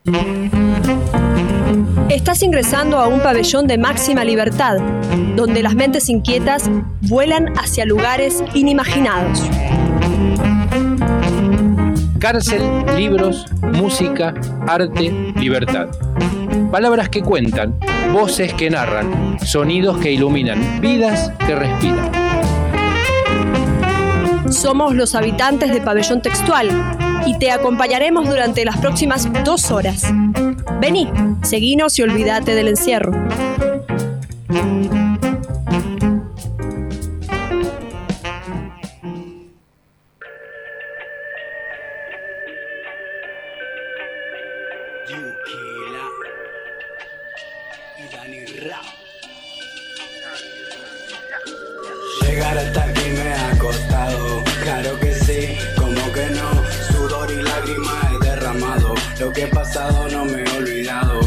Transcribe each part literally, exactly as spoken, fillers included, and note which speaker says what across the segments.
Speaker 1: Estás ingresando a un pabellón de máxima libertad, donde las mentes inquietas vuelan hacia lugares inimaginados.
Speaker 2: Cárcel, libros, música, arte, libertad. Palabras que cuentan, voces que narran, sonidos que iluminan, vidas que respiran.
Speaker 1: Somos los habitantes de Pabellón Textual y te acompañaremos durante las próximas dos horas. Vení, seguinos y olvídate del encierro.
Speaker 3: Llegar hasta aquí me ha costado, claro que sí, como que no. Sudor y lágrimas he derramado, lo que he pasado no me he olvidado.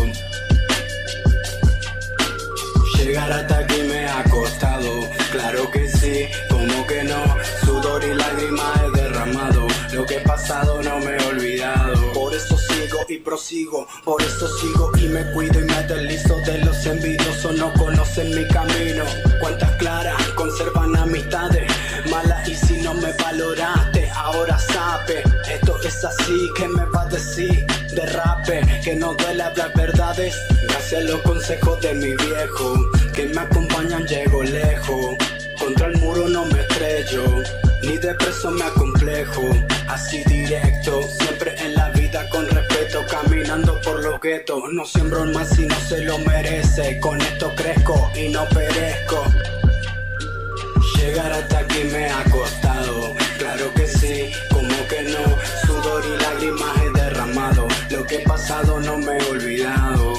Speaker 3: Llegar hasta aquí me ha costado, claro que sí, como que no. Sudor y lágrimas he derramado, lo que he pasado no me he olvidado. Por eso sigo y prosigo, por eso sigo y me cuido y me deslizo de los envidiosos, no conocen mi camino. Cuántas claras conservan amistades malas y si no me valoraste, ahora sabe. Esto es así, ¿qué me va a decir? Derrape, que no duele hablar verdades. Gracias a los consejos de mi viejo, que me acompañan llego lejos. Contra el muro no me estrello, ni de preso me acomplejo. Así directo, siempre en la vida con respeto, caminando por los guetos. No siembro más si no se lo merece, con esto crezco y no perezco. Llegar hasta aquí me ha costado, claro que sí, como que no. Sudor y lágrimas he derramado, lo que he pasado no me he olvidado.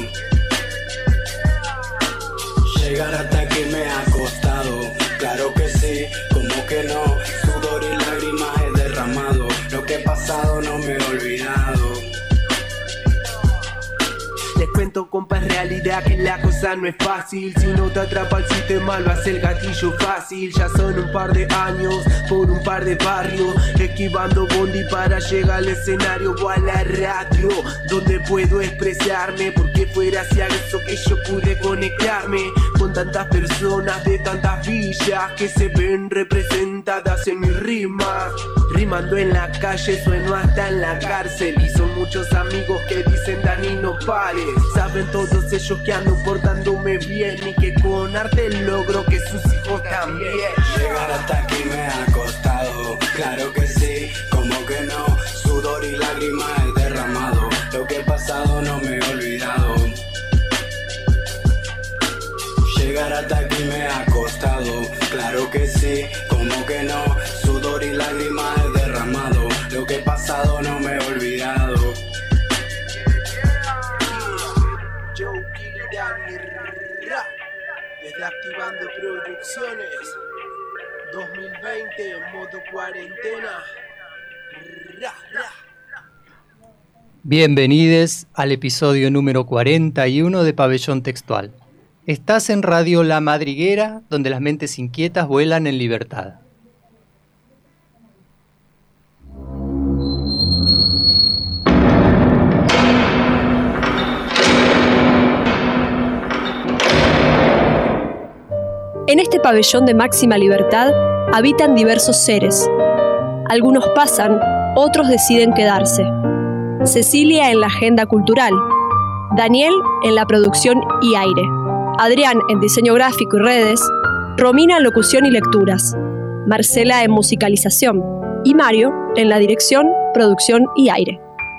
Speaker 3: Llegar hasta aquí me ha costado, claro que sí, como que no. Sudor y lágrimas he derramado, lo que he pasado no me he olvidado.
Speaker 4: Les cuento, compa, es realidad que la cosa no es fácil. Si no te atrapa el sistema, lo hace el gatillo fácil. Ya son un par de años por un par de barrios, esquivando bondi para llegar al escenario o a la radio, donde puedo expresarme, porque fuera hacia eso que yo pude conectarme con tantas personas de tantas villas que se ven representadas en mis rimas. Rimando en la calle, sueno hasta en la cárcel, y son muchos amigos que dicen Dani no pares. Saben todos ellos que ando portándome bien y que con arte logro que sus hijos también.
Speaker 3: Llegar hasta aquí me ha costado, claro que sí, como que no. Sudor y lágrimas he derramado, lo que he pasado no me he olvidado. Llegar hasta aquí me ha costado, claro que sí, como que no. Sudor y lágrimas he derramado, lo que he pasado no me he olvidado.
Speaker 4: Joe Kilidani, desde Activando Producciones, dos mil veinte en modo cuarentena. Ra, ra.
Speaker 5: Bienvenidos al episodio número cuarenta y uno de Pabellón Textual. Estás en Radio La Madriguera, donde las mentes inquietas vuelan en libertad.
Speaker 1: En este pabellón de máxima libertad habitan diversos seres. Algunos pasan, otros deciden quedarse. Cecilia en la agenda cultural, Daniel en la producción y aire, Adrián en diseño gráfico y redes, Romina en locución y lecturas, Marcela en musicalización y Mario en la dirección, producción y aire.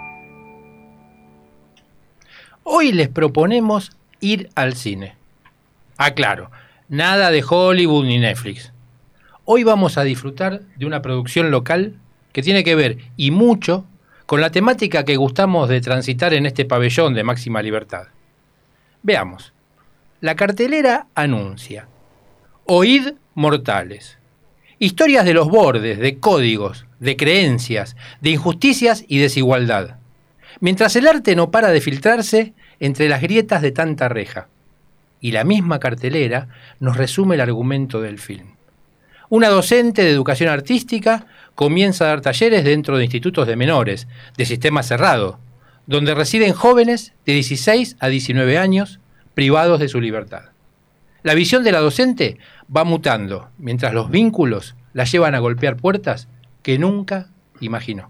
Speaker 2: Hoy les proponemos ir al cine. Aclaro, nada de Hollywood ni Netflix. Hoy vamos a disfrutar de una producción local que tiene que ver, y mucho, con la temática que gustamos de transitar en este pabellón de máxima libertad. Veamos. La cartelera anuncia: Oíd mortales. Historias de los bordes, de códigos, de creencias, de injusticias y desigualdad. Mientras el arte no para de filtrarse entre las grietas de tanta reja. Y la misma cartelera nos resume el argumento del film. Una docente de educación artística comienza a dar talleres dentro de institutos de menores, de sistema cerrado, donde residen jóvenes de dieciséis a diecinueve años privados de su libertad. La visión de la docente va mutando, mientras los vínculos la llevan a golpear puertas que nunca imaginó.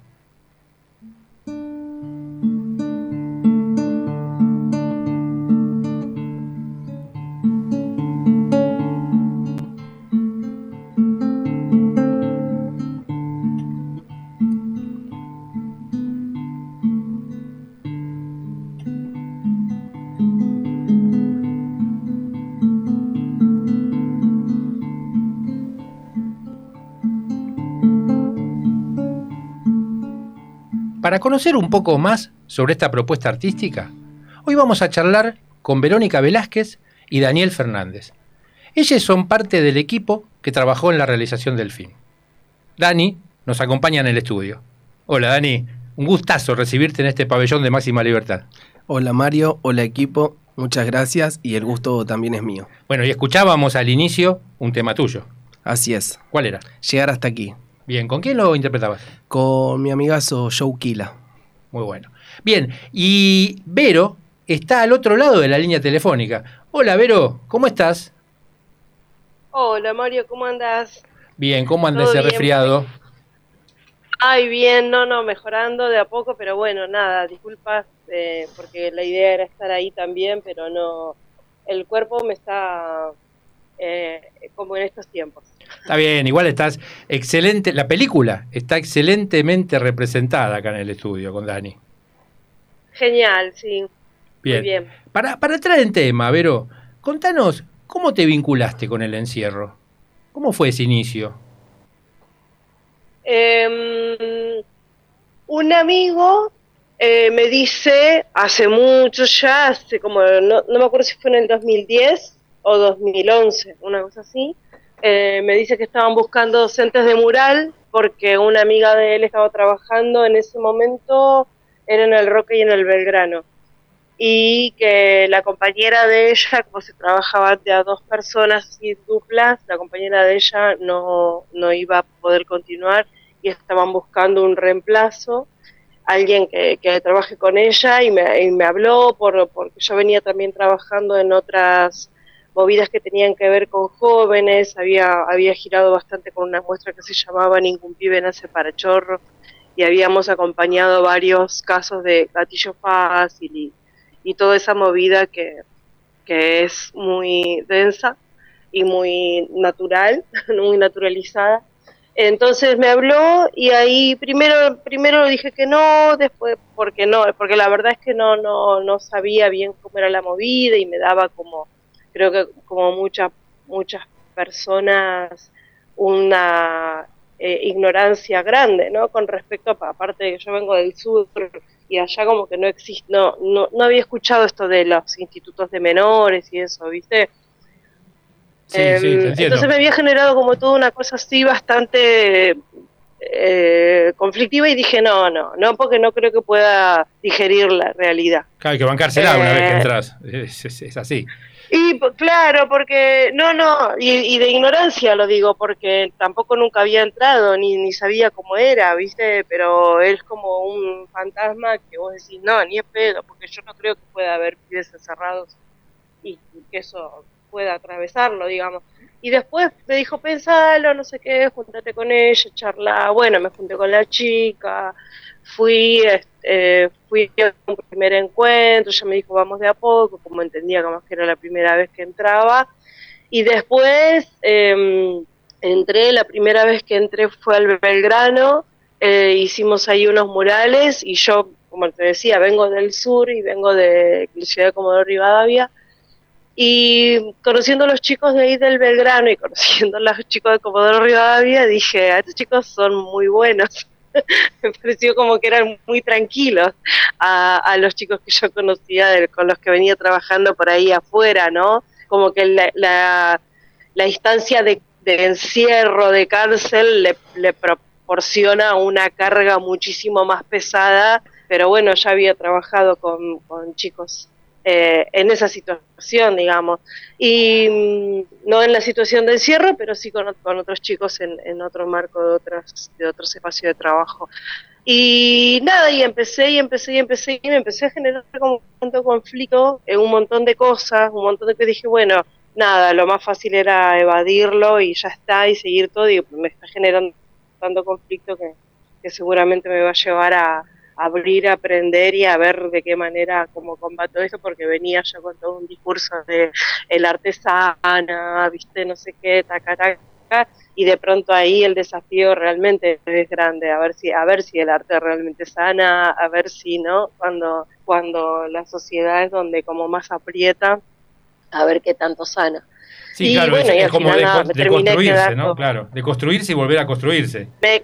Speaker 2: Para conocer un poco más sobre esta propuesta artística, hoy vamos a charlar con Verónica Velázquez y Daniel Fernández. Ellos son parte del equipo que trabajó en la realización del film. Dani nos acompaña en el estudio. Hola Dani, un gustazo recibirte en este pabellón de máxima libertad.
Speaker 6: Hola Mario, hola equipo, muchas gracias y el gusto también es mío.
Speaker 2: Bueno, y escuchábamos al inicio un tema tuyo.
Speaker 6: Así es.
Speaker 2: ¿Cuál era?
Speaker 6: Llegar hasta aquí.
Speaker 2: Bien, ¿con quién lo interpretabas?
Speaker 6: Con mi amigazo Joe Kila.
Speaker 2: Muy bueno. Bien, y Vero está al otro lado de la línea telefónica. Hola Vero, ¿cómo estás?
Speaker 7: Hola Mario, ¿cómo andás?
Speaker 2: Bien, ¿cómo anda
Speaker 7: ¿Todo
Speaker 2: ese
Speaker 7: bien?
Speaker 2: resfriado?
Speaker 7: Ay, bien, no, no, mejorando de a poco, pero bueno, nada, disculpas, eh, porque la idea era estar ahí también, pero no, el cuerpo me está eh, como en estos tiempos.
Speaker 2: Está bien, igual estás excelente, la película está excelentemente representada acá en el estudio con Dani.
Speaker 7: Genial, sí.
Speaker 2: Bien.
Speaker 7: Muy bien.
Speaker 2: Para, para entrar en tema, Vero, contanos, ¿cómo te vinculaste con el encierro? ¿Cómo fue ese inicio?
Speaker 7: Eh, un amigo eh, me dice, hace mucho ya, hace como, no, no me acuerdo si fue en el dos mil diez o dos mil once, una cosa así, eh, me dice que estaban buscando docentes de mural porque una amiga de él estaba trabajando en ese momento, era en el Roque y en el Belgrano, y que la compañera de ella, como se trabajaba de a dos personas y duplas, la compañera de ella no, no iba a poder continuar y estaban buscando un reemplazo, alguien que, que trabaje con ella, y me, y me habló por, porque yo venía también trabajando en otras movidas que tenían que ver con jóvenes, había, había girado bastante con una muestra que se llamaba Ningún pibe nace para chorro, y habíamos acompañado varios casos de gatillo fácil y, y toda esa movida que, que es muy densa y muy natural, muy naturalizada. Entonces me habló y ahí primero primero dije que no, después porque no, porque la verdad es que no no no sabía bien cómo era la movida y me daba como, creo que como muchas muchas personas, una eh, ignorancia grande, ¿no? Con respecto a, aparte de que yo vengo del sur y allá como que no existe, no, no, no había escuchado esto de los institutos de menores y eso, ¿viste?
Speaker 2: Sí,
Speaker 7: eh,
Speaker 2: sí, te entiendo.
Speaker 7: Entonces me había generado como toda una cosa así bastante eh, conflictiva y dije no, no, no, porque no creo que pueda digerir la realidad.
Speaker 2: Claro, hay que bancársela
Speaker 7: Eh,
Speaker 2: una vez que entras, es, es, es así.
Speaker 7: Y claro, porque no, no, y, y de ignorancia lo digo, porque tampoco nunca había entrado, ni, ni sabía cómo era, ¿viste? Pero es como un fantasma que vos decís, no, ni es pedo, porque yo no creo que pueda haber pibes encerrados y, y que eso pueda atravesarlo, digamos. Y después me dijo, pensalo, no sé qué, júntate con ella, charla. Bueno, me junté con la chica, fui, eh, fui a un primer encuentro, ella me dijo, vamos de a poco, como entendía como que era la primera vez que entraba. Y después eh, entré, la primera vez que entré fue al Belgrano, eh, hicimos ahí unos murales, y yo, como te decía, vengo del sur y vengo de la ciudad de Comodoro Rivadavia, y conociendo a los chicos de ahí del Belgrano y conociendo a los chicos de Comodoro Rivadavia, dije, a estos chicos son muy buenos. Me pareció como que eran muy tranquilos a, a los chicos que yo conocía, de, con los que venía trabajando por ahí afuera, ¿no? Como que la, la, la instancia de, de encierro, de cárcel, le, le proporciona una carga muchísimo más pesada, pero bueno, ya había trabajado con, con chicos Eh, en esa situación, digamos, y mm, no en la situación de encierro, pero sí con, con otros chicos en, en otro marco de otros, de otros espacios de trabajo. Y nada, y empecé y empecé y empecé y me empecé a generar como un montón de conflicto, en un montón de cosas, un montón de que dije, bueno, nada, lo más fácil era evadirlo y ya está, y seguir todo, y me está generando tanto conflicto que, que seguramente me va a llevar a, a abrir, a aprender y a ver de qué manera como combato eso, porque venía yo con todo un discurso de el artesana, viste, no sé qué, taca, taca, y de pronto ahí el desafío realmente es grande, a ver si a ver si el arte realmente sana, a ver si no, cuando cuando la sociedad es donde como más aprieta, a ver qué tanto sana.
Speaker 2: Sí,
Speaker 7: y
Speaker 2: claro,
Speaker 7: bueno,
Speaker 2: es,
Speaker 7: y
Speaker 2: es
Speaker 7: al
Speaker 2: como
Speaker 7: final
Speaker 2: de,
Speaker 7: nada,
Speaker 2: co-
Speaker 7: me
Speaker 2: de
Speaker 7: terminé
Speaker 2: construirse,
Speaker 7: quedando.
Speaker 2: ¿no? Claro, de construirse y volver a construirse.
Speaker 7: Me-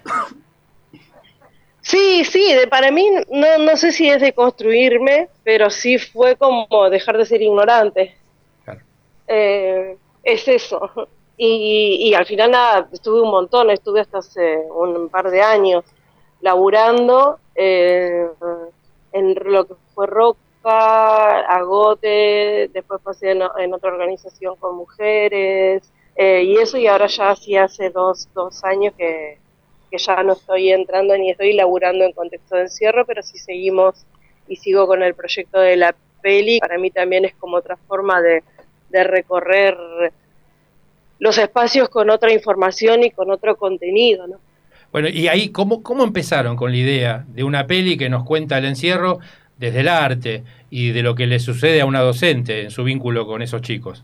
Speaker 7: Sí, sí, de, para mí no, no sé si es de construirme, pero sí fue como dejar de ser ignorante.
Speaker 2: Claro.
Speaker 7: Eh, es eso. Y, y al final nada, estuve un montón, estuve hasta hace un par de años laburando eh, en lo que fue Roca, Agote, después pasé en, en otra organización con mujeres, eh, y eso, y ahora ya sí hace dos, dos años que, que ya no estoy entrando ni estoy laburando en contexto de encierro, pero sí seguimos y sigo con el proyecto de la peli. Para mí también es como otra forma de, de recorrer los espacios con otra información y con otro contenido, ¿no?
Speaker 2: Bueno, y ahí, ¿cómo, ¿cómo empezaron con la idea de una peli que nos cuenta el encierro desde el arte y de lo que le sucede a una docente en su vínculo con esos chicos?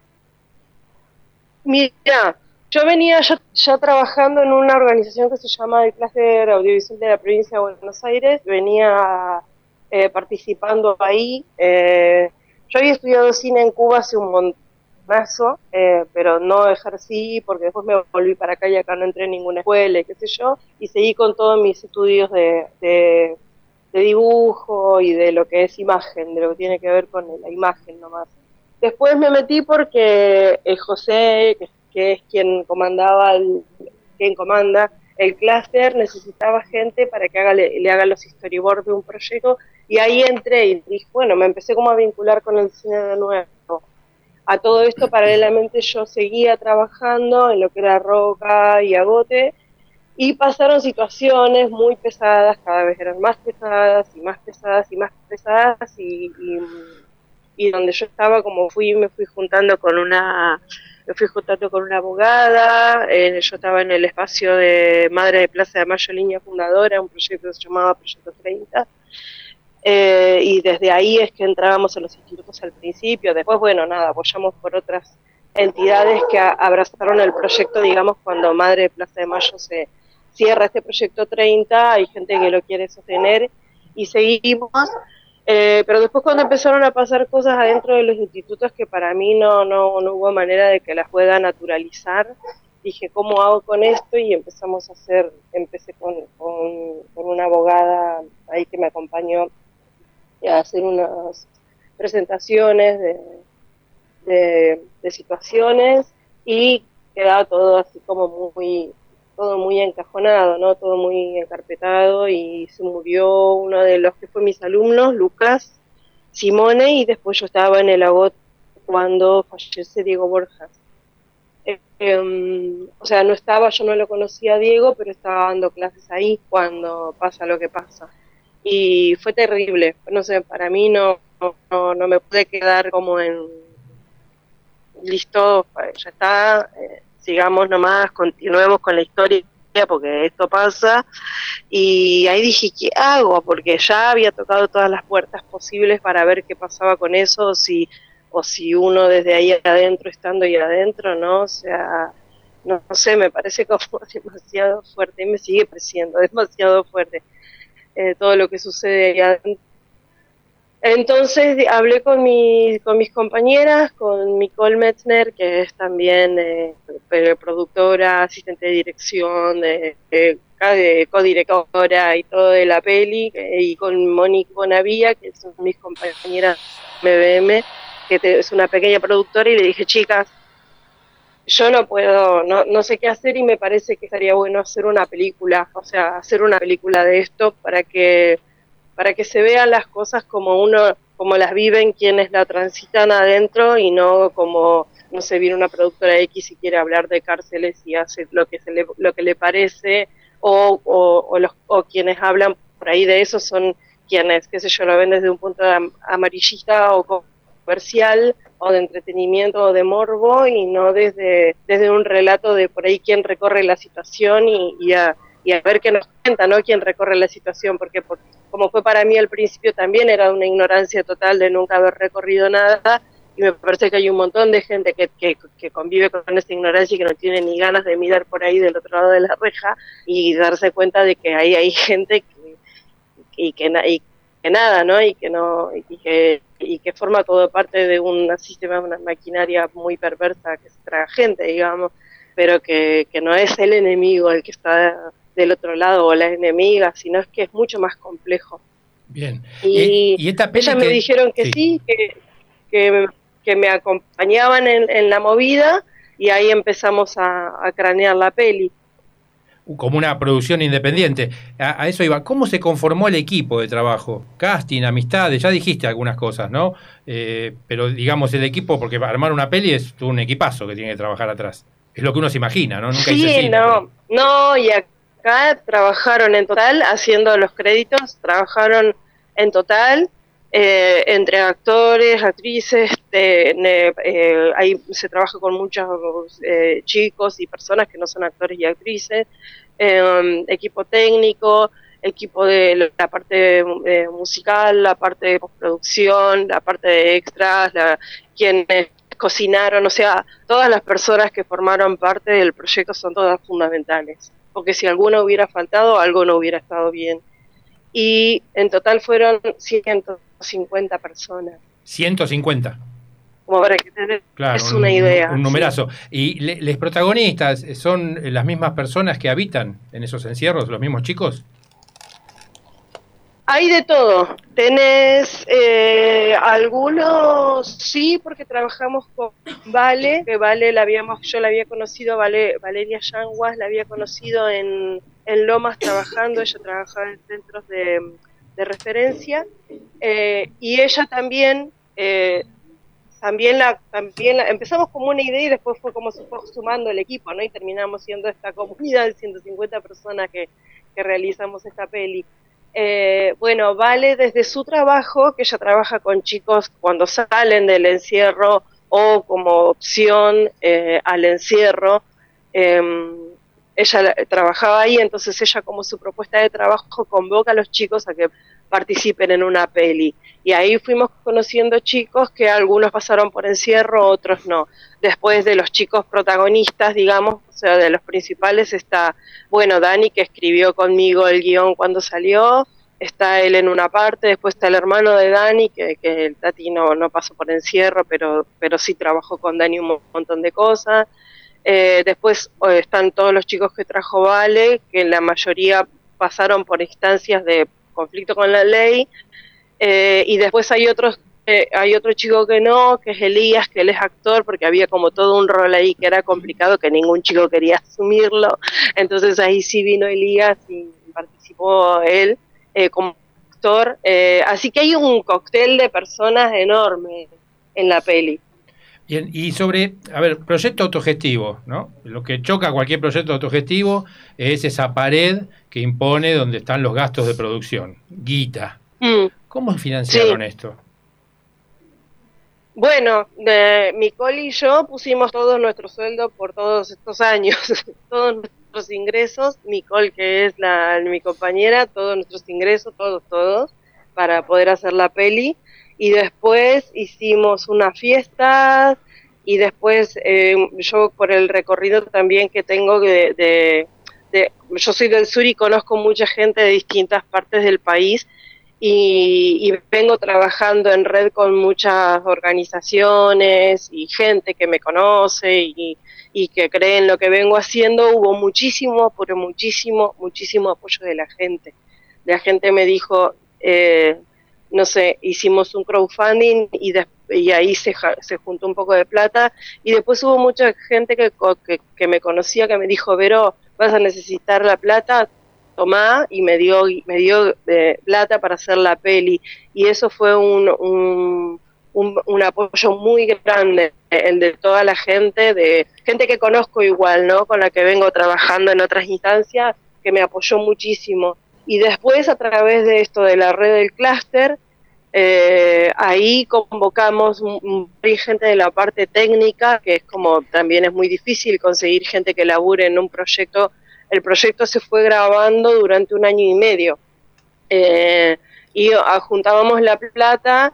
Speaker 7: Mira, yo venía ya, ya trabajando en una organización que se llama el Clúster Audiovisual de la Provincia de Buenos Aires, venía eh, participando ahí. Eh, yo había estudiado cine en Cuba hace un montonazo, eh, pero no ejercí porque después me volví para acá y acá no entré en ninguna escuela y qué sé yo, y seguí con todos mis estudios de, de, de dibujo y de lo que es imagen, de lo que tiene que ver con la imagen nomás. Después me metí porque eh, José, que, que es quien comandaba, el, quien comanda el clúster, necesitaba gente para que haga, le, le haga los storyboards de un proyecto, y ahí entré y dije, bueno, me empecé como a vincular con el cine de nuevo. A todo esto, paralelamente, yo seguía trabajando en lo que era Roca y Agote, y pasaron situaciones muy pesadas, cada vez eran más pesadas y más pesadas y más pesadas, y... y y donde yo estaba, como fui, me fui juntando con una, me fui juntando con una abogada, eh, yo estaba en el espacio de Madre de Plaza de Mayo, línea fundadora, un proyecto que se llamaba Proyecto treinta, eh, y desde ahí es que entrábamos en los institutos al principio, después, bueno, nada, apoyamos por otras entidades que a, abrazaron el proyecto, digamos, cuando Madre de Plaza de Mayo se cierra este Proyecto treinta, hay gente que lo quiere sostener, y seguimos. Eh, pero después cuando empezaron a pasar cosas adentro de los institutos que para mí no, no, no hubo manera de que las pueda naturalizar, dije, ¿cómo hago con esto? Y empezamos a hacer, empecé con, con, con una abogada ahí que me acompañó a hacer unas presentaciones de, de, de situaciones, y quedaba todo así como muy... todo muy encajonado, ¿no? Todo muy encarpetado, y se murió uno de los que fue mis alumnos, Lucas Simone, y después yo estaba en el Agote cuando fallece Diego Borjas. Eh, eh, o sea, no estaba, yo no lo conocía a Diego, pero estaba dando clases ahí cuando pasa lo que pasa. Y fue terrible, no sé, para mí no, no, no me pude quedar como en listo, ya está, eh, sigamos nomás, continuemos con la historia porque esto pasa. Y ahí dije, ¿qué hago? Porque ya había tocado todas las puertas posibles para ver qué pasaba con eso, o si, o si uno desde ahí adentro, estando ahí adentro, ¿no? O sea, no, no sé, me parece como demasiado fuerte, y me sigue pareciendo demasiado fuerte eh, todo lo que sucede ahí adentro. Entonces hablé con, mi, con mis compañeras, con Nicole Metzner, que es también eh, productora, asistente de dirección, de, de, de codirectora y todo de la peli, y con Mónica Bonavía, que son mis compañeras M B M, que te, es una pequeña productora, y le dije, chicas, yo no puedo, no, no sé qué hacer, y me parece que estaría bueno hacer una película, o sea, hacer una película de esto para que para que se vean las cosas como uno, como las viven quienes la transitan adentro, y no como, no sé, viene una productora X y quiere hablar de cárceles y hace lo que se le, lo que le parece, o, o, o, los, o quienes hablan por ahí de eso son quienes, qué sé yo, lo ven desde un punto de amarillista o comercial o de entretenimiento o de morbo, y no desde, desde un relato de por ahí quién recorre la situación y, y, a, y a ver qué nos cuenta, ¿no? Quién recorre la situación, porque por, como fue para mí al principio también era una ignorancia total de nunca haber recorrido nada, y me parece que hay un montón de gente que, que, que convive con esa ignorancia y que no tiene ni ganas de mirar por ahí del otro lado de la reja y darse cuenta de que ahí hay gente que, y que, y que nada, ¿no? Y que no y que y que forma todo parte de un sistema, una maquinaria muy perversa que se traga gente, digamos, pero que, que no es el enemigo el que está del otro lado o la enemiga, sino es que es mucho más complejo.
Speaker 2: Bien.
Speaker 7: Y,
Speaker 2: y esta peli
Speaker 7: ellas
Speaker 2: que,
Speaker 7: me dijeron que sí, sí que, que, que me acompañaban en, en la movida, y ahí empezamos a, a cranear la peli.
Speaker 2: Como una producción independiente. A, a eso iba. ¿Cómo se conformó el equipo de trabajo? Casting, amistades, ya dijiste algunas cosas, ¿no? Eh, pero digamos el equipo, porque para armar una peli es un equipazo que tiene que trabajar atrás. Es lo que uno se imagina, ¿no? Nunca
Speaker 7: sí,
Speaker 2: hice cine,
Speaker 7: no,
Speaker 2: pero...
Speaker 7: no, y acá trabajaron en total, haciendo los créditos, trabajaron en total, eh, entre actores, actrices, de, de, eh, ahí se trabaja con muchos eh, chicos y personas que no son actores y actrices, eh, equipo técnico, equipo de la parte eh, musical, la parte de postproducción, la parte de extras, la, quienes cocinaron, o sea, todas las personas que formaron parte del proyecto son todas fundamentales, porque si alguna hubiera faltado, algo no hubiera estado bien. Y en total fueron ciento cincuenta personas.
Speaker 2: ciento cincuenta.
Speaker 7: Como para que te des
Speaker 2: claro,
Speaker 7: una
Speaker 2: un,
Speaker 7: idea.
Speaker 2: Un numerazo. Sí. ¿Y le, les protagonistas son las mismas personas que habitan en esos encierros, los mismos chicos?
Speaker 7: Hay de todo. Tenés eh, algunos, sí, porque trabajamos con Vale, que Vale la habíamos, yo la había conocido, Vale, Valeria Yanguas, la había conocido en, en Lomas trabajando, ella trabajaba en centros de, de referencia, eh, y ella también, eh, también la, también la, empezamos como una idea y después fue como se fue sumando el equipo, ¿no? Y terminamos siendo esta comunidad de ciento cincuenta personas que, que realizamos esta peli. Eh, bueno, Vale desde su trabajo, que ella trabaja con chicos cuando salen del encierro o como opción eh, al encierro, eh, ella trabajaba ahí, entonces ella como su propuesta de trabajo convoca a los chicos a que participen en una peli, y ahí fuimos conociendo chicos que algunos pasaron por encierro, otros no. Después de los chicos protagonistas, digamos, o sea, de los principales está, bueno, Dani, que escribió conmigo el guión cuando salió, está él en una parte, después está el hermano de Dani, que, que el Tati no, no pasó por encierro, pero, pero sí trabajó con Dani un montón de cosas. Eh, después eh, están todos los chicos que trajo Vale, que la mayoría pasaron por instancias de conflicto con la ley, eh, y después hay otros eh, hay otro chico que no, que es Elías, que él es actor, porque había como todo un rol ahí que era complicado, que ningún chico quería asumirlo, entonces ahí sí vino Elías y participó él eh, como actor, eh, así que hay un cóctel de personas enorme en la peli.
Speaker 2: Bien, y sobre, a ver, proyecto autogestivo, ¿no? Lo que choca a cualquier proyecto autogestivo es esa pared que impone donde están los gastos de producción, guita. Mm. ¿Cómo financiaron sí. esto?
Speaker 7: Bueno, eh, Micol y yo pusimos todo nuestro sueldo por todos estos años, todos nuestros ingresos, Micol, que es la, mi compañera, todos nuestros ingresos, todos, todos, para poder hacer la peli. Y después hicimos unas fiestas, y después eh, yo por el recorrido también que tengo de, de, de, yo soy del sur y conozco mucha gente de distintas partes del país, y, y vengo trabajando en red con muchas organizaciones y gente que me conoce y, y que cree en lo que vengo haciendo. Hubo muchísimo, pero muchísimo, muchísimo apoyo de la gente. La gente me dijo... Eh, no sé, hicimos un crowdfunding y, de, y ahí se, se juntó un poco de plata, y después hubo mucha gente que, que, que me conocía que me dijo, Vero, vas a necesitar la plata, tomá, y me dio me dio eh, plata para hacer la peli, y eso fue un, un, un, un apoyo muy grande, el de toda la gente, de gente que conozco igual, ¿no? Con la que vengo trabajando en otras instancias, que me apoyó muchísimo. Y después, a través de esto de la red del clúster, eh, ahí convocamos hay gente de la parte técnica, que es como también es muy difícil conseguir gente que labure en un proyecto. El proyecto se fue grabando durante un año y medio. Eh, y juntábamos la plata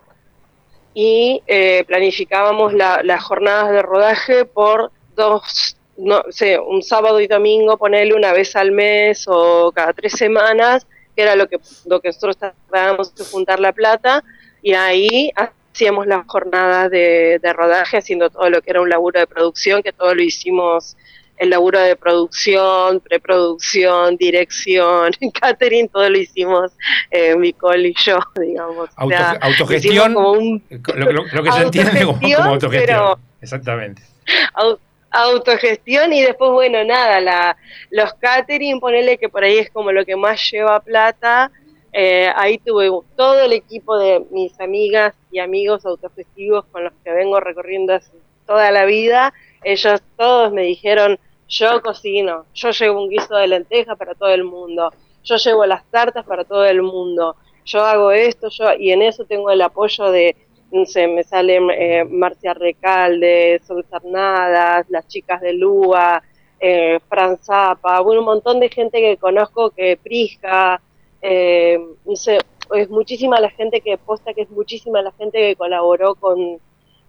Speaker 7: y eh, planificábamos la, las jornadas de rodaje por dos, no sé, un sábado y domingo, ponerle una vez al mes o cada tres semanas, que era lo que, lo que nosotros tratábamos de juntar la plata, y ahí hacíamos las jornadas de, de rodaje, haciendo todo lo que era un laburo de producción, que todo lo hicimos, el laburo de producción, preproducción, dirección, catering, todo lo hicimos eh, Nicole y yo, digamos.
Speaker 2: Auto,
Speaker 7: o sea,
Speaker 2: autogestión, como un, lo, lo, lo que se entiende como, como autogestión, pero, exactamente.
Speaker 7: Aut, autogestión y después, bueno, nada, la, los catering, ponele que por ahí es como lo que más lleva plata. Eh, ahí tuve todo el equipo de mis amigas y amigos autogestivos con los que vengo recorriendo hace toda la vida. Ellos todos me dijeron, yo cocino, yo llevo un guiso de lenteja para todo el mundo, yo llevo las tartas para todo el mundo, yo hago esto, yo y en eso tengo el apoyo de, no sé, me salen eh, Marcia Recalde, Sol Cernadas, las chicas de Lua, eh, Fran Zappa, bueno, un montón de gente que conozco, que Prisca, eh, no sé, es muchísima la gente que posta, que es muchísima la gente que colaboró con,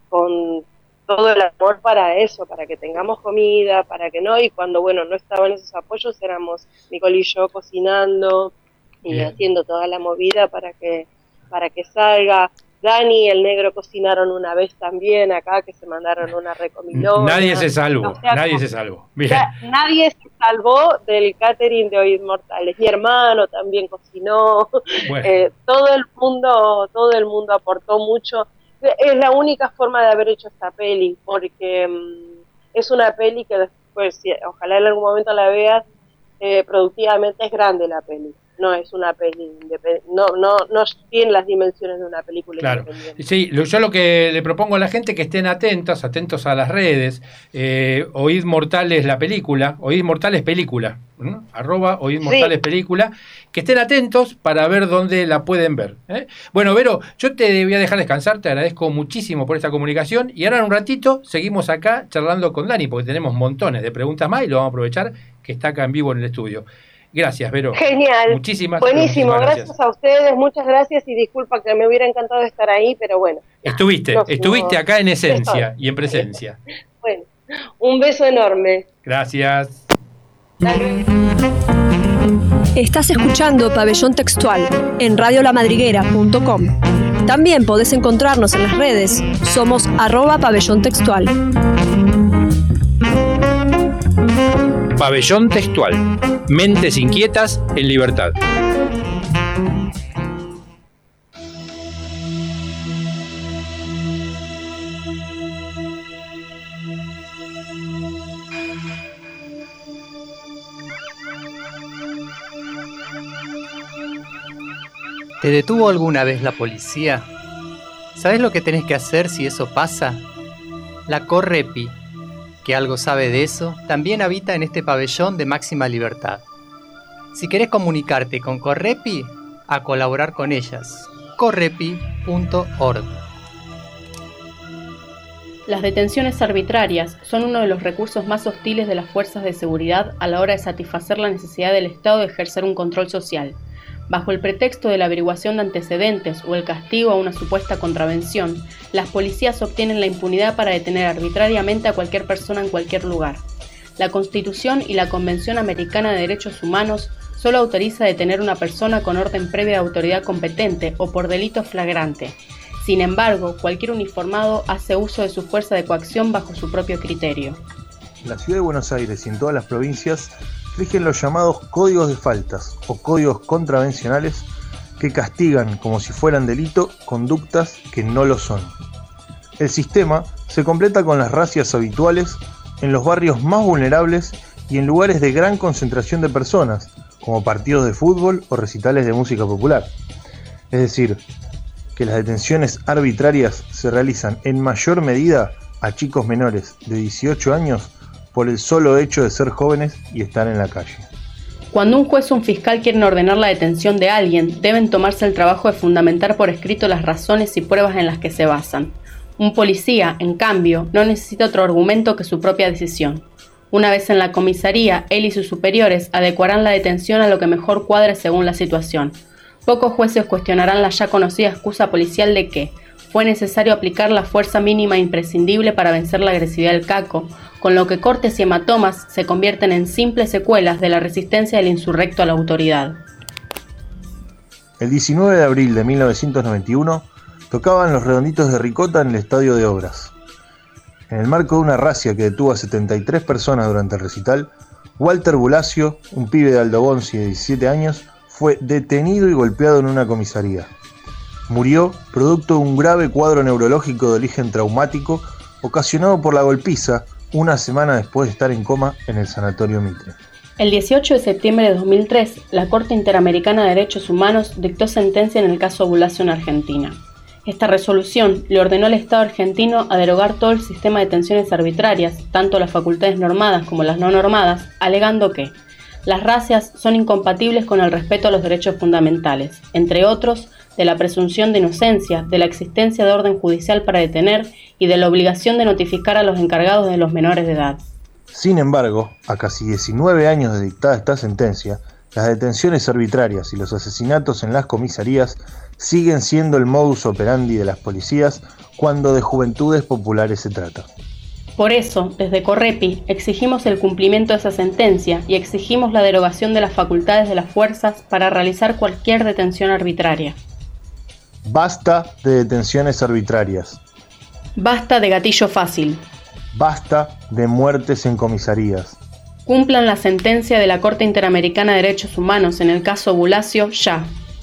Speaker 7: con todo el amor para eso, para que tengamos comida, para que no, y cuando, bueno, no estaban esos apoyos, éramos Nicole y yo cocinando y Bien. haciendo toda la movida para que para que salga. Dani y el negro cocinaron una vez también acá, que se mandaron una recomilona.
Speaker 2: Nadie se salvó, o sea, nadie como, se salvó. Bien.
Speaker 7: Ya, nadie se salvó del catering de Oíd Mortales. Mi hermano también cocinó. Bueno. Eh, todo el mundo, todo el mundo aportó mucho. Es la única forma de haber hecho esta peli, porque um, es una peli que después, si, ojalá en algún momento la veas, eh, productivamente es grande la peli. No es una peli independiente, no, no, no tiene las dimensiones de una película
Speaker 2: claro.
Speaker 7: independiente.
Speaker 2: Sí, lo, yo lo que le propongo a la gente que estén atentos, atentos a las redes. eh, Oíd Mortales la película, Oíd Mortales película, ¿no? Arroba Oíd Mortales sí. película, que estén atentos para ver dónde la pueden ver. ¿eh? Bueno, Vero, yo te voy a dejar descansar, te agradezco muchísimo por esta comunicación y ahora en un ratito seguimos acá charlando con Dani, porque tenemos montones de preguntas más y lo vamos a aprovechar que está acá en vivo en el estudio. Gracias, Vero.
Speaker 7: Genial.
Speaker 2: Muchísimas,
Speaker 7: Buenísimo,
Speaker 2: muchísimas
Speaker 7: gracias. gracias a ustedes, muchas gracias y disculpa que me hubiera encantado estar ahí, pero bueno.
Speaker 2: Estuviste, no, estuviste no, acá en esencia y en presencia.
Speaker 7: Bueno, un beso enorme.
Speaker 2: Gracias.
Speaker 7: Dale.
Speaker 1: Estás escuchando Pabellón Textual en radio la madriguera punto com. También podés encontrarnos en las redes. Somos arroba Pabellón Textual.
Speaker 2: Pabellón Textual. Mentes inquietas en libertad.
Speaker 5: ¿Te detuvo alguna vez la policía? ¿Sabes lo que tenés que hacer si eso pasa? La Correpi, que algo sabe de eso, también habita en este pabellón de máxima libertad. Si querés comunicarte con Correpi, a colaborar con ellas. correpi punto org.
Speaker 8: Las detenciones arbitrarias son uno de los recursos más hostiles de las fuerzas de seguridad a la hora de satisfacer la necesidad del Estado de ejercer un control social. Bajo el pretexto de la averiguación de antecedentes o el castigo a una supuesta contravención, las policías obtienen la impunidad para detener arbitrariamente a cualquier persona en cualquier lugar. La Constitución y la Convención Americana de Derechos Humanos solo autoriza detener a una persona con orden previa de autoridad competente o por delito flagrante. Sin embargo, cualquier uniformado hace uso de su fuerza de coacción bajo su propio criterio.
Speaker 9: La ciudad de Buenos Aires y en todas las provincias rigen los llamados códigos de faltas o códigos contravencionales que castigan como si fueran delito conductas que no lo son. El sistema se completa con las racias habituales en los barrios más vulnerables y en lugares de gran concentración de personas, como partidos de fútbol o recitales de música popular. Es decir, que las detenciones arbitrarias se realizan en mayor medida a chicos menores de dieciocho años por el solo hecho de ser jóvenes y estar en la calle.
Speaker 8: Cuando un juez o un fiscal quieren ordenar la detención de alguien, deben tomarse el trabajo de fundamentar por escrito las razones y pruebas en las que se basan. Un policía, en cambio, no necesita otro argumento que su propia decisión. Una vez en la comisaría, él y sus superiores adecuarán la detención a lo que mejor cuadre según la situación. Pocos jueces cuestionarán la ya conocida excusa policial de que fue necesario aplicar la fuerza mínima imprescindible para vencer la agresividad del caco, con lo que cortes y hematomas se convierten en simples secuelas de la resistencia del insurrecto a la autoridad.
Speaker 9: El diecinueve de abril de mil novecientos noventa y uno tocaban los Redonditos de Ricota en el Estadio de Obras. En el marco de una racia que detuvo a setenta y tres personas durante el recital, Walter Bulacio, un pibe de Aldo Bonzi de diecisiete años, fue detenido y golpeado en una comisaría. Murió producto de un grave cuadro neurológico de origen traumático ocasionado por la golpiza una semana después de estar en coma en el Sanatorio Mitre.
Speaker 8: El dieciocho de septiembre de dos mil tres, la Corte Interamericana de Derechos Humanos dictó sentencia en el caso Bulacio en Argentina. Esta resolución le ordenó al Estado argentino a derogar todo el sistema de detenciones arbitrarias, tanto las facultades normadas como las no normadas, alegando que las racias son incompatibles con el respeto a los derechos fundamentales, entre otros, de la presunción de inocencia, de la existencia de orden judicial para detener y de la obligación de notificar a los encargados de los menores de edad.
Speaker 9: Sin embargo, a casi diecinueve años de dictada esta sentencia, las detenciones arbitrarias y los asesinatos en las comisarías siguen siendo el modus operandi de las policías cuando de juventudes populares se trata.
Speaker 8: Por eso, desde Correpi, exigimos el cumplimiento de esa sentencia y exigimos la derogación de las facultades de las fuerzas para realizar cualquier detención arbitraria.
Speaker 9: Basta de detenciones arbitrarias.
Speaker 8: Basta de gatillo fácil.
Speaker 9: Basta de muertes en comisarías.
Speaker 8: Cumplan la sentencia de la Corte Interamericana de Derechos Humanos en el caso Bulacio ya.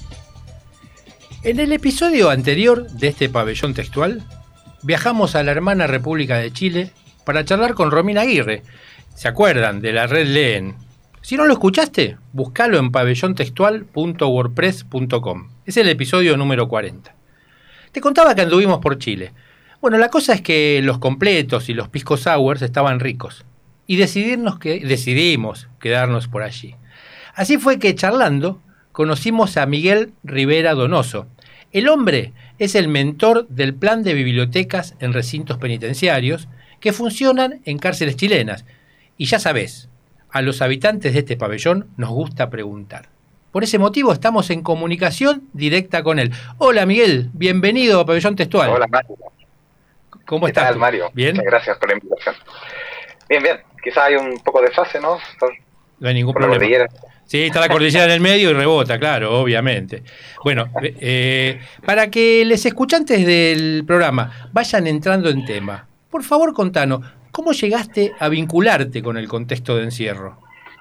Speaker 2: En el episodio anterior de este pabellón textual, viajamos a la hermana República de Chile para charlar con Romina Aguirre. ¿Se acuerdan de la red Leen? Si no lo escuchaste, búscalo en pabellón textual punto wordpress punto com. Es el episodio número cuarenta. Te contaba que anduvimos por Chile. Bueno, la cosa es que los completos y los pisco sours estaban ricos. Y decidirnos que, decidimos quedarnos por allí. Así fue que, charlando, conocimos a Miguel Rivera Donoso. El hombre es el mentor del plan de bibliotecas en recintos penitenciarios que funcionan en cárceles chilenas. Y ya sabés, a los habitantes de este pabellón nos gusta preguntar. Por ese motivo estamos en comunicación directa con él. Hola Miguel, bienvenido a Pabellón Textual.
Speaker 10: Hola Mario.
Speaker 2: ¿Cómo
Speaker 10: ¿Qué
Speaker 2: estás?
Speaker 10: tal, Mario?
Speaker 2: ¿Bien?
Speaker 10: Muchas gracias por la invitación. Bien, bien. Quizás hay un poco de fase, ¿no? Por,
Speaker 2: no hay ningún
Speaker 10: por
Speaker 2: problema. Sí, está la cordillera en el medio y rebota, claro, obviamente. Bueno, eh, para que los escuchantes del programa vayan entrando en tema, por favor contanos, ¿cómo llegaste a vincularte con el contexto de encierro?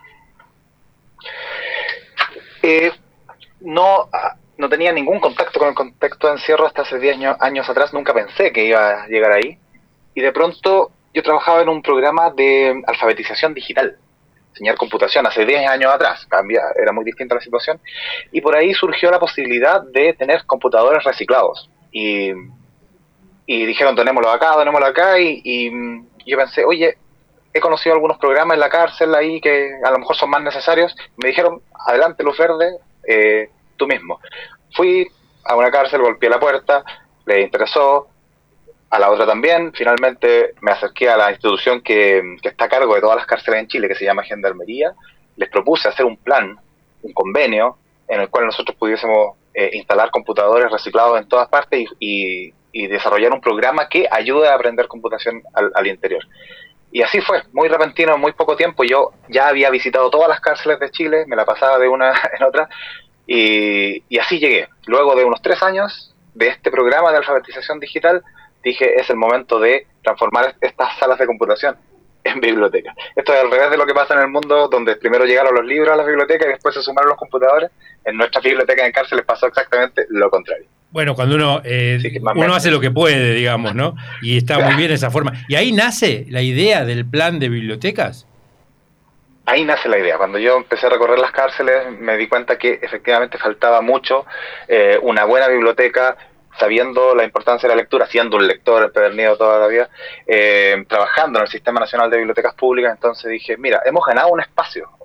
Speaker 10: Eh, no, no tenía ningún contacto con el contexto de encierro hasta hace diez años, años atrás, nunca pensé que iba a llegar ahí. Y de pronto yo trabajaba en un programa de alfabetización digital, enseñar computación, hace diez años atrás, cambia, era muy distinta la situación, y por ahí surgió la posibilidad de tener computadores reciclados. Y, y dijeron, tenémoslo acá, tenémoslo acá, y, y yo pensé, oye, he conocido algunos programas en la cárcel ahí que a lo mejor son más necesarios. Me dijeron, adelante luz verde, eh, tú mismo. Fui a una cárcel, golpeé la puerta, le interesó, a la otra también. Finalmente me acerqué a la institución que, que está a cargo de todas las cárceles en Chile, que se llama Gendarmería. Les propuse hacer un plan, un convenio, en el cual nosotros pudiésemos eh, instalar computadores reciclados en todas partes y, y, y desarrollar un programa que ayude a aprender computación al, al interior. Y así fue, muy repentino, en muy poco tiempo. Yo ya había visitado todas las cárceles de Chile, me la pasaba de una en otra, y, y así llegué. Luego de unos tres años de este programa de alfabetización digital, dije, es el momento de transformar estas salas de computación en bibliotecas. Esto es al revés de lo que pasa en el mundo, donde primero llegaron los libros a las bibliotecas y después se sumaron los computadores. En nuestras bibliotecas en cárceles pasó exactamente lo contrario.
Speaker 2: Bueno, cuando uno eh, sí, uno hace lo que puede, digamos, ¿no? Y está muy bien esa forma. ¿Y ahí nace la idea del plan de bibliotecas?
Speaker 10: Ahí nace la idea. Cuando yo empecé a recorrer las cárceles, me di cuenta que efectivamente faltaba mucho, eh, una buena biblioteca, sabiendo la importancia de la lectura, siendo un lector empedernido toda la vida, eh, trabajando en el Sistema Nacional de Bibliotecas Públicas. Entonces dije, mira, hemos ganado un espacio.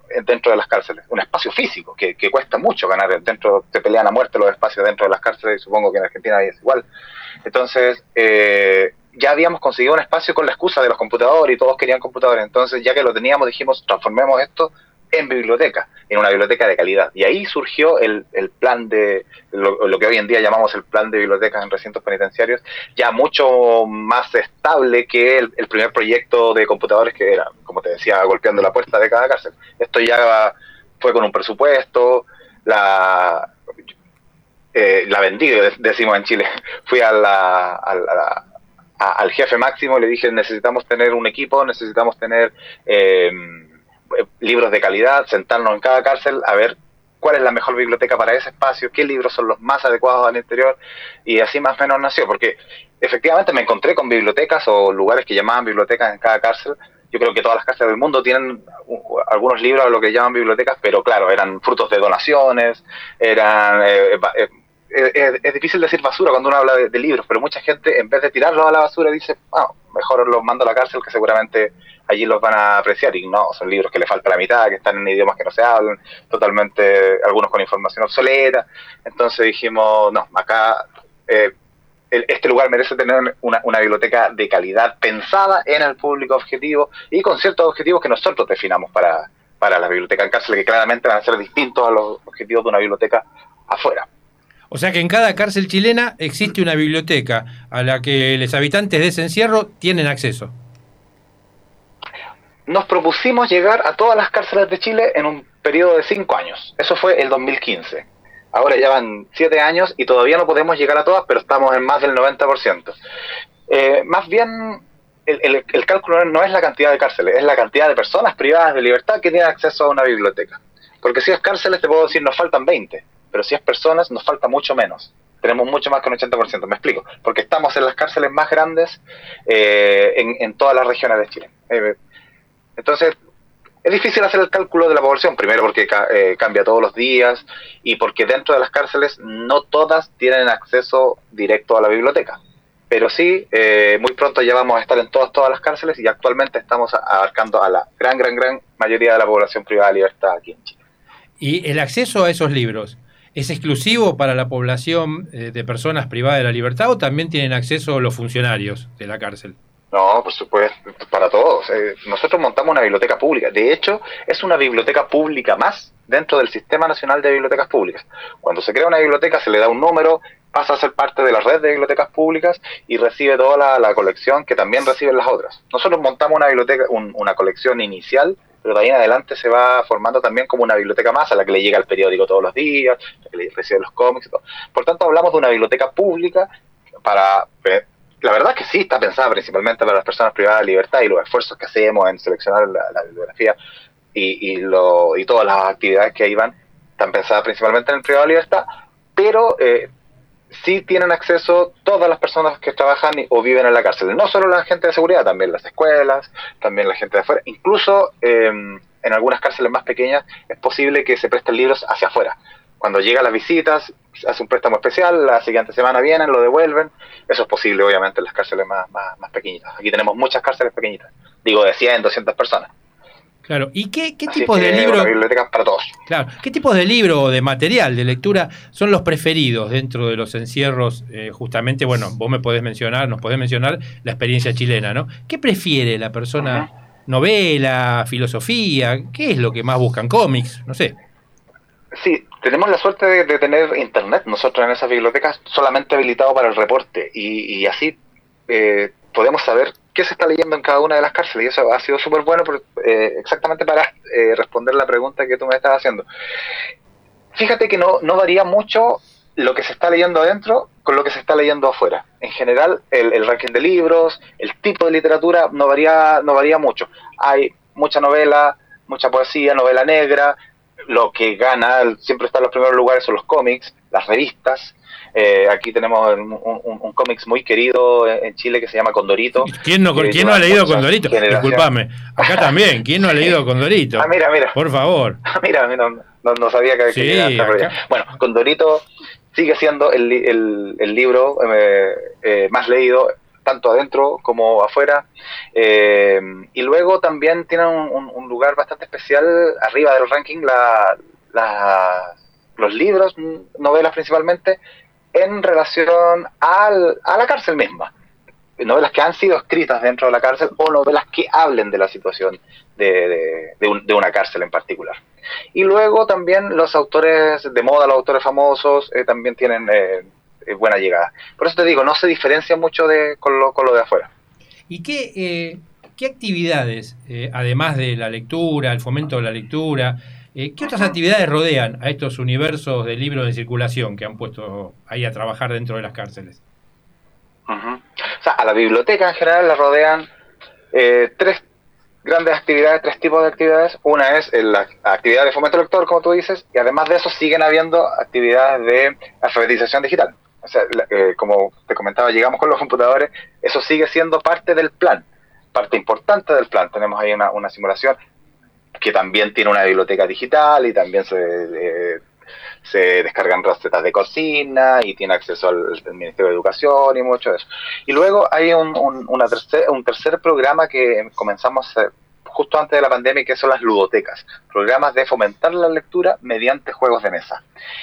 Speaker 10: dentro de las cárceles, un espacio físico, que, que cuesta mucho ganar dentro, se pelean a muerte los espacios dentro de las cárceles, y supongo que en Argentina es igual. Entonces, eh, ya habíamos conseguido un espacio con la excusa de los computadores, y todos querían computadores, entonces ya que lo teníamos dijimos, transformemos esto en biblioteca, en una biblioteca de calidad. Y ahí surgió el, el plan de, lo, lo que hoy en día llamamos el plan de bibliotecas en recintos penitenciarios, ya mucho más estable que el, el primer proyecto de computadores que era, como te decía, golpeando la puerta de cada cárcel. Esto ya fue con un presupuesto, la, eh, la vendí, decimos en Chile. Fui a la, a la, a, al jefe máximo y le dije, necesitamos tener un equipo, necesitamos tener... Eh, libros de calidad, sentarnos en cada cárcel a ver cuál es la mejor biblioteca para ese espacio, qué libros son los más adecuados al interior, y así más o menos nació, porque efectivamente me encontré con bibliotecas o lugares que llamaban bibliotecas en cada cárcel. Yo creo que todas las cárceles del mundo tienen uh, algunos libros a lo que llaman bibliotecas, pero claro, eran frutos de donaciones, eran... Eh, eh, es, es difícil decir basura cuando uno habla de, de libros, pero mucha gente en vez de tirarlos a la basura dice, ah, mejor los mando a la cárcel que seguramente allí los van a apreciar, y no, son libros que le falta la mitad, que están en idiomas que no se hablan, totalmente, algunos con información obsoleta. Entonces dijimos, no, acá eh, el, este lugar merece tener una, una biblioteca de calidad pensada en el público objetivo y con ciertos objetivos que nosotros definamos para, para la biblioteca en cárcel, que claramente van a ser distintos a los objetivos de una biblioteca afuera.
Speaker 2: O sea que en cada cárcel chilena existe una biblioteca a la que los habitantes de ese encierro tienen acceso.
Speaker 10: Nos propusimos llegar a todas las cárceles de Chile en un periodo de cinco años. Eso fue el dos mil quince. Ahora ya van siete años y todavía no podemos llegar a todas, pero estamos en más del noventa por ciento. Eh, más bien, el, el, el cálculo no es la cantidad de cárceles, es la cantidad de personas privadas de libertad que tienen acceso a una biblioteca. Porque si es cárceles, te puedo decir, nos faltan veinte, pero si es personas, nos falta mucho menos. Tenemos mucho más que un ochenta por ciento, me explico. Porque estamos en las cárceles más grandes eh, en, en todas las regiones de Chile. Eh, Entonces, es difícil hacer el cálculo de la población, primero porque eh, cambia todos los días y porque dentro de las cárceles no todas tienen acceso directo a la biblioteca. Pero sí, eh, muy pronto ya vamos a estar en todas, todas las cárceles y actualmente estamos abarcando a la gran, gran, gran mayoría de la población privada de libertad aquí en Chile.
Speaker 2: ¿Y el acceso a esos libros es exclusivo para la población eh, de personas privadas de la libertad o también tienen acceso los funcionarios de la cárcel?
Speaker 10: No, por supuesto, para todos. Eh, nosotros montamos una biblioteca pública. De hecho, es una biblioteca pública más dentro del Sistema Nacional de Bibliotecas Públicas. Cuando se crea una biblioteca se le da un número, pasa a ser parte de la red de bibliotecas públicas y recibe toda la, la colección que también reciben las otras. Nosotros montamos una biblioteca, un, una colección inicial, pero de ahí en adelante se va formando también como una biblioteca más a la que le llega el periódico todos los días, a la que le recibe los cómics y todo. Por tanto, hablamos de una biblioteca pública para... La verdad es que sí, está pensada principalmente para las personas privadas de libertad y los esfuerzos que hacemos en seleccionar la, la bibliografía y, y, lo, y todas las actividades que ahí van están pensadas principalmente en el privado de libertad, pero eh, sí tienen acceso todas las personas que trabajan o viven en la cárcel, no solo la gente de seguridad, también las escuelas, también la gente de afuera, incluso eh, en algunas cárceles más pequeñas es posible que se presten libros hacia afuera. Cuando llegan las visitas, se hace un préstamo especial, la siguiente semana vienen, lo devuelven. Eso es posible, obviamente, en las cárceles más, más, más pequeñitas. Aquí tenemos muchas cárceles pequeñitas, digo, de cien, doscientas personas.
Speaker 2: Claro, ¿y qué, qué tipos de libros?
Speaker 10: Bibliotecas para todos.
Speaker 2: Claro, ¿qué tipos de libro o de material de lectura son los preferidos dentro de los encierros? Eh, justamente, bueno, vos me podés mencionar, nos podés mencionar la experiencia chilena, ¿no? ¿Qué prefiere la persona? Uh-huh. ¿Novela, filosofía? ¿Qué es lo que más buscan? ¿Cómics? No sé.
Speaker 10: Sí, tenemos la suerte de, de tener internet nosotros en esas bibliotecas solamente habilitado para el reporte y, y así eh, podemos saber qué se está leyendo en cada una de las cárceles y eso ha sido súper bueno por, eh, exactamente para eh, responder la pregunta que tú me estás haciendo. Fíjate que no, no varía mucho lo que se está leyendo adentro con lo que se está leyendo afuera. En general, el, el ranking de libros, el tipo de literatura no varía, no varía mucho. Hay mucha novela, mucha poesía, novela negra. Lo que gana, siempre está en los primeros lugares son los cómics, las revistas. Eh, aquí tenemos un, un, un cómics muy querido en Chile que se llama Condorito.
Speaker 2: ¿Quién no, ¿quién no ha leído Condorito? Disculpame. Acá también. ¿Quién no ha leído Condorito?
Speaker 10: Ah, mira, mira.
Speaker 2: Por favor.
Speaker 10: Ah, mira, mira no, no sabía que,
Speaker 2: sí,
Speaker 10: que era. Bueno, Condorito sigue siendo el, el, el libro eh, eh, más leído tanto adentro como afuera. Eh, y luego también tienen un, un lugar bastante especial arriba del ranking la, la, los libros, novelas principalmente, en relación al, a la cárcel misma. Novelas que han sido escritas dentro de la cárcel o novelas que hablen de la situación de, de, de, un, de una cárcel en particular. Y luego también los autores de moda, los autores famosos, eh, también tienen eh, buena llegada. Por eso te digo, no se diferencia mucho de, con, lo, con lo de afuera.
Speaker 2: ¿Y qué, eh, qué actividades, eh, además de la lectura, el fomento de la lectura, eh, qué otras actividades rodean a estos universos de libros de circulación que han puesto ahí a trabajar dentro de las cárceles?
Speaker 10: Uh-huh. O sea, a la biblioteca en general la rodean eh, tres grandes actividades, tres tipos de actividades. Una es la actividad de fomento lector, como tú dices, y además de eso siguen habiendo actividades de alfabetización digital. O sea, eh, como te comentaba, llegamos con los computadores, eso sigue siendo parte del plan, parte importante del plan. Tenemos ahí una, una simulación que también tiene una biblioteca digital y también se... Eh, se descargan recetas de cocina y tiene acceso al, al Ministerio de Educación y mucho de eso. Y luego hay un, un, una tercer, un tercer programa que comenzamos a, justo antes de la pandemia, que son las ludotecas, programas de fomentar la lectura mediante juegos de mesa.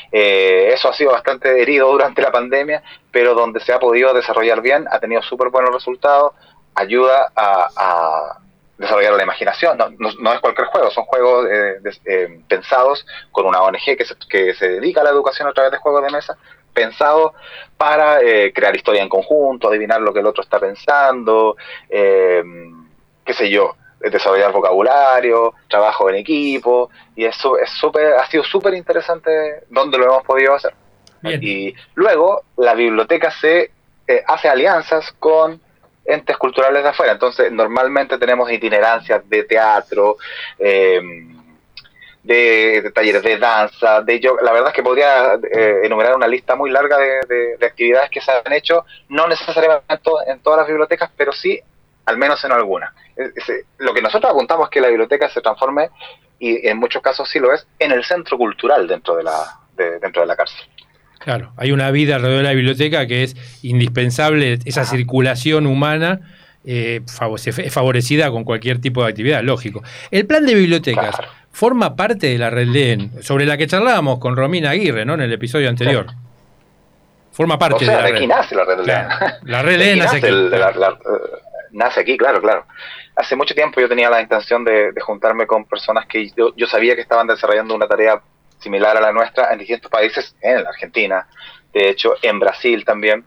Speaker 10: Eh, eso ha sido bastante herido durante la pandemia, pero donde se ha podido desarrollar bien, ha tenido súper buenos resultados, ayuda a... a desarrollar la imaginación. No, no, no es cualquier juego, son juegos eh, de, eh, pensados con una O N G que se, que se dedica a la educación a través de juegos de mesa, pensados para eh, crear historia en conjunto, adivinar lo que el otro está pensando, eh, qué sé yo, desarrollar vocabulario, trabajo en equipo, y eso es súper, ha sido súper interesante donde lo hemos podido hacer. Bien. Y luego la biblioteca se eh, hace alianzas con entes culturales de afuera. Entonces normalmente tenemos itinerancias de teatro, eh, de, de talleres de danza, de yo, la verdad es que podría eh, enumerar una lista muy larga de, de, de actividades que se han hecho, no necesariamente en, to, en todas las bibliotecas, pero sí al menos en algunas. Es, es, lo que nosotros apuntamos es que la biblioteca se transforme, y en muchos casos sí lo es, en el centro cultural dentro de la, de, dentro de la cárcel.
Speaker 2: Claro, hay una vida alrededor de la biblioteca que es indispensable, esa Ajá. circulación humana eh, es favorecida con cualquier tipo de actividad, lógico. El plan de bibliotecas claro. forma parte de la Red Leen, sobre la que charlábamos con Romina Aguirre, ¿no? En el episodio anterior. Sí. Forma parte
Speaker 10: o sea,
Speaker 2: de la
Speaker 10: de
Speaker 2: red.
Speaker 10: aquí nace la Red Leen.
Speaker 2: Claro. La Red Leen nace aquí.
Speaker 10: El, la, la, nace aquí, claro, claro. Hace mucho tiempo yo tenía la intención de, de juntarme con personas que yo, yo sabía que estaban desarrollando una tarea similar a la nuestra en distintos países, en la Argentina, de hecho en Brasil también,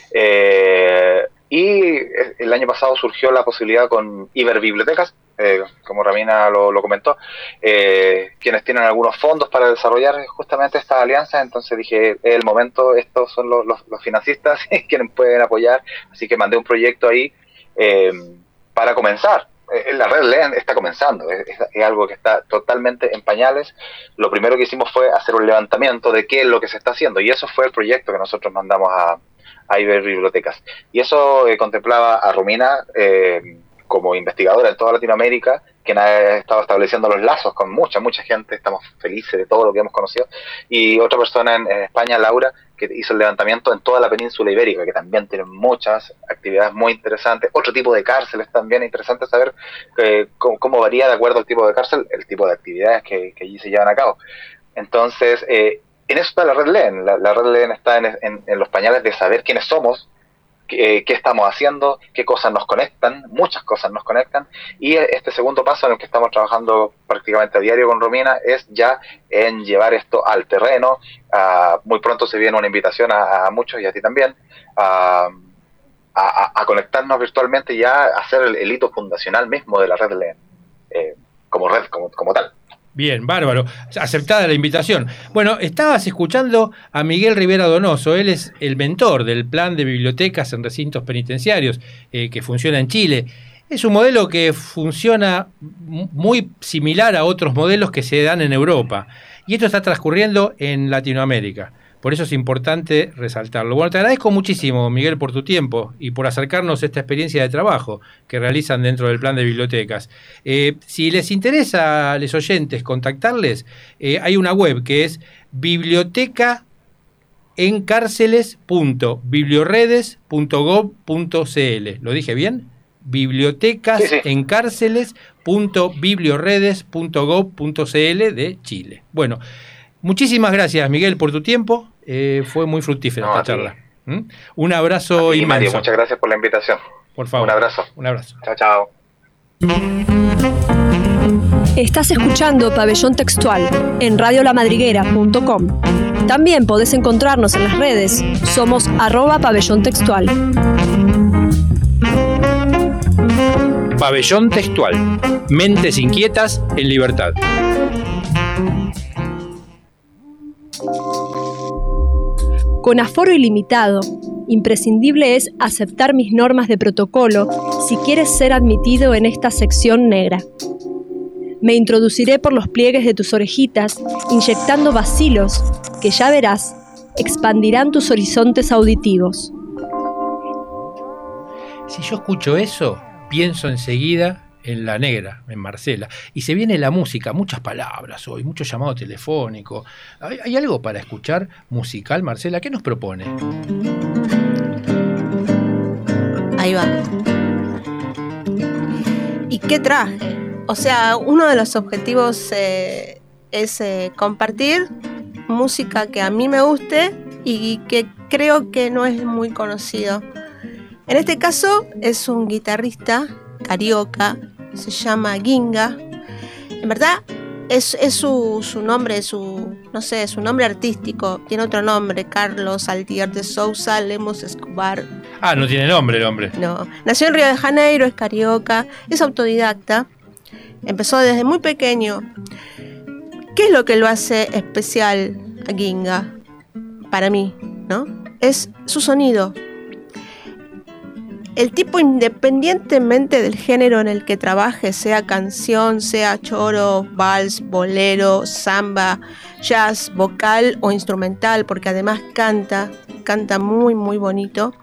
Speaker 10: eh, y el año pasado surgió la posibilidad con Iberbibliotecas, eh, como Ramina lo, lo comentó, eh, quienes tienen algunos fondos para desarrollar justamente estas alianzas. Entonces dije, es el momento, estos son los, los, los financistas quienes pueden apoyar, así que mandé un proyecto ahí eh, para comenzar. La Red Leen está comenzando, es, es algo que está totalmente en pañales. Lo primero que hicimos fue hacer un levantamiento de qué es lo que se está haciendo, y eso fue el proyecto que nosotros mandamos a, a Iberbibliotecas. Y eso eh, contemplaba a Romina eh, como investigadora en toda Latinoamérica, quien ha estado estableciendo los lazos con mucha, mucha gente. Estamos felices de todo lo que hemos conocido. Y otra persona en, en España, Laura, que hizo el levantamiento en toda la península ibérica, que también tiene muchas actividades muy interesantes. Otro tipo de cárceles también, interesante saber eh, cómo, cómo varía de acuerdo al tipo de cárcel, el tipo de actividades que, que allí se llevan a cabo. Entonces, eh, en eso está la Red Leen. La, la Red Leen está en, en, en los pañales de saber quiénes somos, qué, qué estamos haciendo, qué cosas nos conectan, muchas cosas nos conectan, y este segundo paso en el que estamos trabajando prácticamente a diario con Romina es ya en llevar esto al terreno. Uh, muy pronto se viene una invitación a, a muchos, y a ti también, uh, a, a, a conectarnos virtualmente, ya a hacer el, el hito fundacional mismo de la Red Leen, eh, como red, como, como tal.
Speaker 2: Bien, bárbaro. Aceptada la invitación. Bueno, estabas escuchando a Miguel Rivera Donoso. Él es el mentor del plan de bibliotecas en recintos penitenciarios eh, que funciona en Chile. Es un modelo que funciona muy similar a otros modelos que se dan en Europa. Y esto está transcurriendo en Latinoamérica. Por eso es importante resaltarlo. Bueno, te agradezco muchísimo, Miguel, por tu tiempo y por acercarnos a esta experiencia de trabajo que realizan dentro del plan de bibliotecas. Eh, si les interesa a los oyentes contactarles, eh, hay una web que es biblioteca en cárceles punto biblioredes punto gov punto cl. ¿Lo dije bien? Bibliotecas sí, sí. en cárceles punto biblioredes punto gov punto cl de Chile. Bueno, muchísimas gracias, Miguel, por tu tiempo. Eh, fue muy fructífera no, esta charla. ¿Mm? Un abrazo
Speaker 10: ti,
Speaker 2: inmenso.
Speaker 10: Mario, muchas gracias por la invitación.
Speaker 2: Por favor.
Speaker 10: Un abrazo.
Speaker 2: Un abrazo.
Speaker 10: Chao, chao.
Speaker 1: Estás escuchando Pabellón Textual en radio la madriguera punto com. También podés encontrarnos en las redes. Somos arroba pabellón textual.
Speaker 2: Pabellón Textual. Mentes inquietas en libertad.
Speaker 1: Con aforo ilimitado, imprescindible es aceptar mis normas de protocolo si quieres ser admitido en esta sección negra. Me introduciré por los pliegues de tus orejitas, inyectando bacilos que, ya verás, expandirán tus horizontes auditivos.
Speaker 2: Si yo escucho eso, pienso enseguida en la negra, en Marcela. Y se viene la música, muchas palabras hoy, mucho llamado telefónico. ¿Hay, hay algo para escuchar musical, Marcela? ¿Qué nos propone?
Speaker 11: Ahí va. ¿Y qué traje? O sea, uno de los objetivos eh, es eh, compartir música que a mí me guste y que creo que no es muy conocido. En este caso es un guitarrista carioca, se llama Ginga. En verdad es, es su, su nombre, su no sé, su nombre artístico. Tiene otro nombre, Carlos Altier de Souza Lemos Escobar.
Speaker 2: Ah, no tiene nombre el hombre.
Speaker 11: No, nació en Río de Janeiro, es carioca, es autodidacta. Empezó desde muy pequeño. ¿Qué es lo que lo hace especial a Ginga? Para mí, ¿no? Es su sonido. El tipo, independientemente del género en el que trabaje, sea canción, sea choro, vals, bolero, samba, jazz, vocal o instrumental, porque además canta, canta muy muy bonito.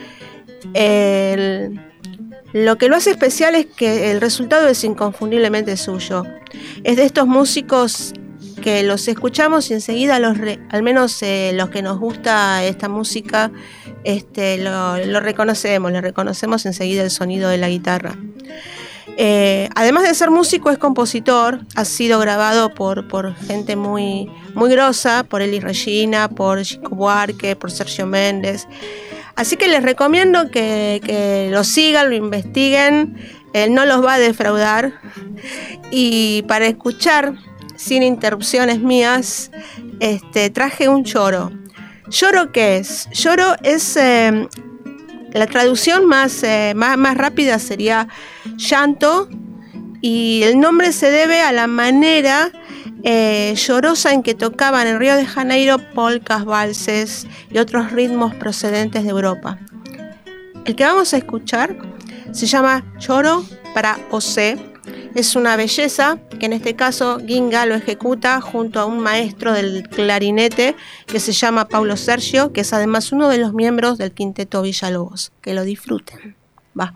Speaker 11: El, lo que lo hace especial es que el resultado es inconfundiblemente suyo. Es de estos músicos que los escuchamos y enseguida, los re, al menos eh, los que nos gusta esta música, este, lo, lo reconocemos, le reconocemos enseguida el sonido de la guitarra. Eh, además de ser músico, es compositor, ha sido grabado por, por gente muy, muy grosa, por Elis Regina, por Chico Buarque, por Sergio Méndez. Así que les recomiendo que, que lo sigan, lo investiguen, él no los va a defraudar. Y para escuchar sin interrupciones mías, este, traje un choro. ¿Lloro qué es? Lloro es, eh, la traducción más, eh, más, más rápida sería llanto, y el nombre se debe a la manera eh, llorosa en que tocaban en Río de Janeiro polcas, valses y otros ritmos procedentes de Europa. El que vamos a escuchar se llama Choro para José. Es una belleza que en este caso Ginga lo ejecuta junto a un maestro del clarinete que se llama Paulo Sergio, que es además uno de los miembros del Quinteto Villalobos. Que lo disfruten. Va.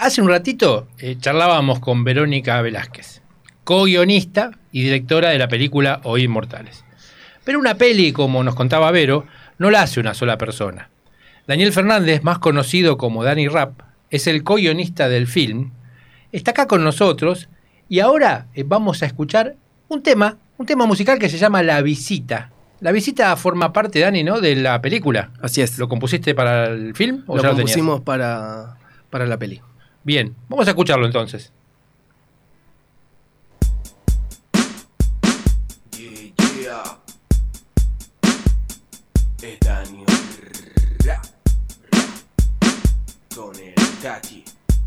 Speaker 2: Hace un ratito eh, charlábamos con Verónica Velázquez, co-guionista y directora de la película Hoy Inmortales. Pero una peli, como nos contaba Vero, no la hace una sola persona. Daniel Fernández, más conocido como Dani Rap, es el co-guionista del film. Está acá con nosotros y ahora eh, vamos a escuchar un tema, un tema musical que se llama La Visita. La Visita forma parte, Dani, ¿no?, de la película.
Speaker 6: Así es.
Speaker 2: ¿Lo compusiste para el film o
Speaker 6: lo
Speaker 2: ya lo
Speaker 6: compusimos para, para la peli.
Speaker 2: Bien, vamos a escucharlo entonces.
Speaker 4: Yeah, yeah. Es Dani Rap, rap, con el Tati.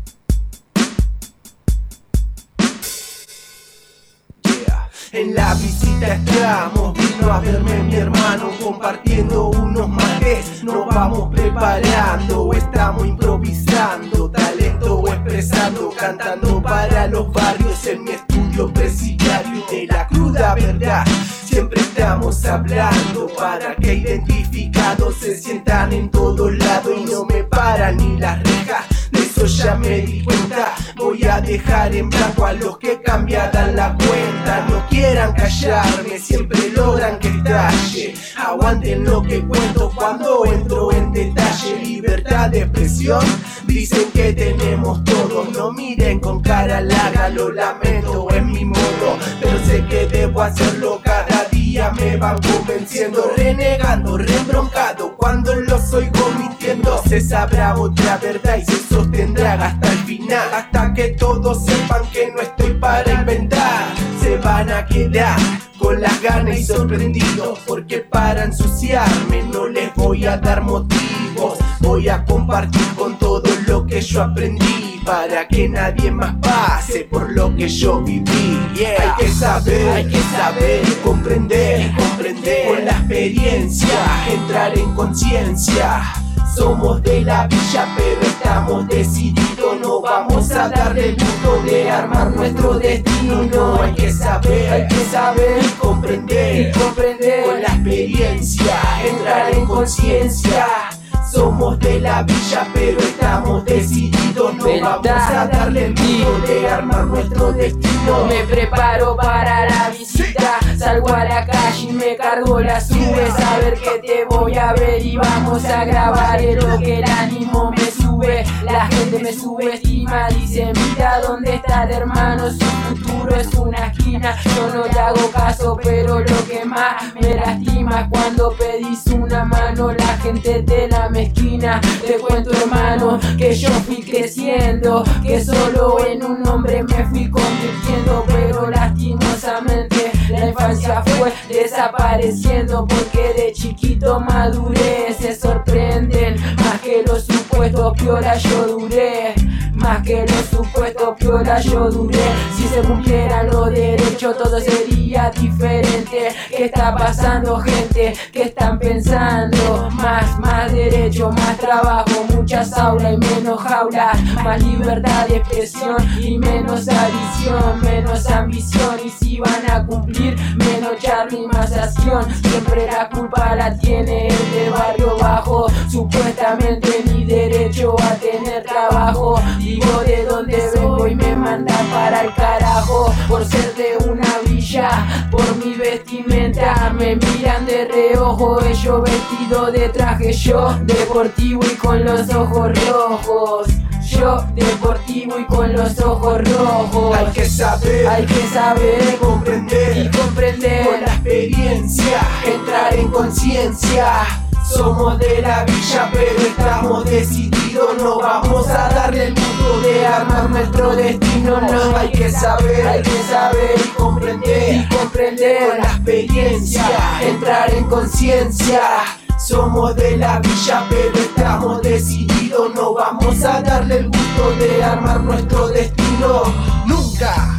Speaker 4: Yeah. En la visita estamos, vino a verme mi hermano, compartiendo unos mates, nos vamos preparando, estamos improvisando, talento expresando, cantando para los barrios en mi estudio presidiario de la cruda verdad. Siempre estamos hablando para que identificados se sientan en todos lados y no me paran ni las rejas. De eso ya me di cuenta. Voy a dejar en blanco a los que cambiarán la cuenta. No quieran callarme, siempre logran que estalle. Aguanten lo que cuento cuando entro en detalle. Libertad de expresión, dicen que tenemos todos. No miren con cara larga, lo lamento, es mi modo. Pero sé que debo hacerlo cada día, me van convenciendo. Renegando, rebroncado, cuando los oigo mintiendo. Se sabrá otra verdad y se sostendrá hasta el final, hasta que todos sepan que no estoy para inventar. Se van a quedar con las ganas y sorprendidos, porque para ensuciarme no les voy a dar motivos. Voy a compartir con todo lo que yo aprendí, para que nadie más pase por lo que yo viví. Yeah. Hay que saber, hay que saber y comprender, y comprender con la experiencia, entrar en conciencia. Somos de la villa pero estamos decididos, no vamos a darle el gusto de armar nuestro destino. No, hay que saber, hay que saber y comprender, y comprender con la experiencia, entrar en conciencia. Somos de la villa pero estamos decididos, no vamos a darle el gusto de armar nuestro destino.
Speaker 12: Me preparo para la visita, salgo a la calle y me cargo las nubes. A ver que te voy a ver y vamos a grabar. Es lo que el ánimo me sube, la gente me subestima. Dice mira dónde está el hermano, su futuro es una esquina. Yo no le hago caso pero lo que más me lastima es cuando pedís una mano, la gente te la mezquina. Te cuento hermano que yo fui creciendo, que solo en un hombre me fui convirtiendo, pero lastimosamente la infancia fue desapareciendo, porque de chiquito maduré. Se sorprenden más que los supuestos piola yo duré, más que los supuestos piola yo duré. Si se cumplieran los derechos todo sería diferente. ¿Qué está pasando gente? ¿Qué están pensando? Más, más derecho, más trabajo, muchas aulas y menos jaulas, más libertad de expresión y menos adición, menos ambición. Y si van a cumplir, menos Charlie, más acción. Siempre la culpa la tiene el de barrio bajo, supuestamente mi derecho a tener trabajo. Digo de dónde vengo y me mandan para el carajo, por ser de una villa, por mi vestimenta me miran de reojo. Ellos vestidos de traje, yo deportivo y con los ojos rojos. Yo deportivo y con los ojos rojos.
Speaker 4: Hay que saber,
Speaker 12: hay que saber
Speaker 4: y comprender,
Speaker 12: y comprender
Speaker 4: con la experiencia, entrar en conciencia. Somos de la villa pero estamos decididos, no vamos a darle el gusto de armar nuestro destino. No, hay que saber, hay que saber y comprender, y comprender con la experiencia, entrar en conciencia. Somos de la villa pero estamos decididos, no vamos a darle el gusto de armar nuestro destino. Nunca.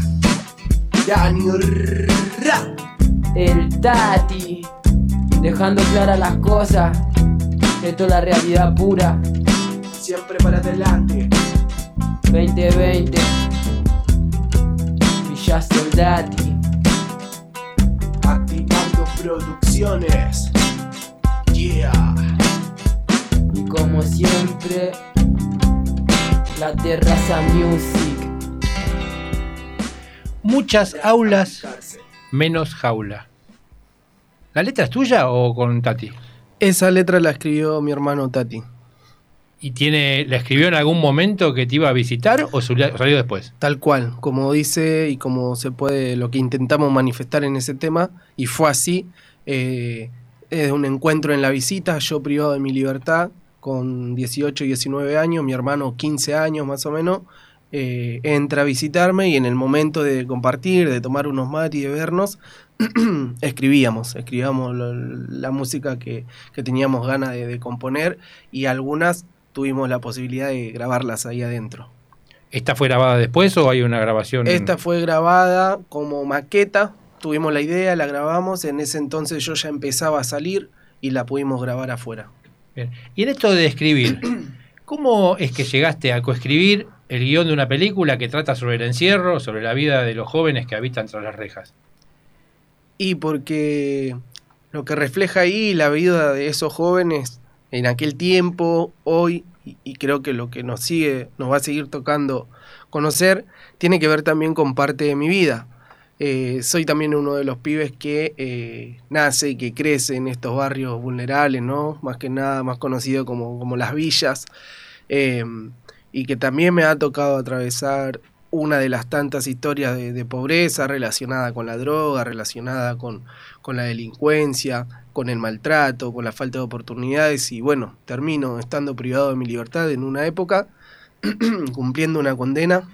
Speaker 4: Dani Rap,
Speaker 12: el Tati, dejando claras las cosas. Esto es la realidad pura.
Speaker 4: Siempre para adelante.
Speaker 12: veinte veinte Villa Soldati,
Speaker 4: activando producciones. Yeah.
Speaker 12: Y como siempre, La Terraza Music.
Speaker 2: Muchas aulas, menos jaula. ¿La letra es tuya o con Tati?
Speaker 6: Esa letra la escribió mi hermano Tati.
Speaker 2: ¿Y tiene, la escribió en algún momento que te iba a visitar o salió después?
Speaker 6: Tal cual, como dice y como se puede, lo que intentamos manifestar en ese tema, y fue así. Eh, es un encuentro en la visita, yo privado de mi libertad, con dieciocho y diecinueve años, mi hermano quince años más o menos, eh, entra a visitarme y en el momento de compartir, de tomar unos mates y de vernos, escribíamos, escribíamos lo, la música que, que teníamos ganas de, de componer, y algunas tuvimos la posibilidad de grabarlas ahí adentro.
Speaker 2: ¿Esta fue grabada después o hay una grabación?
Speaker 6: Esta fue grabada como maqueta, tuvimos la idea, la grabamos, en ese entonces yo ya empezaba a salir y la pudimos grabar afuera.
Speaker 2: Bien. Y en esto de escribir, ¿cómo es que llegaste a coescribir el guión de una película que trata sobre el encierro, sobre la vida de los jóvenes que habitan tras las rejas?
Speaker 6: Y porque lo que refleja ahí la vida de esos jóvenes en aquel tiempo, hoy, y, y creo que lo que nos sigue, nos va a seguir tocando conocer, tiene que ver también con parte de mi vida. Eh, soy también uno de los pibes que eh, nace y que crece en estos barrios vulnerables, ¿no? Más que nada, más conocido como, como las villas, eh, y que también me ha tocado atravesar una de las tantas historias de, de pobreza relacionada con la droga, relacionada con, con la delincuencia, con el maltrato, con la falta de oportunidades, y bueno, termino estando privado de mi libertad en una época, cumpliendo una condena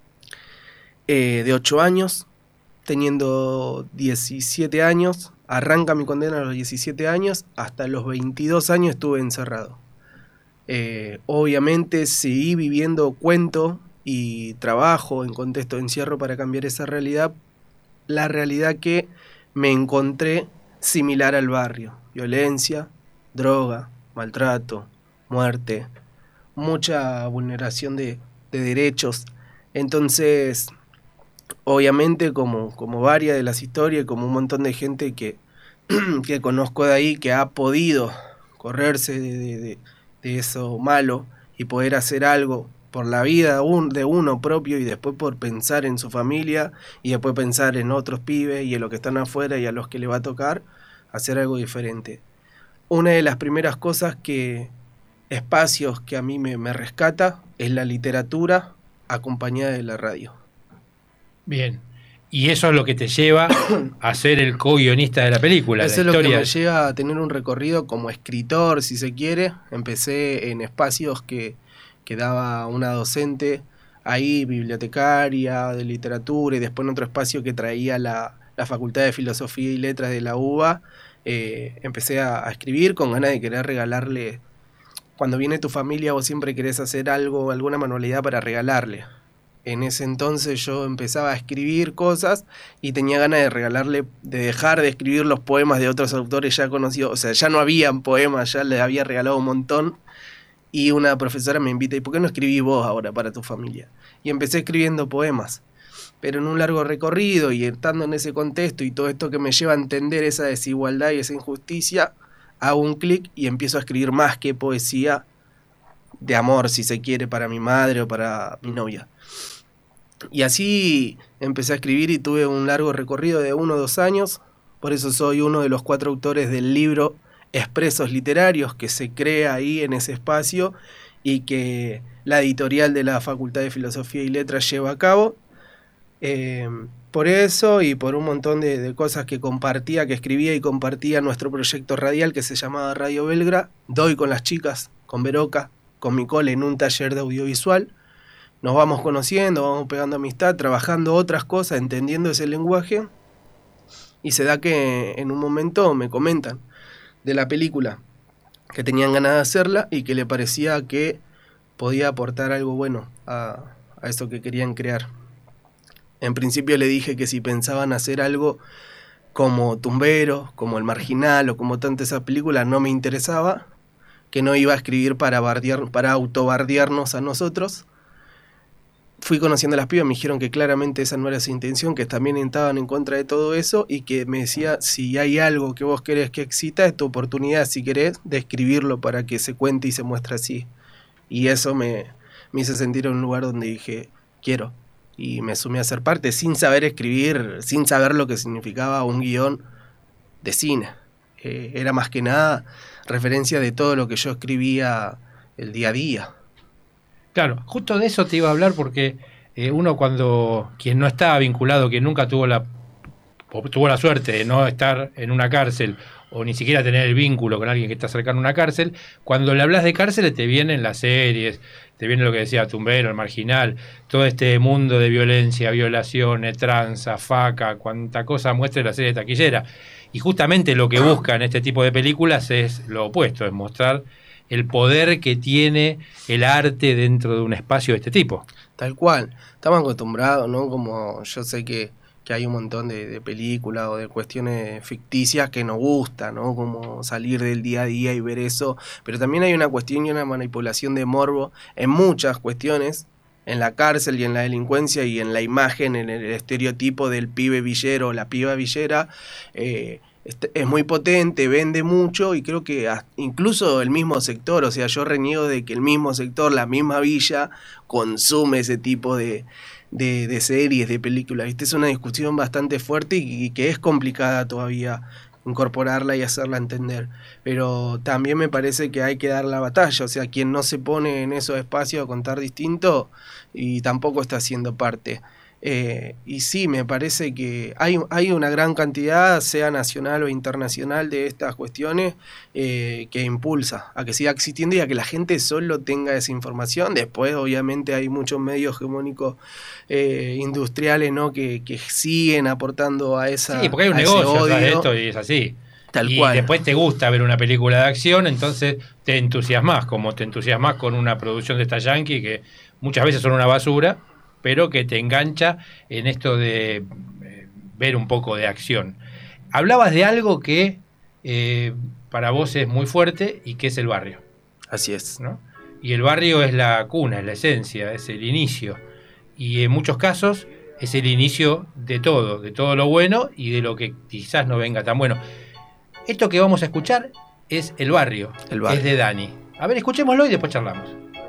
Speaker 6: eh, de ocho años, teniendo diecisiete años, arranca mi condena a los diecisiete años, hasta los veintidós años estuve encerrado. Eh, obviamente seguí viviendo cuento y trabajo en contexto de encierro para cambiar esa realidad, la realidad que me encontré similar al barrio: violencia, droga, maltrato, muerte, mucha vulneración de, de derechos. Entonces, obviamente, como, como varias de las historias, como un montón de gente que, que conozco de ahí, que ha podido correrse de, de, de, de eso malo y poder hacer algo por la vida de uno propio, y después por pensar en su familia, y después pensar en otros pibes y en los que están afuera y a los que le va a tocar hacer algo diferente. Una de las primeras cosas que, espacios que a mí me, me rescata, es la literatura acompañada de la radio.
Speaker 2: Bien, y eso es lo que te lleva a ser el co-guionista de la película.
Speaker 6: Eso
Speaker 2: la
Speaker 6: es lo
Speaker 2: historia.
Speaker 6: que me lleva a tener un recorrido como escritor, si se quiere. Empecé en espacios que que daba una docente ahí, bibliotecaria de literatura, y después en otro espacio que traía la, la Facultad de Filosofía y Letras de la U B A, eh, empecé a, a escribir con ganas de querer regalarle. Cuando viene tu familia vos siempre querés hacer algo, alguna manualidad para regalarle. En ese entonces yo empezaba a escribir cosas y tenía ganas de regalarle, de dejar de escribir los poemas de otros autores ya conocidos, o sea, ya no habían poemas, ya les había regalado un montón. Y una profesora me invita: ¿y por qué no escribís vos ahora para tu familia? Y empecé escribiendo poemas, pero en un largo recorrido y estando en ese contexto y todo esto que me lleva a entender esa desigualdad y esa injusticia, hago un clic y empiezo a escribir más que poesía de amor, si se quiere, para mi madre o para mi novia. Y así empecé a escribir y tuve un largo recorrido de uno o dos años, por eso soy uno de los cuatro autores del libro Expresos Literarios, que se crea ahí en ese espacio y que la editorial de la Facultad de Filosofía y Letras lleva a cabo. Eh, por eso y por un montón de, de cosas que compartía, que escribía y compartía nuestro proyecto radial que se llamaba Radio Belgra, doy con las chicas, con Veroca, con mi cole en un taller de audiovisual. Nos vamos conociendo, vamos pegando amistad, trabajando otras cosas, entendiendo ese lenguaje, y se da que en un momento me comentan de la película, que tenían ganas de hacerla y que le parecía que podía aportar algo bueno a, a eso que querían crear. En principio le dije que si pensaban hacer algo como Tumbero, como El Marginal o como tantas esas películas, no me interesaba, que no iba a escribir para bardear, para autobardearnos a nosotros. Fui conociendo a las pibas, me dijeron que claramente esa no era su intención, que también estaban en contra de todo eso, y que me decía: si hay algo que vos querés que exista, es tu oportunidad, si querés, de escribirlo para que se cuente y se muestre así. Y eso me, me hice sentir en un lugar donde dije, quiero. Y me sumé a ser parte sin saber escribir, sin saber lo que significaba un guión de cine. Eh, era más que nada referencia de todo lo que yo escribía el día a día.
Speaker 2: Claro, justo de eso te iba a hablar porque eh, uno cuando, quien no estaba vinculado, quien nunca tuvo la, tuvo la suerte de no estar en una cárcel o ni siquiera tener el vínculo con alguien que está cercano a una cárcel, cuando le hablas de cárceles te vienen las series, te viene lo que decía Tumbero, El Marginal, todo este mundo de violencia, violaciones, tranza, faca, cuanta cosa muestra la serie taquillera. Y justamente lo que buscan este tipo de películas es lo opuesto, es mostrar el poder que tiene el arte dentro de un espacio de este tipo.
Speaker 6: Tal cual, estamos acostumbrados, ¿no? Como yo sé que que hay un montón de, de películas o de cuestiones ficticias que nos gusta, ¿no? Como salir del día a día y ver eso, pero también hay una cuestión y una manipulación de morbo en muchas cuestiones, en la cárcel y en la delincuencia y en la imagen, en el estereotipo del pibe villero o la piba villera, eh, es muy potente, vende mucho y creo que incluso el mismo sector, o sea, yo reniego de que el mismo sector, la misma villa, consume ese tipo de... De, de series, de películas. Esta es una discusión bastante fuerte y, y que es complicada todavía incorporarla y hacerla entender, pero también me parece que hay que dar la batalla, o sea, quien no se pone en esos espacios a contar distinto y tampoco está siendo parte. Eh, y sí, me parece que hay, hay una gran cantidad, sea nacional o internacional, de estas cuestiones eh, que impulsa a que siga existiendo y a que la gente solo tenga esa información. Después, obviamente, hay muchos medios hegemónicos eh, industriales, ¿no? que, que siguen aportando a esa.
Speaker 2: Sí, porque hay un negocio de esto y es así.
Speaker 6: Tal
Speaker 2: y
Speaker 6: cual.
Speaker 2: Después te gusta ver una película de acción, entonces te entusiasmas, como te entusiasmas con una producción de esta yankee que muchas veces son una basura, pero que te engancha en esto de eh, ver un poco de acción. Hablabas de algo que eh, para vos es muy fuerte y que es el barrio.
Speaker 6: Así es,
Speaker 2: ¿no? Y el barrio es la cuna, es la esencia, es el inicio. Y en muchos casos es el inicio de todo, de todo lo bueno y de lo que quizás no venga tan bueno. Esto que vamos a escuchar es El Barrio,
Speaker 6: el barrio.
Speaker 2: Es de Dani. A ver, escuchémoslo y después charlamos.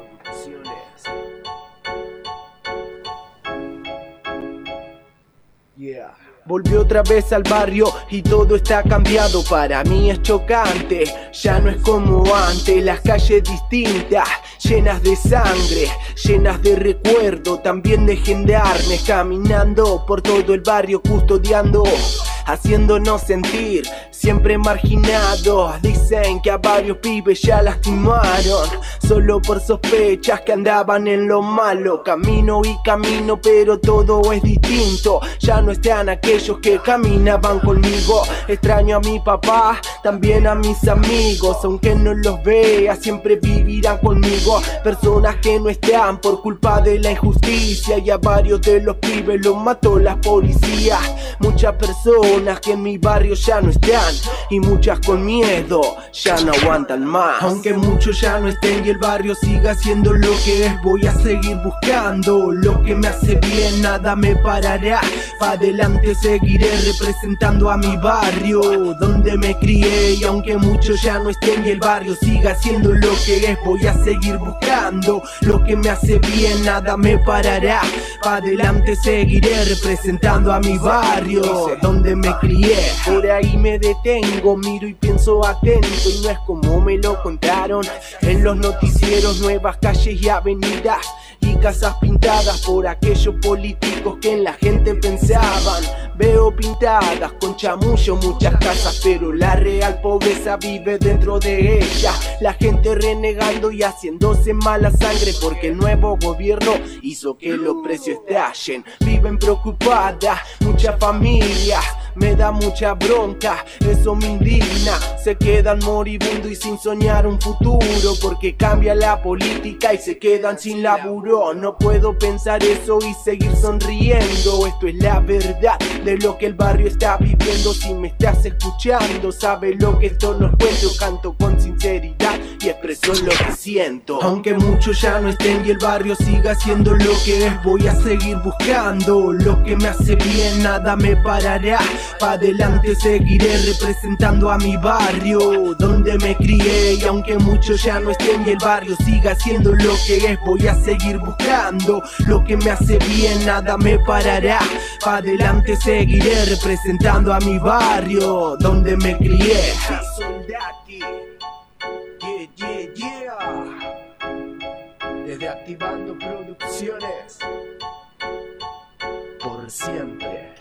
Speaker 4: Yeah. Volvió otra vez al barrio y todo está cambiado. Para mí es chocante, ya no es como antes. Las calles distintas, llenas de sangre, llenas de recuerdo, también de gendarmes caminando por todo el barrio custodiando, haciéndonos sentir siempre marginados. Dicen que a varios pibes ya lastimaron solo por sospechas que andaban en lo malo. Camino y camino, pero todo es distinto. Ya no están aquellos que caminaban conmigo. Extraño a mi papá, también a mis amigos. Aunque no los vea, siempre vivirán conmigo. Personas que no están por culpa de la injusticia, y a varios de los pibes los mató la policía. Muchas personas que en mi barrio ya no están, y muchas con miedo ya no aguantan más. Aunque muchos ya no estén y el barrio siga siendo lo que es, voy a seguir buscando lo que me hace bien, nada me parará. Pa' adelante seguiré representando a mi barrio donde me crié, y aunque muchos ya no estén y el barrio siga siendo lo que es, voy a seguir buscando lo que me hace bien, nada me parará. Pa' adelante seguiré representando a mi barrio donde me crié. Por ahí me detengo, miro y pienso atento, y no es como me lo contaron en los noticieros. Nuevas calles y avenidas y casas pintadas por aquellos políticos que en la gente pensaban. Veo pintadas con chamullo muchas casas, pero la real pobreza vive dentro de ella. La gente renegando y haciéndose mala sangre porque el nuevo gobierno hizo que los precios estallen. Viven preocupadas muchas familias, me da mucha bronca, eso me indigna. Se quedan moribundos y sin soñar un futuro, porque cambia la política y se quedan sin laburo. No puedo pensar eso y seguir sonriendo. Esto es la verdad de lo que el barrio está viviendo. Si me estás escuchando, sabes lo que esto nos cuento. Canto con sinceridad y expreso lo que siento. Aunque muchos ya no estén y el barrio siga siendo lo que es, voy a seguir buscando lo que me hace bien, nada me parará. Pa' adelante seguiré representando a mi barrio, donde me crié, y aunque muchos ya no estén y el barrio siga siendo lo que es, voy a seguir buscando lo que me hace bien, nada me parará. Pa' adelante seguiré representando a mi barrio, donde me crié. Soldati, yeah, yeah, yeah. Desde Activando Producciones, por siempre.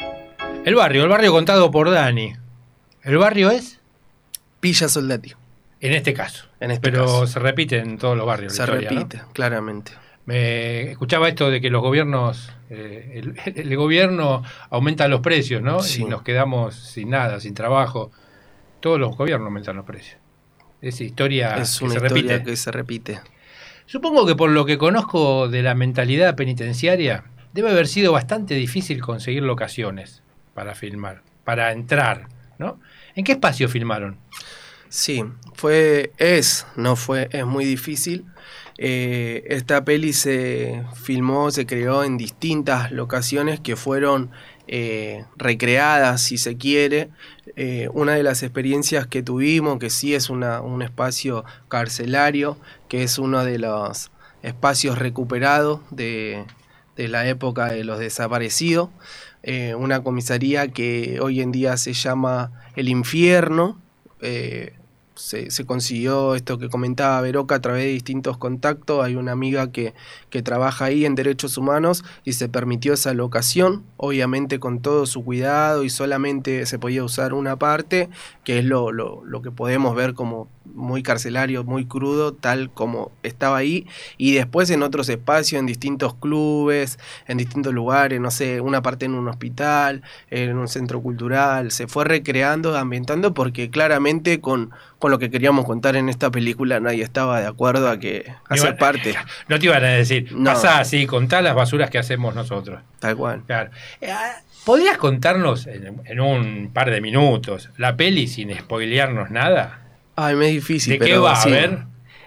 Speaker 2: El barrio, el barrio contado por Dani. ¿El barrio es?
Speaker 6: Villa Soldati.
Speaker 2: En este caso.
Speaker 6: En este
Speaker 2: Pero
Speaker 6: caso.
Speaker 2: se repite en todos los barrios.
Speaker 6: Se
Speaker 2: la historia,
Speaker 6: repite,
Speaker 2: ¿no?
Speaker 6: claramente.
Speaker 2: Me escuchaba esto de que los gobiernos, eh, el, el gobierno aumenta los precios, ¿no?
Speaker 6: Sí.
Speaker 2: Y nos quedamos sin nada, sin trabajo. Todos los gobiernos aumentan los precios. Esa historia
Speaker 6: Es
Speaker 2: que
Speaker 6: una
Speaker 2: se
Speaker 6: historia
Speaker 2: repite.
Speaker 6: que se repite.
Speaker 2: Supongo que por lo que conozco de la mentalidad penitenciaria, debe haber sido bastante difícil conseguir locaciones para filmar, para entrar, ¿no? ¿En qué espacio filmaron?
Speaker 6: Sí, fue, es, no fue, es muy difícil. Eh, esta peli se filmó, se creó en distintas locaciones que fueron eh, recreadas, si se quiere. Eh, una de las experiencias que tuvimos, que sí es una, un espacio carcelario, que es uno de los espacios recuperados de, de la época de los desaparecidos, eh, una comisaría que hoy en día se llama El Infierno. eh, Se, se consiguió esto que comentaba Veroca a través de distintos contactos. Hay una amiga que, que trabaja ahí en derechos humanos y se permitió esa locación, obviamente con todo su cuidado, y solamente se podía usar una parte, que es lo, lo, lo que podemos ver como muy carcelario, muy crudo, tal como estaba ahí, y después en otros espacios, en distintos clubes, en distintos lugares, no sé, una parte en un hospital, en un centro cultural, se fue recreando, ambientando, porque claramente con, con lo que queríamos contar en esta película nadie estaba de acuerdo a que a ser parte.
Speaker 2: No te iban a decir,
Speaker 6: No.
Speaker 2: pasá así, contá las basuras que hacemos nosotros.
Speaker 6: Tal cual.
Speaker 2: Claro. Eh, ¿Podrías contarnos en, en un par de minutos la peli sin spoilearnos nada?
Speaker 6: Ay, me es difícil.
Speaker 2: ¿De qué
Speaker 6: pero
Speaker 2: va?
Speaker 6: sí.
Speaker 2: A ver.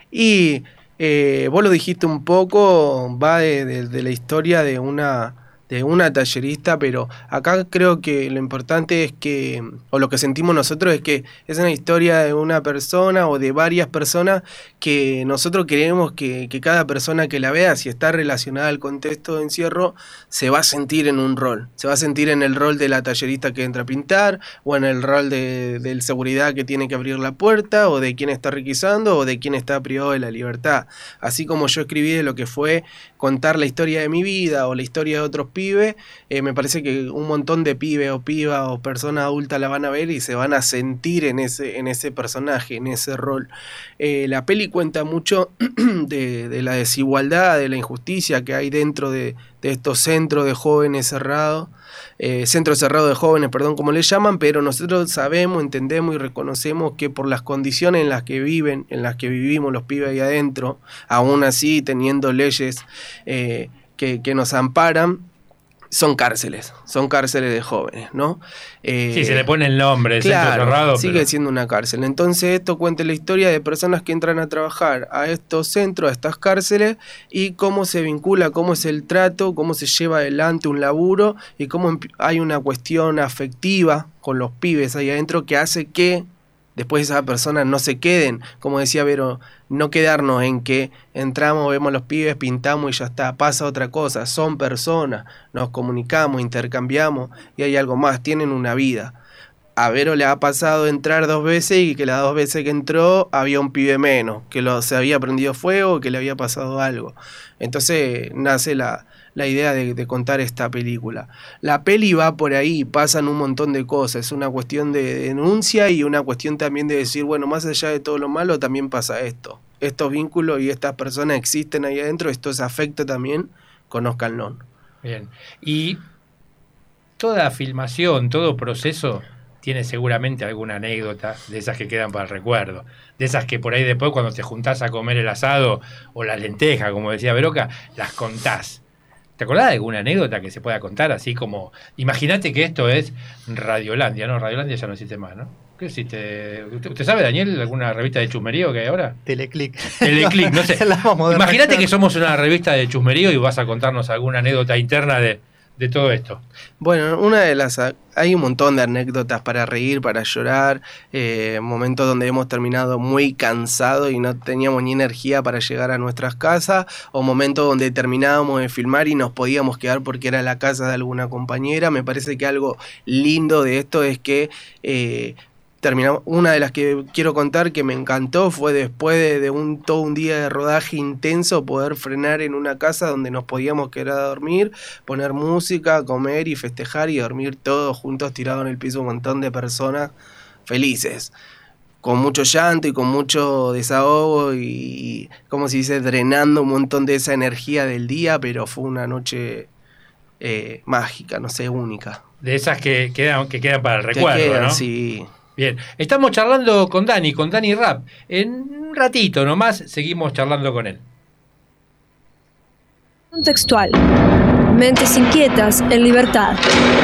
Speaker 6: Y eh, vos lo dijiste un poco, va de, de, de la historia de una, de una tallerista, pero acá creo que lo importante es que, o lo que sentimos nosotros es que es una historia de una persona o de varias personas que nosotros queremos que, que cada persona que la vea, si está relacionada al contexto de encierro, se va a sentir en un rol. Se va a sentir en el rol de la tallerista que entra a pintar, o en el rol de, del seguridad que tiene que abrir la puerta, o de quien está requisando, o de quien está privado de la libertad. Así como yo escribí de lo que fue contar la historia de mi vida o la historia de otros pibes, eh, me parece que un montón de pibes o pibas o personas adultas la van a ver y se van a sentir en ese, en ese personaje, en ese rol. Eh, la peli cuenta mucho de, de la desigualdad, de la injusticia que hay dentro de, de estos centros de jóvenes cerrados, eh, centros cerrados de jóvenes, perdón, como le llaman, pero nosotros sabemos, entendemos y reconocemos que por las condiciones en las que viven, en las que vivimos los pibes ahí adentro, aún así teniendo leyes eh, que, que nos amparan, son cárceles, son cárceles de jóvenes, ¿no? Eh,
Speaker 2: Sí, se le pone el nombre, el
Speaker 6: claro,
Speaker 2: centro cerrado.
Speaker 6: sigue
Speaker 2: pero-
Speaker 6: siendo una cárcel. Entonces esto cuenta la historia de personas que entran a trabajar a estos centros, a estas cárceles, y cómo se vincula, cómo es el trato, cómo se lleva adelante un laburo, y cómo empi- hay una cuestión afectiva con los pibes ahí adentro que hace que después esas personas no se queden, como decía Vero, no quedarnos en que entramos, vemos los pibes, pintamos y ya está, pasa otra cosa, son personas, nos comunicamos, intercambiamos y hay algo más, tienen una vida. A Vero le ha pasado entrar dos veces y que las dos veces que entró había un pibe menos, que lo, se había prendido fuego, que le había pasado algo. Entonces nace la, la idea de, de contar esta película. La peli va por ahí, pasan un montón de cosas, es una cuestión de denuncia y una cuestión también de decir, bueno, más allá de todo lo malo también pasa esto. Estos vínculos y estas personas existen ahí adentro, esto se afecta también, conózcanlo.
Speaker 2: Bien. Y toda filmación, todo proceso tiene seguramente alguna anécdota de esas que quedan para el recuerdo, de esas que por ahí después cuando te juntás a comer el asado o las lentejas, como decía Veroca, las contás. ¿Te acordás de alguna anécdota que se pueda contar? Así como, imagínate que esto es Radiolandia, ¿no? Radiolandia ya no existe más, ¿no? ¿Qué existe? ¿Usted, usted sabe, Daniel, alguna revista de chusmerío que hay ahora?
Speaker 5: Teleclick.
Speaker 2: Teleclick, no sé.
Speaker 5: La más moderna.
Speaker 2: Imagínate que somos una revista de chusmerío y vas a contarnos alguna anécdota interna de, de todo esto?
Speaker 6: Bueno, una de las... Hay un montón de anécdotas para reír, para llorar, eh, momentos donde hemos terminado muy cansados y no teníamos ni energía para llegar a nuestras casas, o momentos donde terminábamos de filmar y nos podíamos quedar porque era la casa de alguna compañera. Me parece que algo lindo de esto es que... Eh, Terminamos. Una de las que quiero contar que me encantó fue después de, de un todo un día de rodaje intenso poder frenar en una casa donde nos podíamos quedar a dormir, poner música, comer y festejar y dormir todos juntos tirados en el piso, un montón de personas felices, con mucho llanto y con mucho desahogo y, como se dice, drenando un montón de esa energía del día, pero fue una noche eh, mágica, no sé, única.
Speaker 2: De esas que quedan, que quedan para el recuerdo,
Speaker 6: que quedan,
Speaker 2: ¿no?
Speaker 6: Sí.
Speaker 2: Bien, estamos charlando con Dani, con Dani Rapp. En un ratito nomás seguimos charlando con él.
Speaker 1: Contextual. Mentes inquietas en libertad.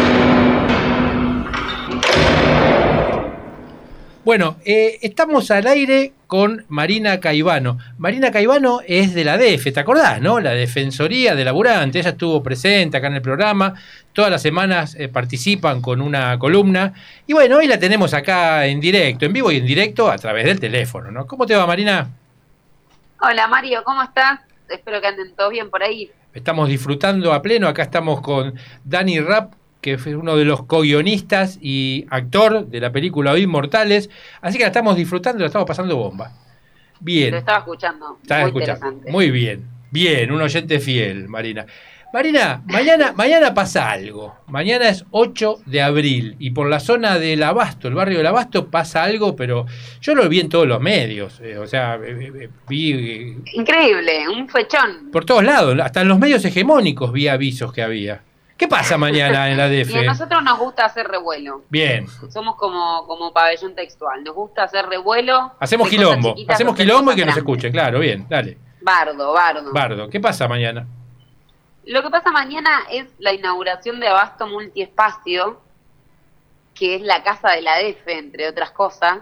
Speaker 2: Bueno, eh, estamos al aire con Marina Caivano. Marina Caivano es de la D E F, ¿te acordás, no? La Defensoría de Laburante. Ella estuvo presente acá en el programa. Todas las semanas eh, participan con una columna. Y bueno, hoy la tenemos acá en directo, en vivo y en directo a través del teléfono, ¿no? ¿Cómo te va, Marina?
Speaker 13: Hola, Mario, ¿cómo estás? Espero que anden todos bien por ahí.
Speaker 2: Estamos disfrutando a pleno. Acá estamos con Dani Rapp, que fue uno de los co-guionistas y actor de la película Inmortales. Así que la estamos disfrutando, la estamos pasando bomba. Bien.
Speaker 13: Lo estaba escuchando.
Speaker 2: Estaba
Speaker 13: Muy
Speaker 2: escuchando.
Speaker 13: interesante.
Speaker 2: Muy bien. Bien, un oyente fiel, Marina. Marina, mañana, mañana pasa algo. Mañana es ocho de abril y por la zona del Abasto, el barrio del Abasto, pasa algo, pero yo lo vi en todos los medios. Eh, o sea, eh, eh, vi... Eh,
Speaker 13: Increíble, un fechón.
Speaker 2: por todos lados, hasta en los medios hegemónicos vi avisos que había. ¿Qué pasa mañana en la D E F?
Speaker 13: Y a nosotros nos gusta hacer revuelo.
Speaker 2: Bien.
Speaker 13: Somos como, como pabellón textual. Nos gusta hacer revuelo.
Speaker 2: Hacemos quilombo. Hacemos quilombo y que nos escuchen. Claro, bien, dale.
Speaker 13: Bardo, bardo.
Speaker 2: Bardo. ¿Qué pasa mañana?
Speaker 13: Lo que pasa mañana es la inauguración de Abasto Multiespacio, que es la casa de la D E F, entre otras cosas.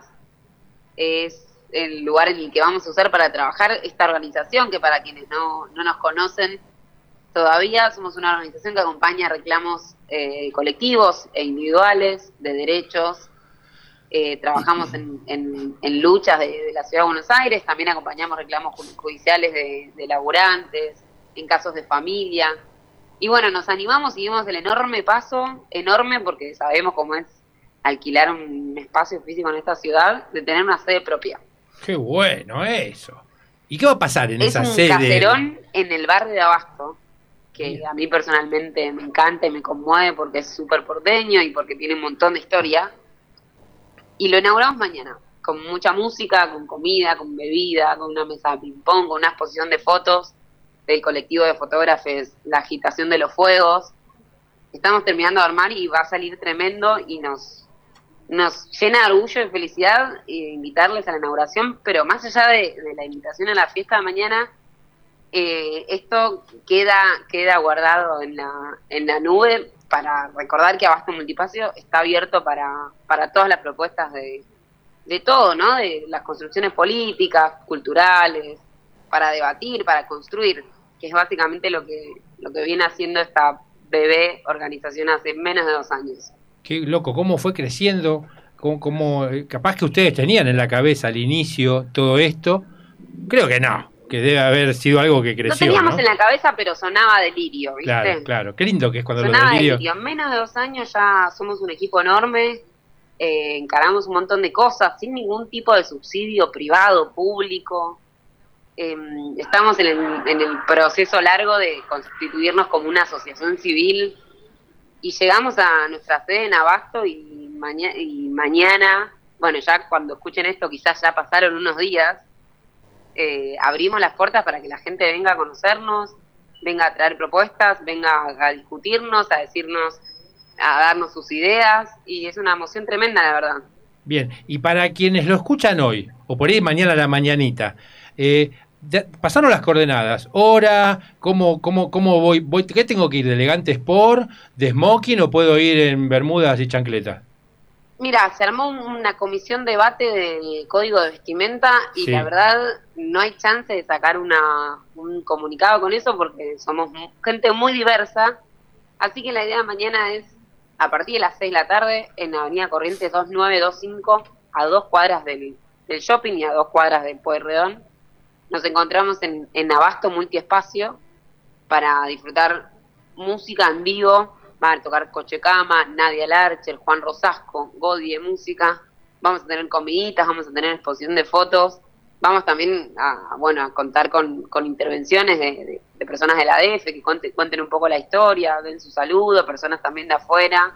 Speaker 13: Es el lugar en el que vamos a usar para trabajar esta organización, que para quienes no, no nos conocen todavía, somos una organización que acompaña reclamos eh, colectivos e individuales de derechos. Eh, trabajamos en, en, en luchas de, de la Ciudad de Buenos Aires, también acompañamos reclamos judiciales de, de laburantes, en casos de familia. Y bueno, nos animamos y dimos el enorme paso, enorme porque sabemos cómo es alquilar un espacio físico en esta ciudad, de tener una sede propia.
Speaker 2: Qué bueno eso. ¿Y qué va a pasar en
Speaker 13: Es
Speaker 2: esa
Speaker 13: un
Speaker 2: sede?
Speaker 13: caserón en el barrio de Abasto, que a mí personalmente me encanta y me conmueve porque es súper porteño y porque tiene un montón de historia. Y lo inauguramos mañana, con mucha música, con comida, con bebida, con una mesa de ping-pong, con una exposición de fotos del colectivo de fotógrafos, la agitación de los fuegos. Estamos terminando de armar y va a salir tremendo y nos, nos llena de orgullo y felicidad e invitarles a la inauguración, pero más allá de, de la invitación a la fiesta de mañana, eh, esto queda queda guardado en la, en la nube para recordar que Abasto Multiespacio está abierto para, para todas las propuestas de, de todo, ¿no? De las construcciones políticas, culturales, para debatir, para construir, que es básicamente lo que, lo que viene haciendo esta bebé organización hace menos de dos años.
Speaker 2: Qué loco, cómo fue creciendo, cómo, cómo, capaz que ustedes tenían en la cabeza al inicio todo esto. Creo que no, que debe haber sido algo que creció.
Speaker 13: Lo teníamos,
Speaker 2: ¿no?
Speaker 13: en la cabeza, pero sonaba delirio, ¿viste?
Speaker 2: Claro, claro. Qué lindo que es cuando
Speaker 13: sonaba
Speaker 2: los delirios...
Speaker 13: delirio. En menos de dos años ya somos un equipo enorme, eh, encaramos un montón de cosas sin ningún tipo de subsidio privado, público. Eh, estamos en el, en el proceso largo de constituirnos como una asociación civil y llegamos a nuestra sede en Abasto y, maña y mañana, bueno, ya cuando escuchen esto quizás ya pasaron unos días, eh, abrimos las puertas para que la gente venga a conocernos, venga a traer propuestas, venga a, a discutirnos, a decirnos, a darnos sus ideas, y es una emoción tremenda, la verdad.
Speaker 2: Bien, y para quienes lo escuchan hoy, o por ahí mañana a la mañanita, eh, pasaron las coordenadas, hora, cómo, cómo, cómo voy, voy, ¿qué tengo que ir? ¿De elegante sport, de smoking o puedo ir en bermudas y chancletas?
Speaker 13: Mira, se armó una comisión de debate del código de vestimenta y sí, la verdad no hay chance de sacar una, un comunicado con eso porque somos gente muy diversa Así que la idea mañana es, a partir de las seis de la tarde, en Avenida Corrientes dos nueve dos cinco, a dos cuadras del, del shopping y a dos cuadras del Pueyrredón, nos encontramos en, en Abasto Multiespacio para disfrutar música en vivo. Van a tocar Cochecama, Nadia Larcher, Juan Rosasco, Godi de música. Vamos a tener comiditas, vamos a tener exposición de fotos. Vamos también a, bueno, a contar con, con intervenciones de, de, de personas de la D F que cuenten, cuenten un poco la historia, den su saludo, personas también de afuera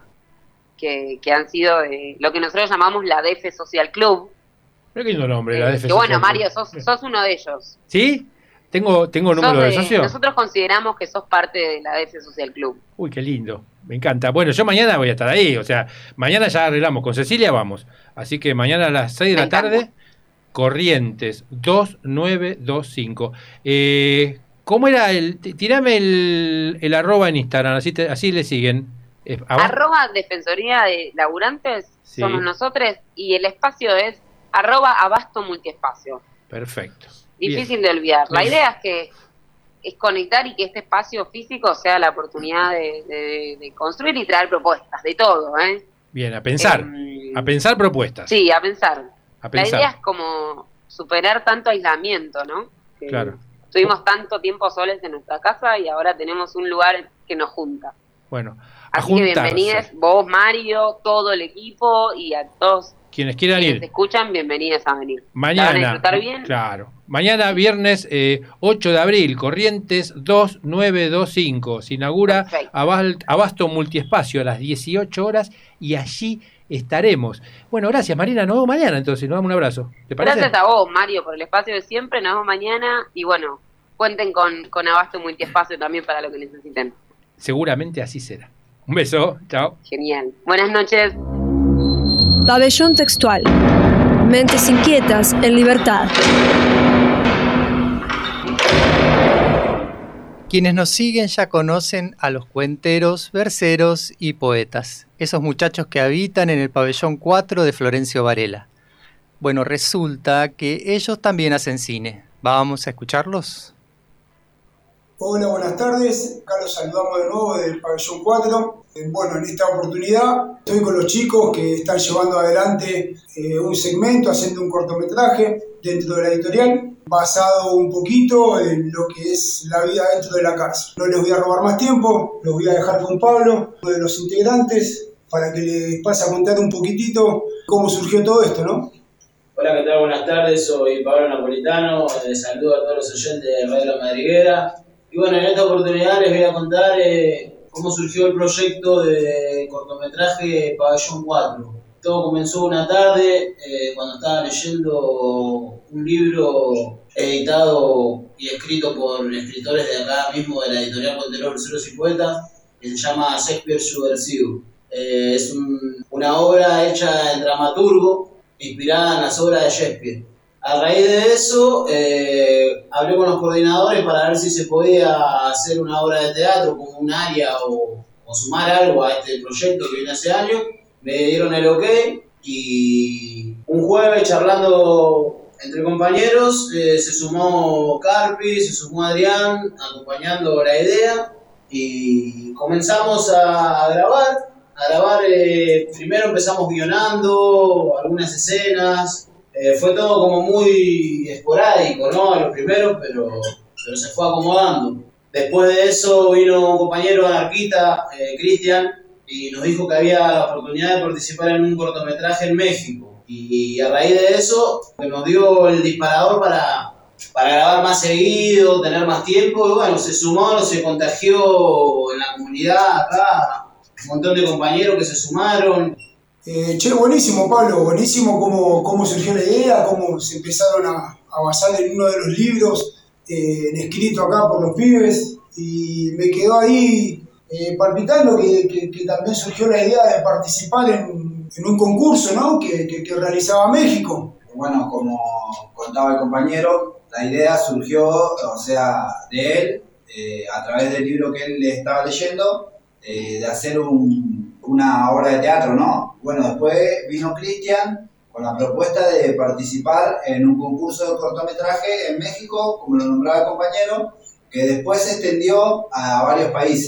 Speaker 13: que, que han sido de lo que nosotros llamamos la D F Social Club.
Speaker 2: Pero qué lindo nombre, eh, la D F
Speaker 13: que
Speaker 2: Social
Speaker 13: bueno,
Speaker 2: Club.
Speaker 13: Mario, sos, sos uno de ellos.
Speaker 2: ¿Sí? ¿Tengo, tengo número
Speaker 13: Sos
Speaker 2: de,
Speaker 13: de
Speaker 2: socio?
Speaker 13: Nosotros consideramos que sos parte de la D F Social Club.
Speaker 2: Uy, qué lindo. Me encanta. Bueno, yo mañana voy a estar ahí. O sea, mañana ya arreglamos. Con Cecilia vamos. Así que mañana a las seis de la tarde, Corrientes dos nueve dos cinco. Eh, ¿Cómo era el...? Tirame el, el arroba en Instagram. Así, te, así le siguen. Eh,
Speaker 13: arroba Defensoría de Laburantes,
Speaker 2: sí.
Speaker 13: Somos nosotros. Y el espacio es arroba Abasto Multiespacio.
Speaker 2: Perfecto.
Speaker 13: Difícil
Speaker 2: Bien.
Speaker 13: de olvidar. La
Speaker 2: Bien.
Speaker 13: idea es que es conectar y que este espacio físico sea la oportunidad de, de, de construir y traer propuestas, de todo, ¿eh?
Speaker 2: Bien, a pensar.
Speaker 13: Eh,
Speaker 2: a pensar propuestas.
Speaker 13: Sí, a pensar.
Speaker 2: A pensar.
Speaker 13: La idea es como superar tanto aislamiento, ¿no? Que
Speaker 2: Claro.
Speaker 13: Tuvimos tanto tiempo soles en nuestra casa y ahora tenemos un lugar que nos junta.
Speaker 2: Bueno, a
Speaker 13: Así que
Speaker 2: juntarse.
Speaker 13: bienvenidos vos, Mario, todo el equipo y a todos
Speaker 2: Quienes quieran
Speaker 13: quienes
Speaker 2: ir.
Speaker 13: te escuchan, bienvenidos a venir. ¿La van a
Speaker 2: Mañana,
Speaker 13: disfrutar bien?
Speaker 2: claro. Mañana, viernes eh, ocho de abril, Corrientes dos nueve dos cinco. Se inaugura Abal- Abasto Multiespacio a las dieciocho horas y allí estaremos. Bueno, gracias, Marina. Nos vemos mañana entonces. Nos damos un abrazo. ¿Te parece?
Speaker 13: Gracias a vos, Mario, por el espacio de siempre. Nos vemos mañana y bueno, cuenten con, con Abasto Multiespacio también para lo que necesiten.
Speaker 2: Seguramente así será. Un beso. Chao.
Speaker 13: Genial. Buenas noches.
Speaker 1: Pabellón textual. Mentes inquietas en libertad.
Speaker 5: Quienes nos siguen ya conocen a los cuenteros, verseros y poetas, esos muchachos que habitan en el pabellón cuatro de Florencio Varela. Bueno, resulta que ellos también hacen cine. ¿Vamos a escucharlos?
Speaker 14: Hola, buenas tardes. Acá los saludamos de nuevo del pabellón cuatro. Eh, bueno, en esta oportunidad estoy con los chicos que están llevando adelante eh, un segmento, haciendo un cortometraje dentro de la editorial, basado un poquito en lo que es la vida dentro de la cárcel. No les voy a robar más tiempo, los voy a dejar con Pablo, uno de los integrantes, para que les pase a contar un poquitito cómo surgió todo esto, ¿no?
Speaker 15: Hola, ¿qué tal? Buenas tardes, soy Pablo Napolitano, eh, saludo a todos los oyentes de Radio La Madriguera. Y bueno, en esta oportunidad les voy a contar eh, cómo surgió el proyecto de cortometraje Pabellón cuatro. Todo comenzó una tarde eh, cuando estaba leyendo un libro editado y escrito por escritores de acá mismo de la editorial Cuenteros, Verseros y Poetas, que se llama Shakespeare Subversivo. Eh, es un, una obra hecha en dramaturgo, inspirada en las obras de Shakespeare. A raíz de eso, eh, hablé con los coordinadores para ver si se podía hacer una obra de teatro como un área o, o sumar algo a este proyecto que viene hace años. Me dieron el ok y un jueves charlando entre compañeros eh, se sumó Carpi, se sumó Adrián acompañando la idea y comenzamos a, a grabar. A grabar, eh, primero empezamos guionando algunas escenas. Eh, fue todo como muy esporádico, ¿no? A los primeros, pero, pero se fue acomodando. Después de eso vino un compañero anarquista, eh, Cristian, y nos dijo que había la oportunidad de participar en un cortometraje en México. Y, y a raíz de eso nos dio el disparador para, para grabar más seguido, tener más tiempo. Y bueno, se sumó, se contagió en la comunidad acá, un montón de compañeros que se sumaron.
Speaker 14: Eh, che, buenísimo, Pablo, buenísimo cómo, cómo surgió la idea, cómo se empezaron a, a basar en uno de los libros eh, escrito acá por los pibes, y me quedó ahí eh, palpitando que, que, que también surgió la idea de participar en, en un concurso, ¿no? que, que, que realizaba México.
Speaker 16: Bueno, como contaba el compañero, la idea surgió, o sea, de él, eh, a través del libro que él estaba leyendo, eh, de hacer un, una obra de teatro, ¿no? Bueno, después vino Cristian con la propuesta de participar en un concurso de cortometraje en México, como lo nombraba el compañero, que después se extendió a varios países,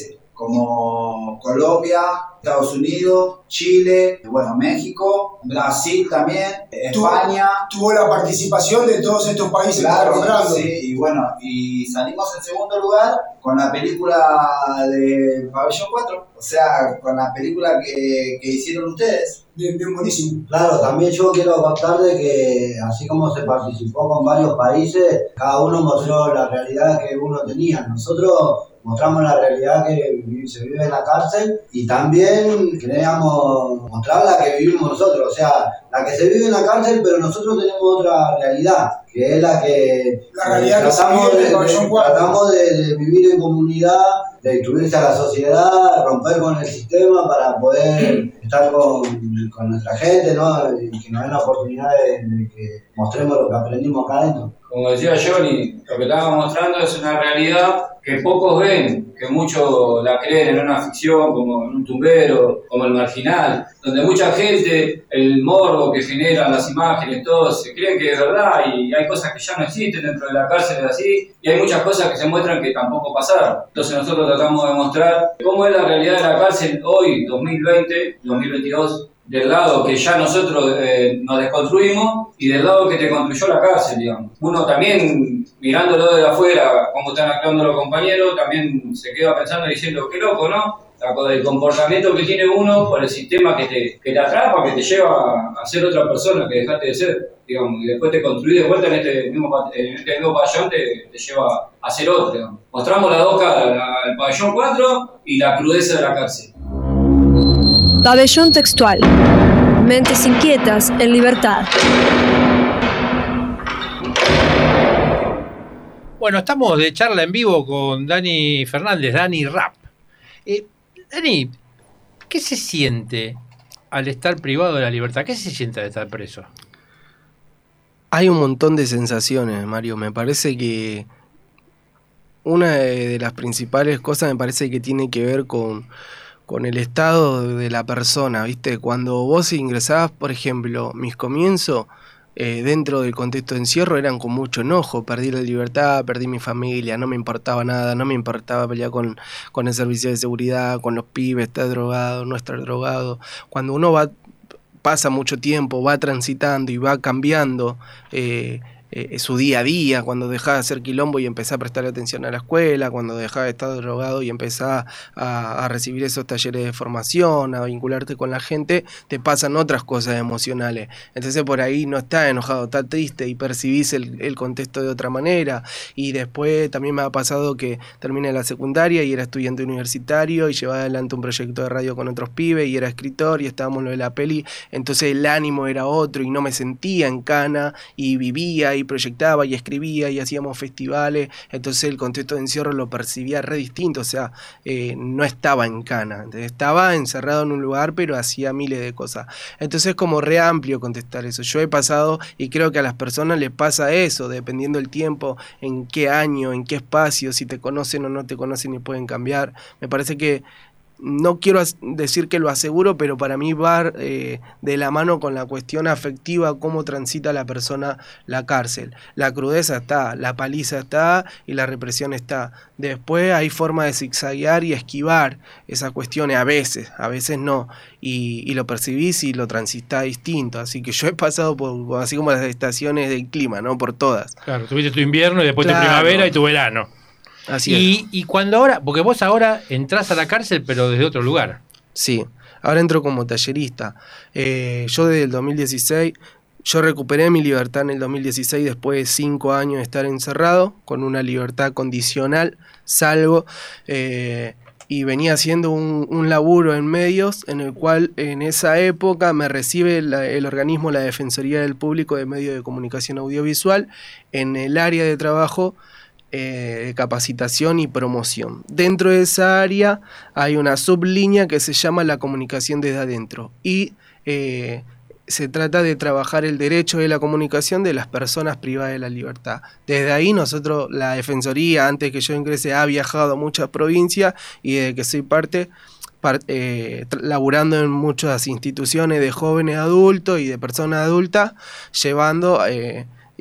Speaker 16: como Colombia, Estados Unidos, Chile, bueno, México, Brasil también, España.
Speaker 14: Tuvo la participación de todos estos países.
Speaker 16: Claro,
Speaker 14: nombrando.
Speaker 16: sí, y bueno, y salimos en segundo lugar con la película de Pabellón cuatro, o sea, con la película que, que hicieron ustedes.
Speaker 14: Bien, bien, buenísimo.
Speaker 17: Claro, también yo quiero contar de que así como se participó con varios países, cada uno mostró la realidad que uno tenía. Nosotros mostramos la realidad que se vive en la cárcel y también queríamos mostrar la que vivimos nosotros, o sea, la que se vive en la cárcel, pero nosotros tenemos otra realidad, que es la que
Speaker 14: la realidad
Speaker 17: eh,
Speaker 14: que
Speaker 17: tratamos,
Speaker 14: se vive
Speaker 17: de,
Speaker 14: en el
Speaker 17: de, tratamos de, de vivir en comunidad, de incluirse a la sociedad, romper con el sistema para poder estar con, con nuestra gente, ¿no? Y que nos den la oportunidad de, de que mostremos lo que aprendimos acá adentro.
Speaker 18: Como decía Johnny, lo que estábamos mostrando es una realidad que pocos ven, que muchos la creen en una ficción, como en un tumbero, como El Marginal, donde mucha gente, el morbo que generan las imágenes, todos se creen que es verdad y hay cosas que ya no existen dentro de la cárcel así, y hay muchas cosas que se muestran que tampoco pasaron. Entonces nosotros tratamos de mostrar cómo es la realidad de la cárcel hoy, dos mil veinte, dos mil veintidós, del lado que ya nosotros eh, nos desconstruimos y del lado que te construyó la cárcel, digamos. Uno también, mirándolo de afuera, cómo están actuando los compañeros, también se queda pensando y diciendo, qué loco, ¿no? El comportamiento que tiene uno por el sistema que te, que te atrapa, que te lleva a ser otra persona que dejaste de ser, digamos, y después te construís de vuelta en este mismo, en este mismo pabellón, te, te lleva a ser otro, digamos. Mostramos las dos caras, la, el pabellón cuatro y la crudeza de la cárcel.
Speaker 1: Pabellón textual. Mentes inquietas en libertad.
Speaker 2: Bueno, estamos de charla en vivo con Dani Fernández, Dani Rap. Eh, Dani, ¿qué se siente al estar privado de la libertad? ¿Qué se siente al estar preso?
Speaker 6: Hay un montón de sensaciones, Mario. Me parece que una de las principales cosas me parece que tiene que ver con, con el estado de la persona, ¿viste? Cuando vos ingresabas, por ejemplo, mis comienzos eh, dentro del contexto de encierro eran con mucho enojo. Perdí la libertad, perdí mi familia, no me importaba nada, no me importaba pelear con, con el servicio de seguridad, con los pibes, estar drogado, no estar drogado. Cuando uno va pasa mucho tiempo, va transitando y va cambiando eh, eh, su día a día, cuando dejás de hacer quilombo y empezás a prestar atención a la escuela, cuando dejás de estar drogado y empezás a, a recibir esos talleres de formación, a vincularte con la gente, te pasan otras cosas emocionales. Entonces por ahí no estás enojado, estás triste y percibís el, el contexto de otra manera. Y después también me ha pasado que terminé la secundaria y era estudiante universitario y llevaba adelante un proyecto de radio con otros pibes y era escritor y estábamos en lo de la peli, entonces el ánimo era otro y no me sentía en cana y vivía y proyectaba y escribía y hacíamos festivales, entonces el contexto de encierro lo percibía re distinto, o sea, eh, no estaba en cana, estaba encerrado en un lugar pero hacía miles de cosas. Entonces es como re amplio contestar eso. Yo he pasado y creo que a las personas les pasa eso, dependiendo del tiempo, en qué año, en qué espacio, si te conocen o no te conocen y pueden cambiar. Me parece que no quiero decir que lo aseguro, pero para mí va eh, de la mano con la cuestión afectiva, cómo transita la persona la cárcel. La crudeza está, la paliza está y la represión está. Después hay forma de zigzaguear y esquivar esas cuestiones a veces, a veces no. Y, y lo percibís y lo transitás distinto. Así que yo he pasado por, así como las estaciones del clima, ¿no? Por todas.
Speaker 2: Claro, tuviste tu invierno y después
Speaker 6: Claro.
Speaker 2: tu primavera y tu verano.
Speaker 6: Así
Speaker 2: y,
Speaker 6: es.
Speaker 2: y cuando ahora, porque vos ahora entrás a la cárcel pero desde otro lugar.
Speaker 6: Sí, ahora entro como tallerista. Eh, yo desde el dos mil dieciséis, yo recuperé mi libertad en el dos mil dieciséis después de cinco años de estar encerrado, con una libertad condicional, salgo eh, y venía haciendo un, un laburo en medios en el cual en esa época me recibe la, el organismo, la Defensoría del Público de Medios de Comunicación Audiovisual, en el área de trabajo Eh, de capacitación y promoción. Dentro de esa área hay una sublínea que se llama la comunicación desde adentro y eh, se trata de trabajar el derecho de la comunicación de las personas privadas de la libertad. Desde ahí nosotros, la Defensoría, antes que yo ingrese, ha viajado a muchas provincias y desde que soy parte, part, eh, laburando en muchas instituciones de jóvenes adultos y de personas adultas, llevando... Eh,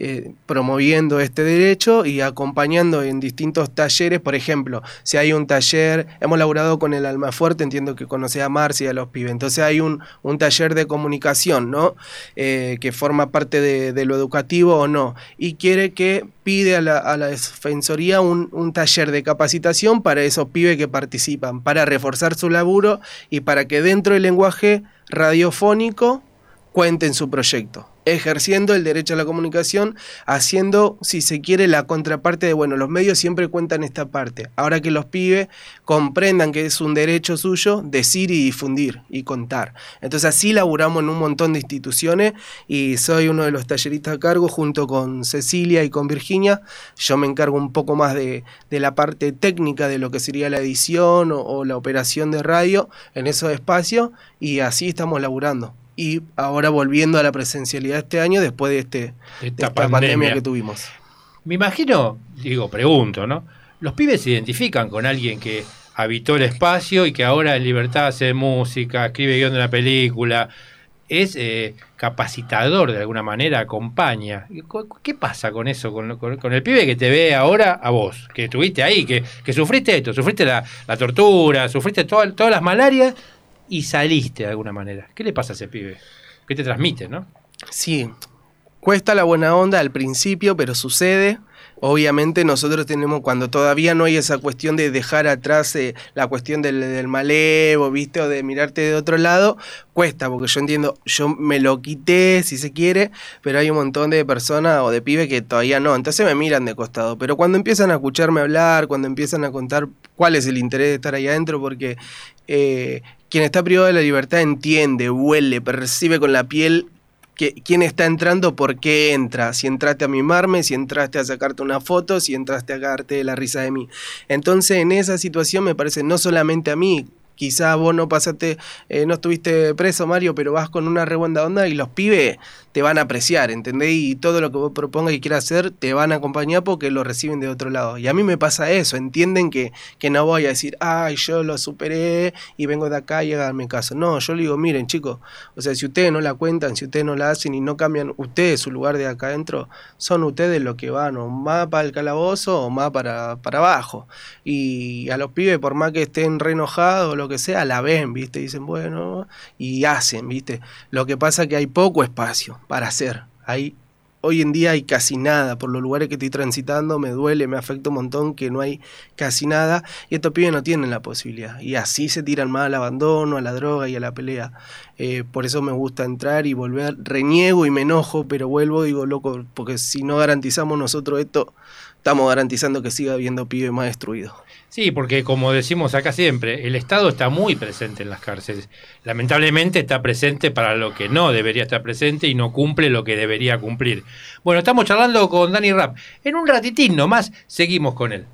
Speaker 6: eh, promoviendo este derecho y acompañando en distintos talleres. Por ejemplo, si hay un taller, hemos laburado con el Almafuerte, entiendo que conoce a Marcia y a los pibes, entonces hay un, un taller de comunicación, ¿no? Eh, que forma parte de, de lo educativo o no, y quiere que pide a la, a la Defensoría un, un taller de capacitación para esos pibes que participan, para reforzar su laburo y para que dentro del lenguaje radiofónico cuenten su proyecto, ejerciendo el derecho a la comunicación, haciendo, si se quiere, la contraparte de, bueno, los medios siempre cuentan esta parte, ahora que los pibes comprendan que es un derecho suyo decir y difundir y contar. Entonces así laburamos en un montón de instituciones y soy uno de los talleristas a cargo junto con Cecilia y con Virginia. Yo me encargo un poco más de, de la parte técnica de lo que sería la edición o, o la operación de radio en esos espacios y así estamos laburando. Y ahora volviendo a la presencialidad este año después de, este, de esta, de esta pandemia. pandemia que tuvimos.
Speaker 2: Me imagino, digo, pregunto, ¿no? Los pibes se identifican con alguien que habitó el espacio y que ahora en libertad hace música, escribe guión de una película, es eh, capacitador de alguna manera, acompaña. ¿Qué pasa con eso? Con, con, con el pibe que te ve ahora a vos, que estuviste ahí, que, que sufriste esto, sufriste la, la tortura, sufriste toda, todas las malarias, y saliste de alguna manera. ¿Qué le pasa a ese pibe? ¿Qué te transmite, no?
Speaker 6: Sí, cuesta la buena onda al principio, pero sucede. Obviamente nosotros tenemos, cuando todavía no hay esa cuestión de dejar atrás eh, la cuestión del, del malevo, ¿viste? O de mirarte de otro lado, cuesta, porque yo entiendo, yo me lo quité, si se quiere, pero hay un montón de personas o de pibes que todavía no, entonces me miran de costado. Pero cuando empiezan a escucharme hablar, cuando empiezan a contar cuál es el interés de estar ahí adentro, porque eh, quien está privado de la libertad entiende, huele, percibe con la piel que, quién está entrando, por qué entra, si entraste a mimarme, si entraste a sacarte una foto, si entraste a cagarte la risa de mí. Entonces en esa situación me parece no solamente a mí, quizás vos no pasaste, eh, no estuviste preso, Mario, pero vas con una re buena onda y los pibes te van a apreciar, ¿entendés? Y todo lo que vos propongas y quieras hacer te van a acompañar porque lo reciben de otro lado. Y a mí me pasa eso, entienden que, que no voy a decir, ay, yo lo superé y vengo de acá y háganme caso. No, yo le digo, miren chicos, o sea, si ustedes no la cuentan, si ustedes no la hacen y no cambian ustedes su lugar de acá adentro, son ustedes los que van o más para el calabozo o más para, para abajo. Y a los pibes, por más que estén re enojados o lo que sea, la ven, ¿viste? Dicen, bueno, y hacen, ¿viste? Lo que pasa es que hay poco espacio para hacer. Hay, hoy en día hay casi nada, por los lugares que estoy transitando me duele, me afecta un montón que no hay casi nada, y estos pibes no tienen la posibilidad, y así se tiran más al abandono, a la droga y a la pelea. Eh, por eso me gusta entrar y volver, reniego y me enojo, pero vuelvo, digo, loco, porque si no garantizamos nosotros esto, estamos garantizando que siga habiendo pibes más destruidos.
Speaker 2: Sí, porque como decimos acá siempre, el Estado está muy presente en las cárceles. Lamentablemente está presente para lo que no debería estar presente y no cumple lo que debería cumplir. Bueno, estamos charlando con Dani Rapp. En un ratitín nomás seguimos con él.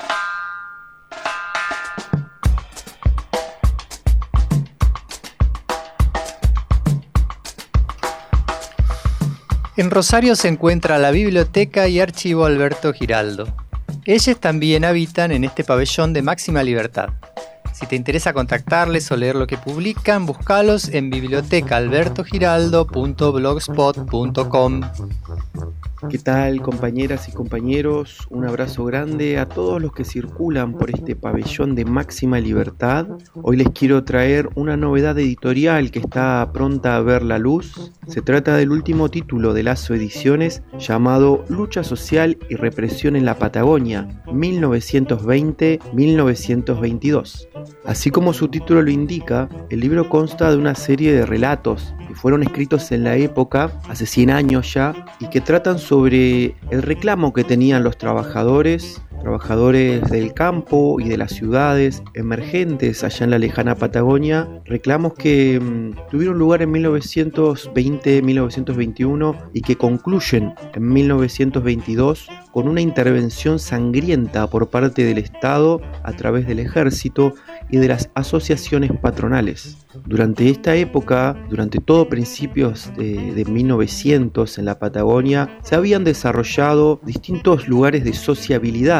Speaker 5: En Rosario se encuentra la Biblioteca y Archivo Alberto Giraldo. Ellos también habitan en este pabellón de máxima libertad. Si te interesa contactarles o leer lo que publican, búscalos en biblioteca alberto giraldo punto blogspot punto com.
Speaker 19: ¿Qué tal, compañeras y compañeros? Un abrazo grande a todos los que circulan por este pabellón de máxima libertad. Hoy les quiero traer una novedad editorial que está pronta a ver la luz. Se trata del último título de Lazo Ediciones llamado Lucha Social y Represión en la Patagonia, mil novecientos veinte a mil novecientos veintidós. Así como su título lo indica, el libro consta de una serie de relatos que fueron escritos en la época, hace cien años ya, y que tratan sobre el reclamo que tenían los trabajadores, trabajadores del campo y de las ciudades emergentes allá en la lejana Patagonia, reclamos que mmm, tuvieron lugar en mil novecientos veinte a mil novecientos veintiuno y que concluyen en mil novecientos veintidós con una intervención sangrienta por parte del Estado a través del ejército y de las asociaciones patronales. Durante esta época, durante todo principios de, de mil novecientos en la Patagonia, se habían desarrollado distintos lugares de sociabilidad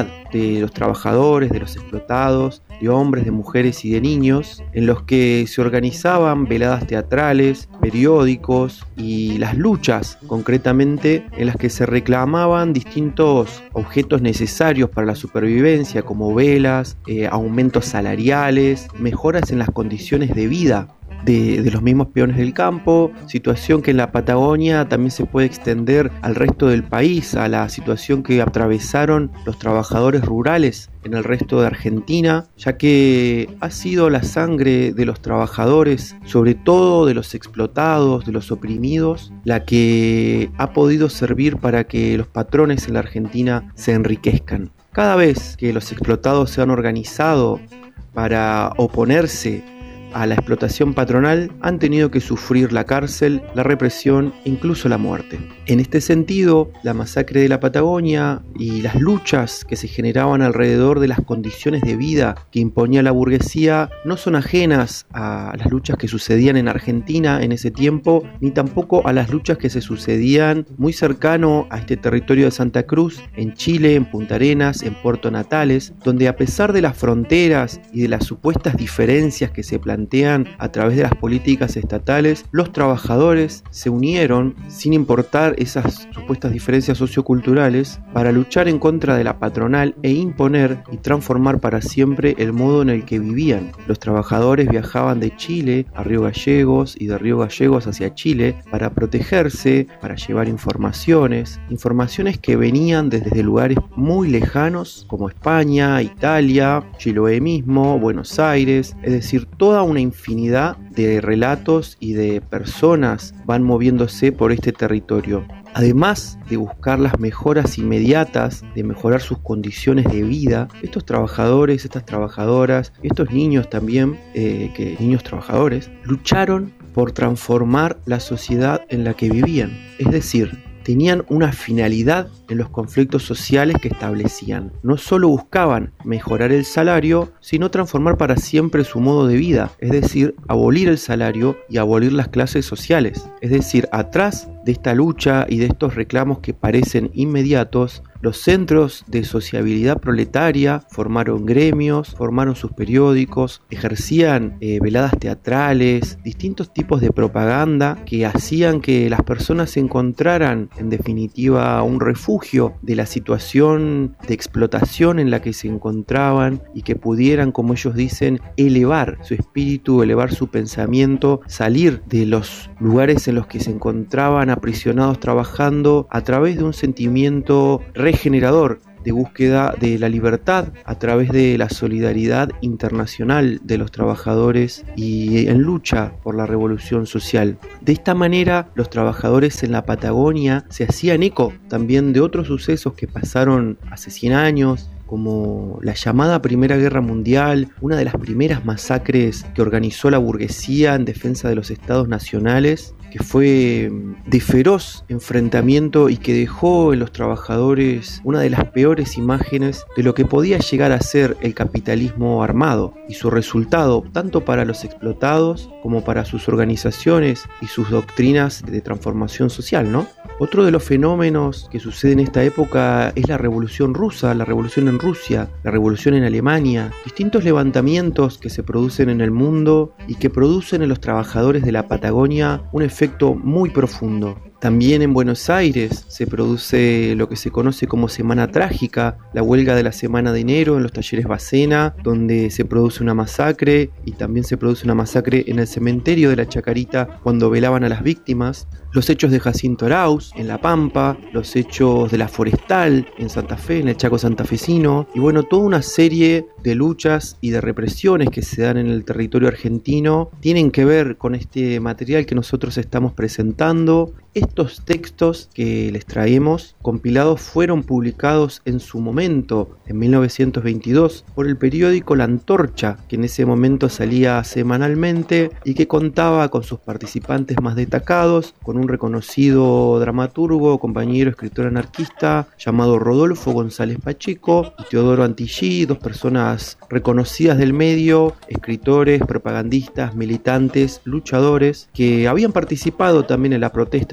Speaker 19: de los trabajadores, de los explotados, de hombres, de mujeres y de niños, en los que se organizaban veladas teatrales, periódicos y las luchas, concretamente, en las que se reclamaban distintos objetos necesarios para la supervivencia, como velas, eh, aumentos salariales, mejoras en las condiciones de vida De, de los mismos peones del campo, situación que en la Patagonia también se puede extender al resto del país, a la situación que atravesaron los trabajadores rurales en el resto de Argentina, ya que ha sido la sangre de los trabajadores, sobre todo de los explotados, de los oprimidos, la que ha podido servir para que los patrones en la Argentina se enriquezcan. Cada vez que los explotados se han organizado para oponerse a la explotación patronal, han tenido que sufrir la cárcel, la represión e incluso la muerte. En este sentido, la masacre de la Patagonia y las luchas que se generaban alrededor de las condiciones de vida que imponía la burguesía no son ajenas a las luchas que sucedían en Argentina en ese tiempo, ni tampoco a las luchas que se sucedían muy cercano a este territorio de Santa Cruz, en Chile, en Punta Arenas, en Puerto Natales, donde a pesar de las fronteras y de las supuestas diferencias que se planteaban a través de las políticas estatales, los trabajadores se unieron, sin importar esas supuestas diferencias socioculturales, para luchar en contra de la patronal e imponer y transformar para siempre el modo en el que vivían. Los trabajadores viajaban de Chile a Río Gallegos y de Río Gallegos hacia Chile para protegerse, para llevar informaciones, informaciones que venían desde lugares muy lejanos como España, Italia, Chiloé mismo, Buenos Aires, es decir, toda una infinidad de relatos y de personas van moviéndose por este territorio. Además de buscar las mejoras inmediatas, de mejorar sus condiciones de vida, estos trabajadores, estas trabajadoras, estos niños también, eh, que niños trabajadores, lucharon por transformar la sociedad en la que vivían. Es decir, tenían una finalidad en los conflictos sociales que establecían. No solo buscaban mejorar el salario, sino transformar para siempre su modo de vida, es decir, abolir el salario y abolir las clases sociales. Es decir, atrás de esta lucha y de estos reclamos que parecen inmediatos, los centros de sociabilidad proletaria formaron gremios, formaron sus periódicos, ejercían eh, veladas teatrales, distintos tipos de propaganda que hacían que las personas encontraran, en definitiva, un refugio de la situación de explotación en la que se encontraban y que pudieran, como ellos dicen, elevar su espíritu, elevar su pensamiento, salir de los lugares en los que se encontraban aprisionados trabajando a través de un sentimiento regenerador de búsqueda de la libertad a través de la solidaridad internacional de los trabajadores y en lucha por la revolución social. De esta manera, los trabajadores en la Patagonia se hacían eco también de otros sucesos que pasaron hace cien años, como la llamada Primera Guerra Mundial, una de las primeras masacres que organizó la burguesía en defensa de los estados nacionales, que fue de feroz enfrentamiento y que dejó en los trabajadores una de las peores imágenes de lo que podía llegar a ser el capitalismo armado y su resultado tanto para los explotados como para sus organizaciones y sus doctrinas de transformación social, ¿no? Otro de los fenómenos que sucede en esta época es la Revolución Rusa, la Revolución en Rusia, la Revolución en Alemania, distintos levantamientos que se producen en el mundo y que producen en los trabajadores de la Patagonia un efecto muy profundo. También en Buenos Aires se produce lo que se conoce como Semana Trágica, la huelga de la semana de enero en los talleres Bacena, donde se produce una masacre y también se produce una masacre en el cementerio de la Chacarita cuando velaban a las víctimas. Los hechos de Jacinto Arauz en La Pampa, los hechos de la Forestal en Santa Fe, en el Chaco santafesino, y bueno, toda una serie de luchas y de represiones que se dan en el territorio argentino tienen que ver con este material que nosotros estamos presentando. Estos textos que les traemos compilados fueron publicados en su momento, en mil novecientos veintidós, por el periódico La Antorcha, que en ese momento salía semanalmente y que contaba con sus participantes más destacados, con un reconocido dramaturgo, compañero, escritor anarquista llamado Rodolfo González Pacheco y Teodoro Antillí, dos personas reconocidas del medio, escritores, propagandistas, militantes, luchadores, que habían participado también en la protesta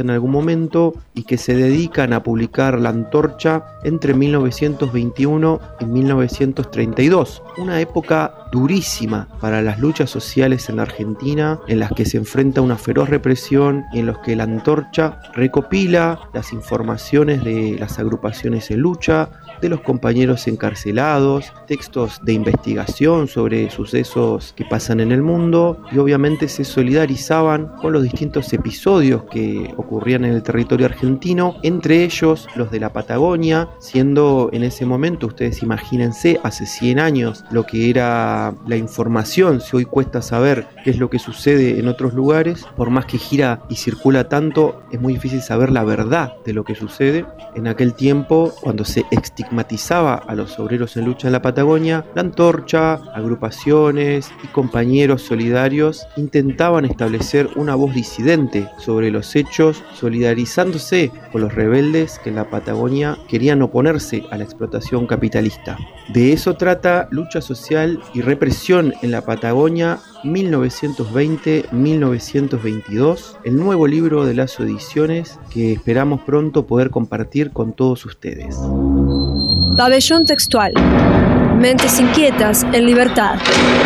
Speaker 19: en algún momento y que se dedican a publicar la antorcha entre mil novecientos veintiuno y mil novecientos treinta y dos, una época durísima para las luchas sociales en la Argentina, en las que se enfrenta una feroz represión y en los que la antorcha recopila las informaciones de las agrupaciones en lucha, de los compañeros encarcelados, textos de investigación sobre sucesos que pasan en el mundo, y obviamente se solidarizaban con los distintos episodios que ocurrían en el territorio argentino, entre ellos los de la Patagonia, siendo en ese momento, ustedes imagínense, hace cien años, lo que era la información. Si hoy cuesta saber qué es lo que sucede en otros lugares, por más que gira y circula tanto, es muy difícil saber la verdad de lo que sucede. En aquel tiempo, cuando se estigmatizaba a los obreros en lucha en la Patagonia, la antorcha, agrupaciones y compañeros solidarios intentaban establecer una voz disidente sobre los hechos, solidarizándose con los rebeldes que en la Patagonia querían oponerse a la explotación capitalista. De eso trata Lucha Social y Represión en la Patagonia mil novecientos veinte a mil novecientos veintidós, el nuevo libro de Lazo Ediciones que esperamos pronto poder compartir con todos ustedes.
Speaker 1: Pabellón textual. Mentes inquietas en libertad.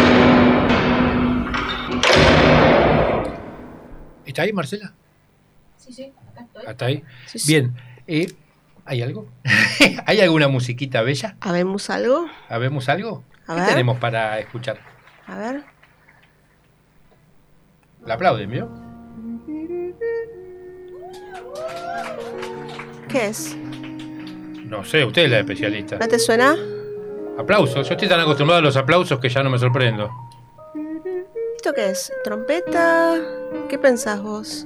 Speaker 2: ¿Está ahí, Marcela?
Speaker 11: Sí, sí, acá estoy.
Speaker 2: ¿Está ahí?
Speaker 11: Sí, sí.
Speaker 2: Bien. Eh, ¿Hay algo? ¿Hay alguna musiquita bella?
Speaker 11: ¿Habemos algo?
Speaker 2: ¿Habemos algo?
Speaker 11: A
Speaker 2: ¿Qué
Speaker 11: ver.
Speaker 2: tenemos para escuchar?
Speaker 11: A ver.
Speaker 2: ¿La aplauden, vio?
Speaker 11: ¿Qué es?
Speaker 2: No sé, usted es la especialista.
Speaker 11: ¿No te suena?
Speaker 2: Aplausos. Yo estoy tan acostumbrado a los aplausos que ya no me sorprendo.
Speaker 11: ¿Esto qué es? ¿Trompeta? ¿Qué pensás vos?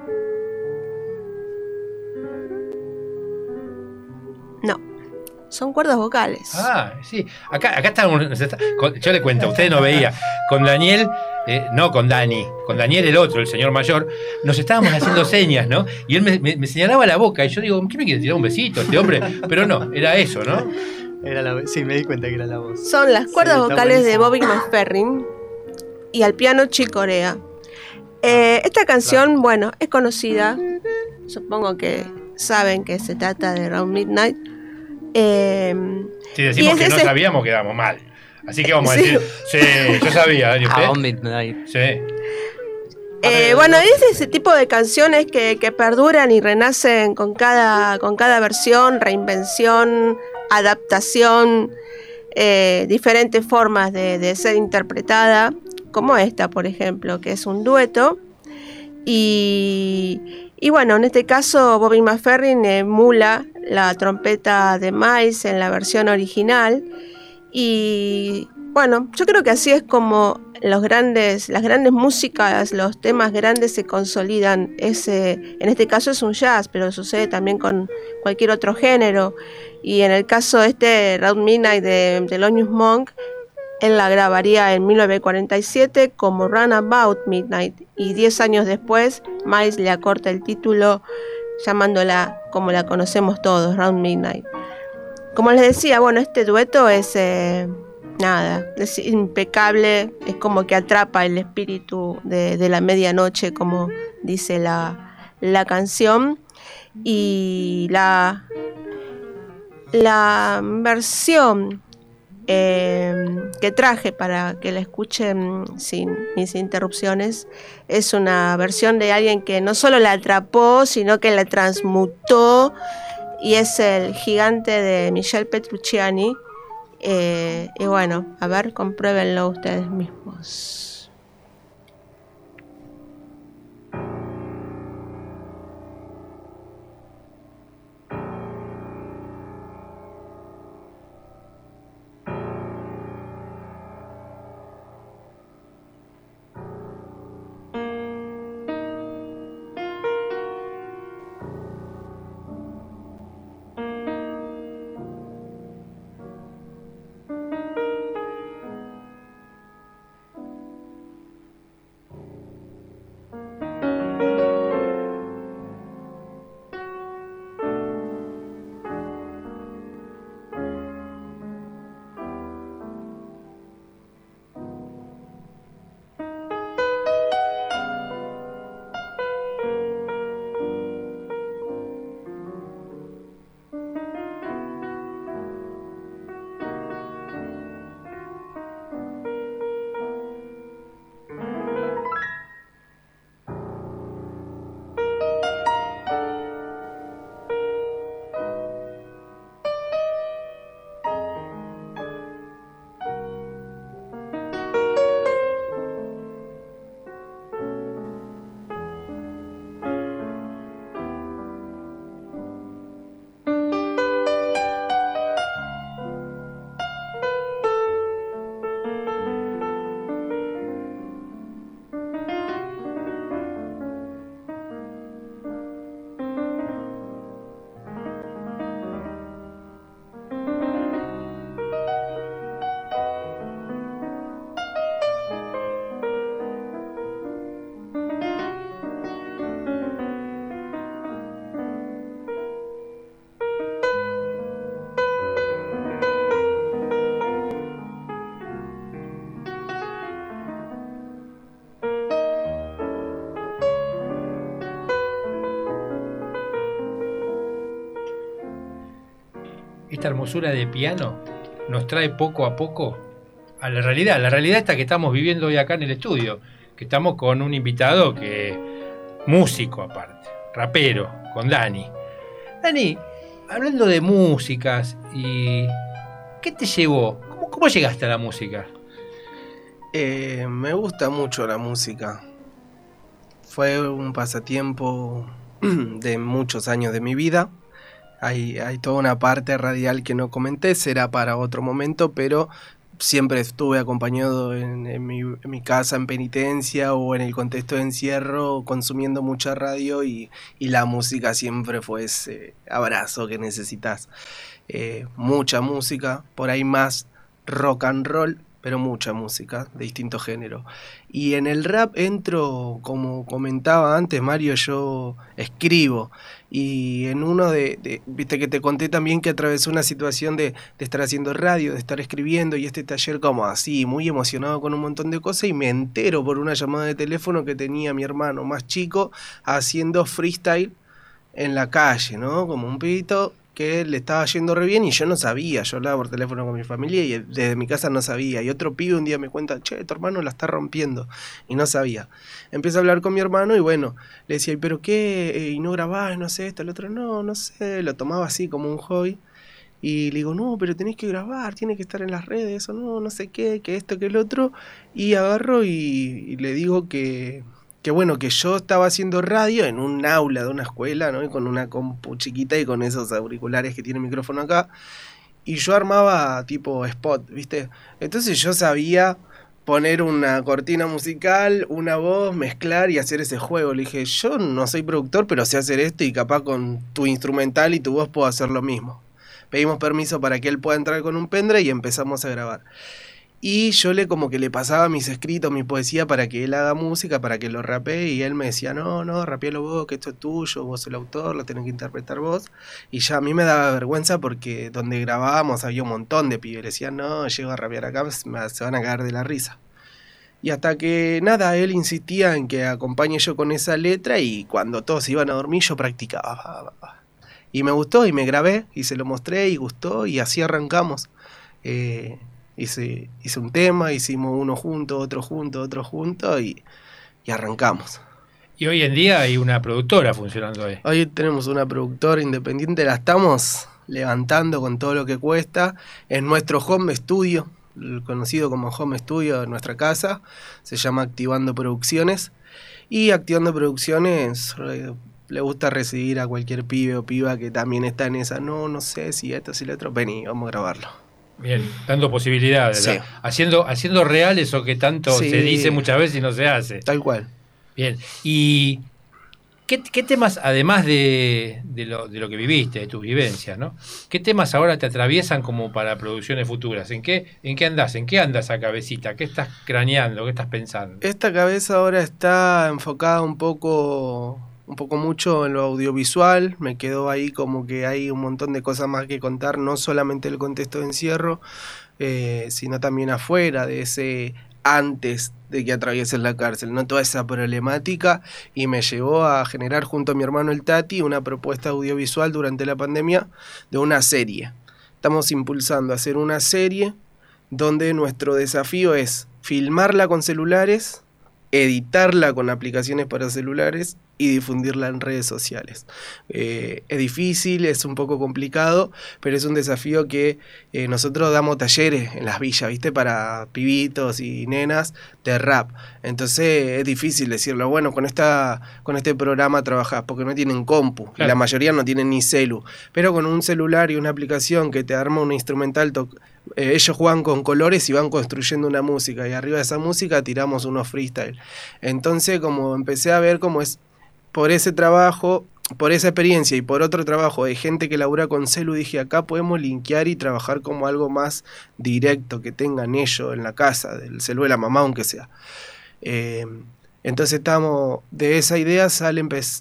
Speaker 11: No, son cuerdas vocales.
Speaker 2: Ah, sí. Acá, acá estamos. Está, con, yo le cuento, usted no veía. Con Daniel, eh, no con Dani, con Daniel el otro, el señor mayor, nos estábamos haciendo señas, ¿no? Y él me, me, me señalaba la boca y yo digo, ¿qué me quiere tirar un besito este hombre? Pero no, era eso, ¿no?
Speaker 5: Era la, sí, me di cuenta que era la voz.
Speaker 11: Son las cuerdas
Speaker 5: Sí, está
Speaker 11: vocales de
Speaker 5: buenísimo.
Speaker 11: Bobby McFerrin y al piano Chick Corea. Eh, esta canción, bueno, es conocida. Supongo que saben que se trata de Round Midnight. Eh,
Speaker 2: Si decimos
Speaker 11: y
Speaker 2: que
Speaker 11: es
Speaker 2: no
Speaker 11: ese-
Speaker 2: sabíamos, quedamos mal. Así que vamos a
Speaker 11: Sí.
Speaker 2: decir, sí, yo sabía, Dani, ¿usted?
Speaker 5: Around Midnight.
Speaker 2: Sí.
Speaker 11: Eh, bueno, es ese tipo de canciones que, que perduran y renacen con cada, con cada versión, reinvención, adaptación, eh, diferentes formas de, de ser interpretada, como esta, por ejemplo, que es un dueto. Y, y bueno, en este caso Bobby McFerrin emula la trompeta de Miles en la versión original. Y bueno, yo creo que así es como los grandes, las grandes músicas, los temas grandes se consolidan. Ese, en este caso es un jazz, pero sucede también con cualquier otro género. Y en el caso de este Round Midnight de Thelonious Monk, él la grabaría en mil novecientos cuarenta y siete como Runabout Midnight. Y diez años después, Miles le acorta el título llamándola como la conocemos todos, Round Midnight. Como les decía, bueno, este dueto es eh, nada, es impecable, es como que atrapa el espíritu de, de la medianoche, como dice la, la canción. Y la, la versión eh, que traje para que la escuchen sin mis interrupciones es una versión de alguien que no solo la atrapó, sino que la transmutó. Y es el gigante de Michel Petrucciani. Eh, y bueno, a ver, compruébenlo ustedes mismos.
Speaker 2: esta hermosura de piano nos trae poco a poco a la realidad. La realidad esta que estamos viviendo hoy acá en el estudio, que estamos con un invitado que músico aparte, rapero, con Dani. Dani, hablando de músicas, y ¿qué te llevó? ¿Cómo, cómo llegaste a la música?
Speaker 6: Eh, me gusta mucho la música. Fue un pasatiempo de muchos años de mi vida. Hay, hay toda una parte radial que no comenté, será para otro momento, pero siempre estuve acompañado en, en, mi, en mi casa en penitencia o en el contexto de encierro, consumiendo mucha radio, y, y la música siempre fue ese abrazo que necesitas. Eh, mucha música, por ahí más rock and roll, pero mucha música de distintos géneros. Y en el rap entro, como comentaba antes Mario, yo escribo. Y en uno de, de viste que te conté también que atravesé una situación de, de estar haciendo radio, de estar escribiendo, y este taller como así, muy emocionado con un montón de cosas, y me entero por una llamada de teléfono que tenía mi hermano más chico haciendo freestyle en la calle, ¿no? Como un pibito que le estaba yendo re bien y yo no sabía. Yo hablaba por teléfono con mi familia y desde mi casa no sabía. Y otro pibe un día me cuenta, che, tu hermano la está rompiendo. Y no sabía. Empiezo a hablar con mi hermano y bueno, le decía, ¿y pero qué? Eh, ¿Y no grabás? No sé, esto, el otro, no, no sé. Lo tomaba así como un hobby. Y le digo, no, pero tenés que grabar, tiene que estar en las redes, o no, no sé qué, que esto, que el otro. Y agarro y, y le digo que... que bueno, que yo estaba haciendo radio en un aula de una escuela, ¿no? Y con una compu chiquita y con esos auriculares que tiene el micrófono acá. Y yo armaba tipo spot, ¿viste? Entonces yo sabía poner una cortina musical, una voz, mezclar y hacer ese juego. Le dije, yo no soy productor, pero sé hacer esto y capaz con tu instrumental y tu voz puedo hacer lo mismo. Pedimos permiso para que él pueda entrar con un pendrive y empezamos a grabar. Y yo le como que le pasaba mis escritos, mi poesía para que él haga música, para que lo rapee, y él me decía, no, no, rapealo vos, que esto es tuyo, vos sos el autor, lo tenés que interpretar vos. Y ya a mí me daba vergüenza porque donde grabábamos había un montón de pibes, le decían, no, llego a rapear acá, se van a caer de la risa. Y hasta que nada, él insistía en que acompañe yo con esa letra, y cuando todos se iban a dormir yo practicaba. Y me gustó y me grabé y se lo mostré y gustó y así arrancamos. Eh... Hice, hice un tema, hicimos uno junto, otro junto, otro junto y, y arrancamos.
Speaker 2: Y hoy en día hay una productora funcionando ahí.
Speaker 6: Hoy tenemos una productora independiente, la estamos levantando con todo lo que cuesta. En nuestro home studio, conocido como home studio de nuestra casa, se llama Activando Producciones. Y Activando Producciones eh, le gusta recibir a cualquier pibe o piba que también está en esa, no, no sé si esto, si lo otro, vení, vamos a grabarlo.
Speaker 2: Bien, dando posibilidades,
Speaker 6: sí.
Speaker 2: haciendo, haciendo real eso que tanto
Speaker 6: sí.
Speaker 2: se dice muchas veces y no se hace.
Speaker 6: Tal cual.
Speaker 2: Bien, y ¿qué, qué temas, además de, de, lo, de lo que viviste, de tus vivencias, ¿no? ¿Qué temas ahora te atraviesan como para producciones futuras? ¿En qué, en qué andás? ¿En qué andas a cabecita? ¿Qué estás craneando? ¿Qué estás pensando?
Speaker 6: Esta cabeza ahora está enfocada un poco... un poco mucho en lo audiovisual, me quedó ahí como que hay un montón de cosas más que contar, no solamente el contexto de encierro, eh, sino también afuera de ese antes de que atravieses la cárcel, no toda esa problemática, y me llevó a generar junto a mi hermano el Tati una propuesta audiovisual durante la pandemia de una serie. Estamos impulsando a hacer una serie donde nuestro desafío es filmarla con celulares, editarla con aplicaciones para celulares y difundirla en redes sociales. Eh, es difícil, es un poco complicado, pero es un desafío que eh, nosotros damos talleres en las villas, ¿viste? Para pibitos y nenas de rap. Entonces es difícil decirlo, bueno, con esta con este programa trabajás, porque no tienen compu, claro. Y la mayoría no tienen ni celu. Pero con un celular y una aplicación que te arma un instrumental, to- eh, ellos juegan con colores y van construyendo una música, y arriba de esa música tiramos unos freestyle. Entonces, como empecé a ver cómo es por ese trabajo, por esa experiencia y por otro trabajo de gente que labura con celu, dije, acá podemos linkear y trabajar como algo más directo que tengan ellos en la casa, del celu de la mamá, aunque sea. Eh, entonces estamos, de esa idea sale empe-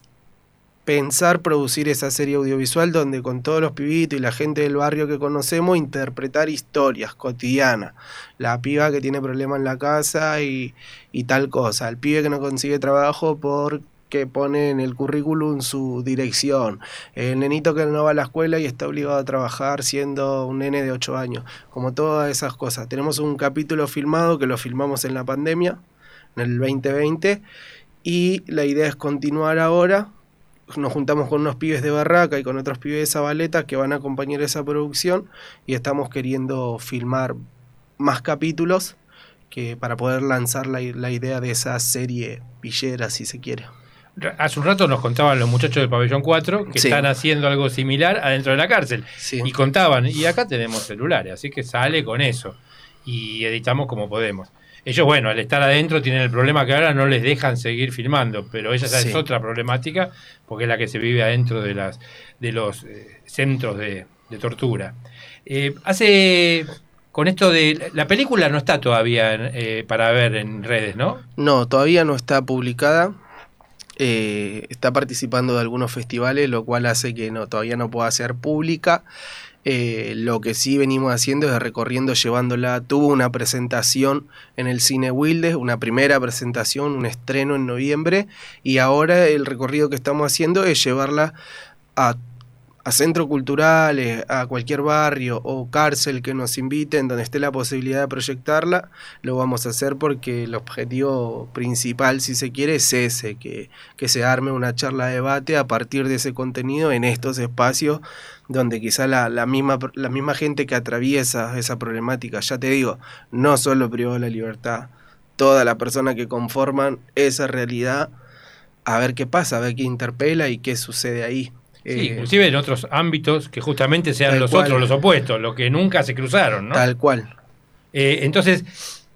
Speaker 6: pensar producir esa serie audiovisual donde con todos los pibitos y la gente del barrio que conocemos, interpretar historias cotidianas. La piba que tiene problemas en la casa y, y tal cosa, el pibe que no consigue trabajo por que pone en el currículum su dirección, el nenito que no va a la escuela y está obligado a trabajar siendo un nene de ocho años, como todas esas cosas. Tenemos un capítulo filmado que lo filmamos en la pandemia, en el veinte veinte, y la idea es continuar ahora. Nos juntamos con unos pibes de Barraca y con otros pibes de Zabaleta que van a acompañar esa producción, y estamos queriendo filmar más capítulos que para poder lanzar la, la idea de esa serie villera, si se quiere.
Speaker 2: Hace un rato nos contaban los muchachos del Pabellón cuatro que sí. están haciendo algo similar adentro de la cárcel. Sí. Y contaban, y acá tenemos celulares, así que sale con eso. Y editamos como podemos. Ellos, bueno, al estar adentro tienen el problema que ahora no les dejan seguir filmando, pero ella ya sí. es otra problemática, porque es la que se vive adentro de las de los eh, centros de, de tortura. Eh, hace... Con esto de... La película no está todavía eh, para ver en redes, ¿no?
Speaker 6: No, todavía no está publicada. Eh, está participando de algunos festivales, lo cual hace que no todavía no pueda ser pública. Eh, lo que sí venimos haciendo es recorriendo, llevándola. Tuvo una presentación en el Cine Wilde, una primera presentación, un estreno en noviembre, y ahora el recorrido que estamos haciendo es llevarla a a centros culturales, a cualquier barrio o cárcel que nos inviten, donde esté la posibilidad de proyectarla, lo vamos a hacer, porque el objetivo principal, si se quiere, es ese, que, que se arme una charla de debate a partir de ese contenido en estos espacios donde quizá la, la, misma, la misma gente que atraviesa esa problemática, ya te digo, no solo privado de la libertad, toda la persona que conforman esa realidad, a ver qué pasa, a ver qué interpela y qué sucede ahí.
Speaker 2: Sí, inclusive en otros ámbitos que justamente sean los
Speaker 6: cual.
Speaker 2: otros, los opuestos, los que nunca se cruzaron, ¿no?
Speaker 6: Tal cual.
Speaker 2: Eh, entonces,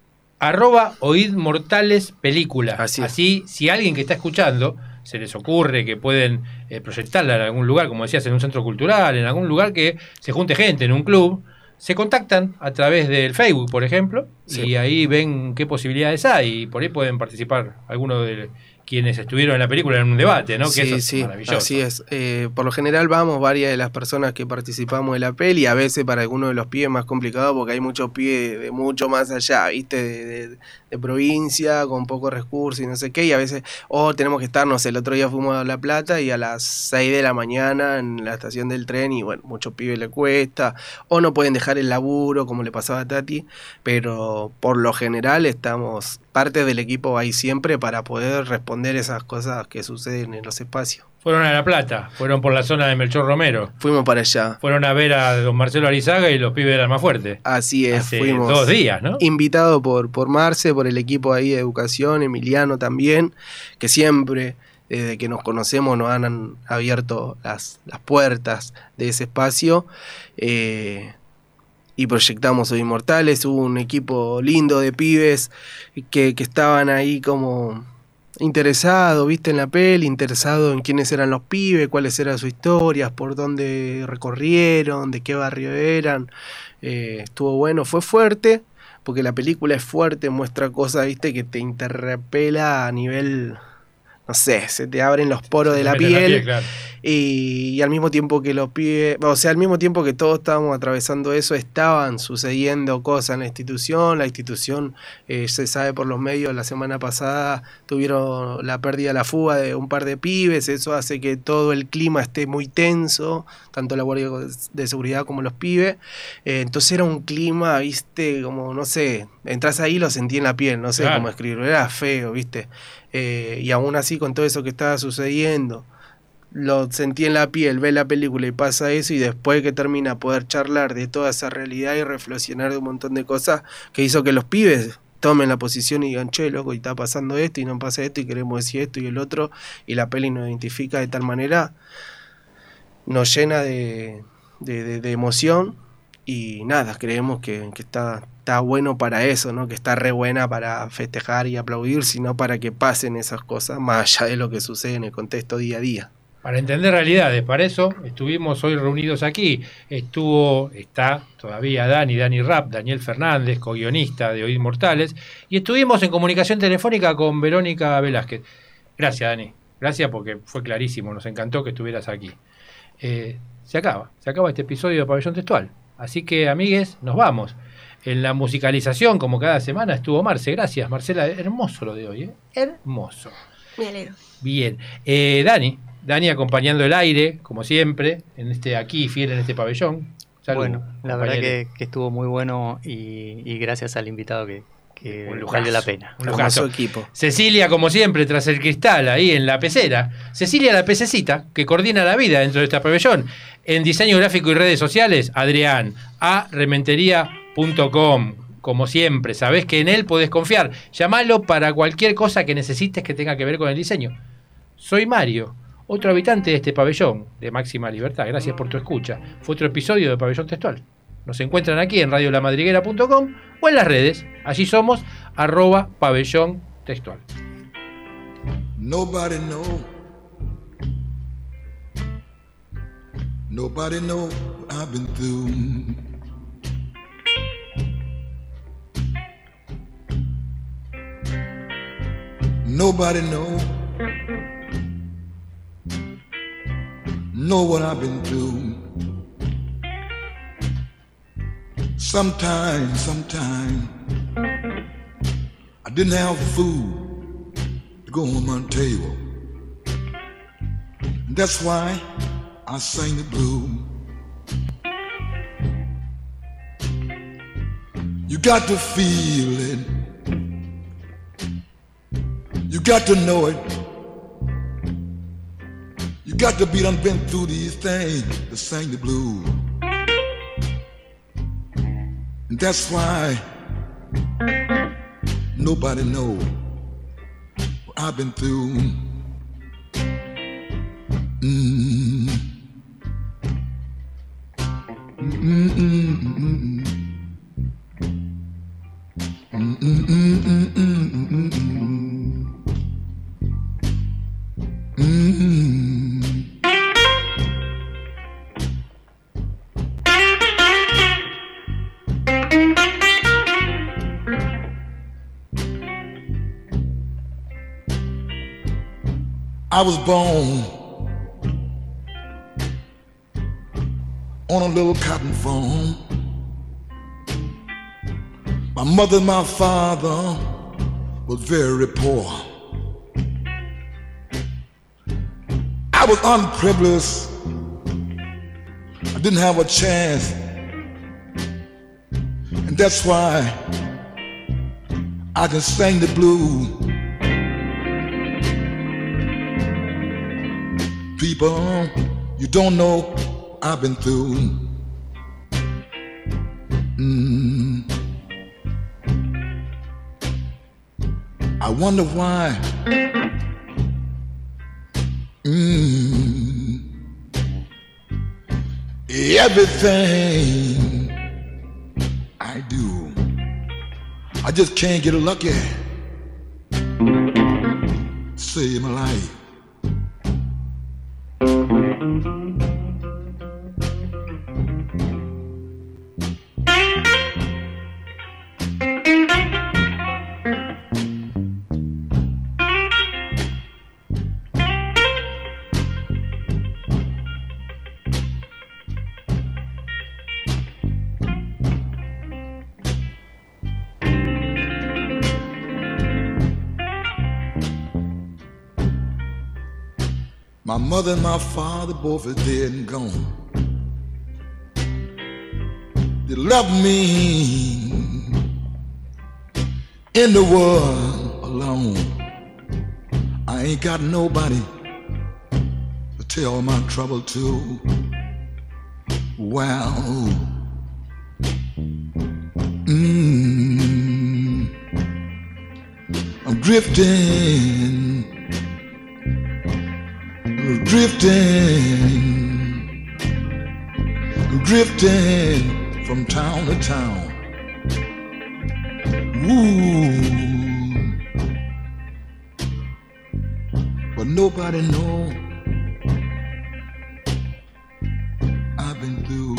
Speaker 2: arroba Oíd Mortales Película.
Speaker 6: Así,
Speaker 2: Así, si alguien que está escuchando se les ocurre que pueden eh, proyectarla en algún lugar, como decías, en un centro cultural, en algún lugar que se junte gente, en un club, se contactan a través del Facebook, por ejemplo, sí. y ahí ven qué posibilidades hay, y por ahí pueden participar algunos de quienes estuvieron en la película en un debate, ¿no?
Speaker 6: Sí,
Speaker 2: que eso es
Speaker 6: sí,
Speaker 2: maravilloso.
Speaker 6: Así es. Eh, por lo general vamos varias de las personas que participamos de la peli, a veces para algunos de los pibes más complicado, porque hay muchos pibes de mucho más allá, ¿viste? De, de, de provincia, con pocos recursos y no sé qué, y a veces, oh, tenemos que estar, no sé, el otro día fuimos a La Plata y a las seis de la mañana en la estación del tren, y bueno, muchos pibes le cuesta, o no pueden dejar el laburo, como le pasaba a Tati, pero por lo general estamos, parte del equipo ahí siempre para poder responder esas cosas que suceden en los espacios.
Speaker 2: Fueron a La Plata, fueron por la zona de Melchor Romero.
Speaker 6: Fuimos para allá.
Speaker 2: Fueron a ver a don Marcelo Arizaga y los pibes del Almafuerte.
Speaker 6: Así es,
Speaker 2: Hace
Speaker 6: fuimos
Speaker 2: dos días, ¿no?
Speaker 6: Invitado por, por Marce, por el equipo ahí de educación, Emiliano también, que siempre, desde que nos conocemos, nos han abierto las, las puertas de ese espacio. Eh, y proyectamos Oíd Mortales. Hubo un equipo lindo de pibes que, que estaban ahí como interesado, viste, en la peli, interesado en quiénes eran los pibes, cuáles eran sus historias, por dónde recorrieron, de qué barrio eran. Eh, estuvo bueno, fue fuerte, porque la película es fuerte, muestra cosas, viste, que te interpela a nivel, no sé, se te abren los poros de la piel, la piel claro. y, y al mismo tiempo que los pibes, o sea, al mismo tiempo que todos estábamos atravesando eso, estaban sucediendo cosas en la institución. La institución, eh, se sabe por los medios, la semana pasada tuvieron la pérdida, la fuga de un par de pibes. Eso hace que todo el clima esté muy tenso, tanto la Guardia de Seguridad como los pibes. Eh, entonces era un clima, viste, como, no sé, entras ahí y lo sentí en la piel, no sé claro. cómo escribirlo, era feo, viste. Eh, y aún así, con todo eso que estaba sucediendo, lo sentí en la piel, ve la película y pasa eso, y después que termina poder charlar de toda esa realidad y reflexionar de un montón de cosas que hizo que los pibes tomen la posición y digan, che, loco, y está pasando esto y no pasa esto y queremos decir esto y el otro, y la peli nos identifica de tal manera, nos llena de, de, de, de emoción. Y nada, creemos que, que está, está bueno para eso, ¿no? Que está re buena para festejar y aplaudir, sino para que pasen esas cosas, más allá de lo que sucede en el contexto día a día.
Speaker 2: Para entender realidades, para eso estuvimos hoy reunidos aquí. Estuvo, está todavía Dani, Dani Rapp, Daniel Fernández, co-guionista de Oíd Mortales, y estuvimos en comunicación telefónica con Verónica Velázquez. Gracias, Dani. Gracias, porque fue clarísimo, nos encantó que estuvieras aquí. Eh, se acaba, se acaba este episodio de Pabellón Textual. Así que, amigues, nos vamos. En la musicalización, como cada semana, estuvo Marce. Gracias, Marcela. Hermoso lo de hoy, ¿eh? Hermoso.
Speaker 11: Me alegro.
Speaker 2: Bien. Eh, Dani, Dani acompañando el aire, como siempre, en este aquí, fiel en este pabellón. Salud,
Speaker 5: bueno, la verdad
Speaker 2: compañero.
Speaker 5: que, que estuvo muy bueno y, y gracias al invitado que, que
Speaker 2: Un lujazo,
Speaker 5: valió la pena.
Speaker 2: un lujazo. Cecilia, como siempre, tras el cristal, ahí en la pecera. Cecilia, la pececita, que coordina la vida dentro de este pabellón. En diseño gráfico y redes sociales, Adrián, a rementería punto com. Como siempre, sabés que en él podés confiar. Llamalo para cualquier cosa que necesites que tenga que ver con el diseño. Soy Mario, otro habitante de este pabellón de máxima libertad. Gracias por tu escucha. Fue otro episodio de Pabellón Textual. Nos encuentran aquí en radio la madriguera punto com o en las redes. Allí somos arroba pabellón textual.
Speaker 20: Nobody know. Nobody know what I've been through. Nobody know. Know what I've been through. Sometimes, sometimes I didn't have food to go on my table. And that's why I sang the blues. You got to feel it. You got to know it. You got to be done been through these things to sing the blues. And that's why nobody knows what I've been through. Mm. Mm-mm-mm-mm. Mm-mm-mm-mm-mm-mm. Mm-hmm. I was born on a little cotton farm. My mother and my father was very poor. I was unprivileged. I didn't have a chance. And that's why I can sing the blues. People, you don't know I've been through. Mm. I wonder why. Mm. Everything I do, I just can't get lucky. Save my life. My mother and my father both are dead and gone. They left me in the world alone. I ain't got nobody to tell my trouble to. Well, mm, I'm drifting. Drifting, drifting from town to town. Ooh, but nobody knows I've been through.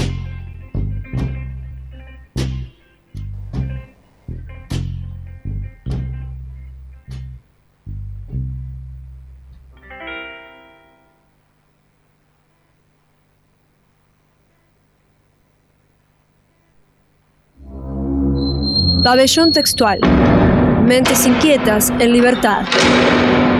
Speaker 1: Pabellón Textual. Mentes inquietas en libertad.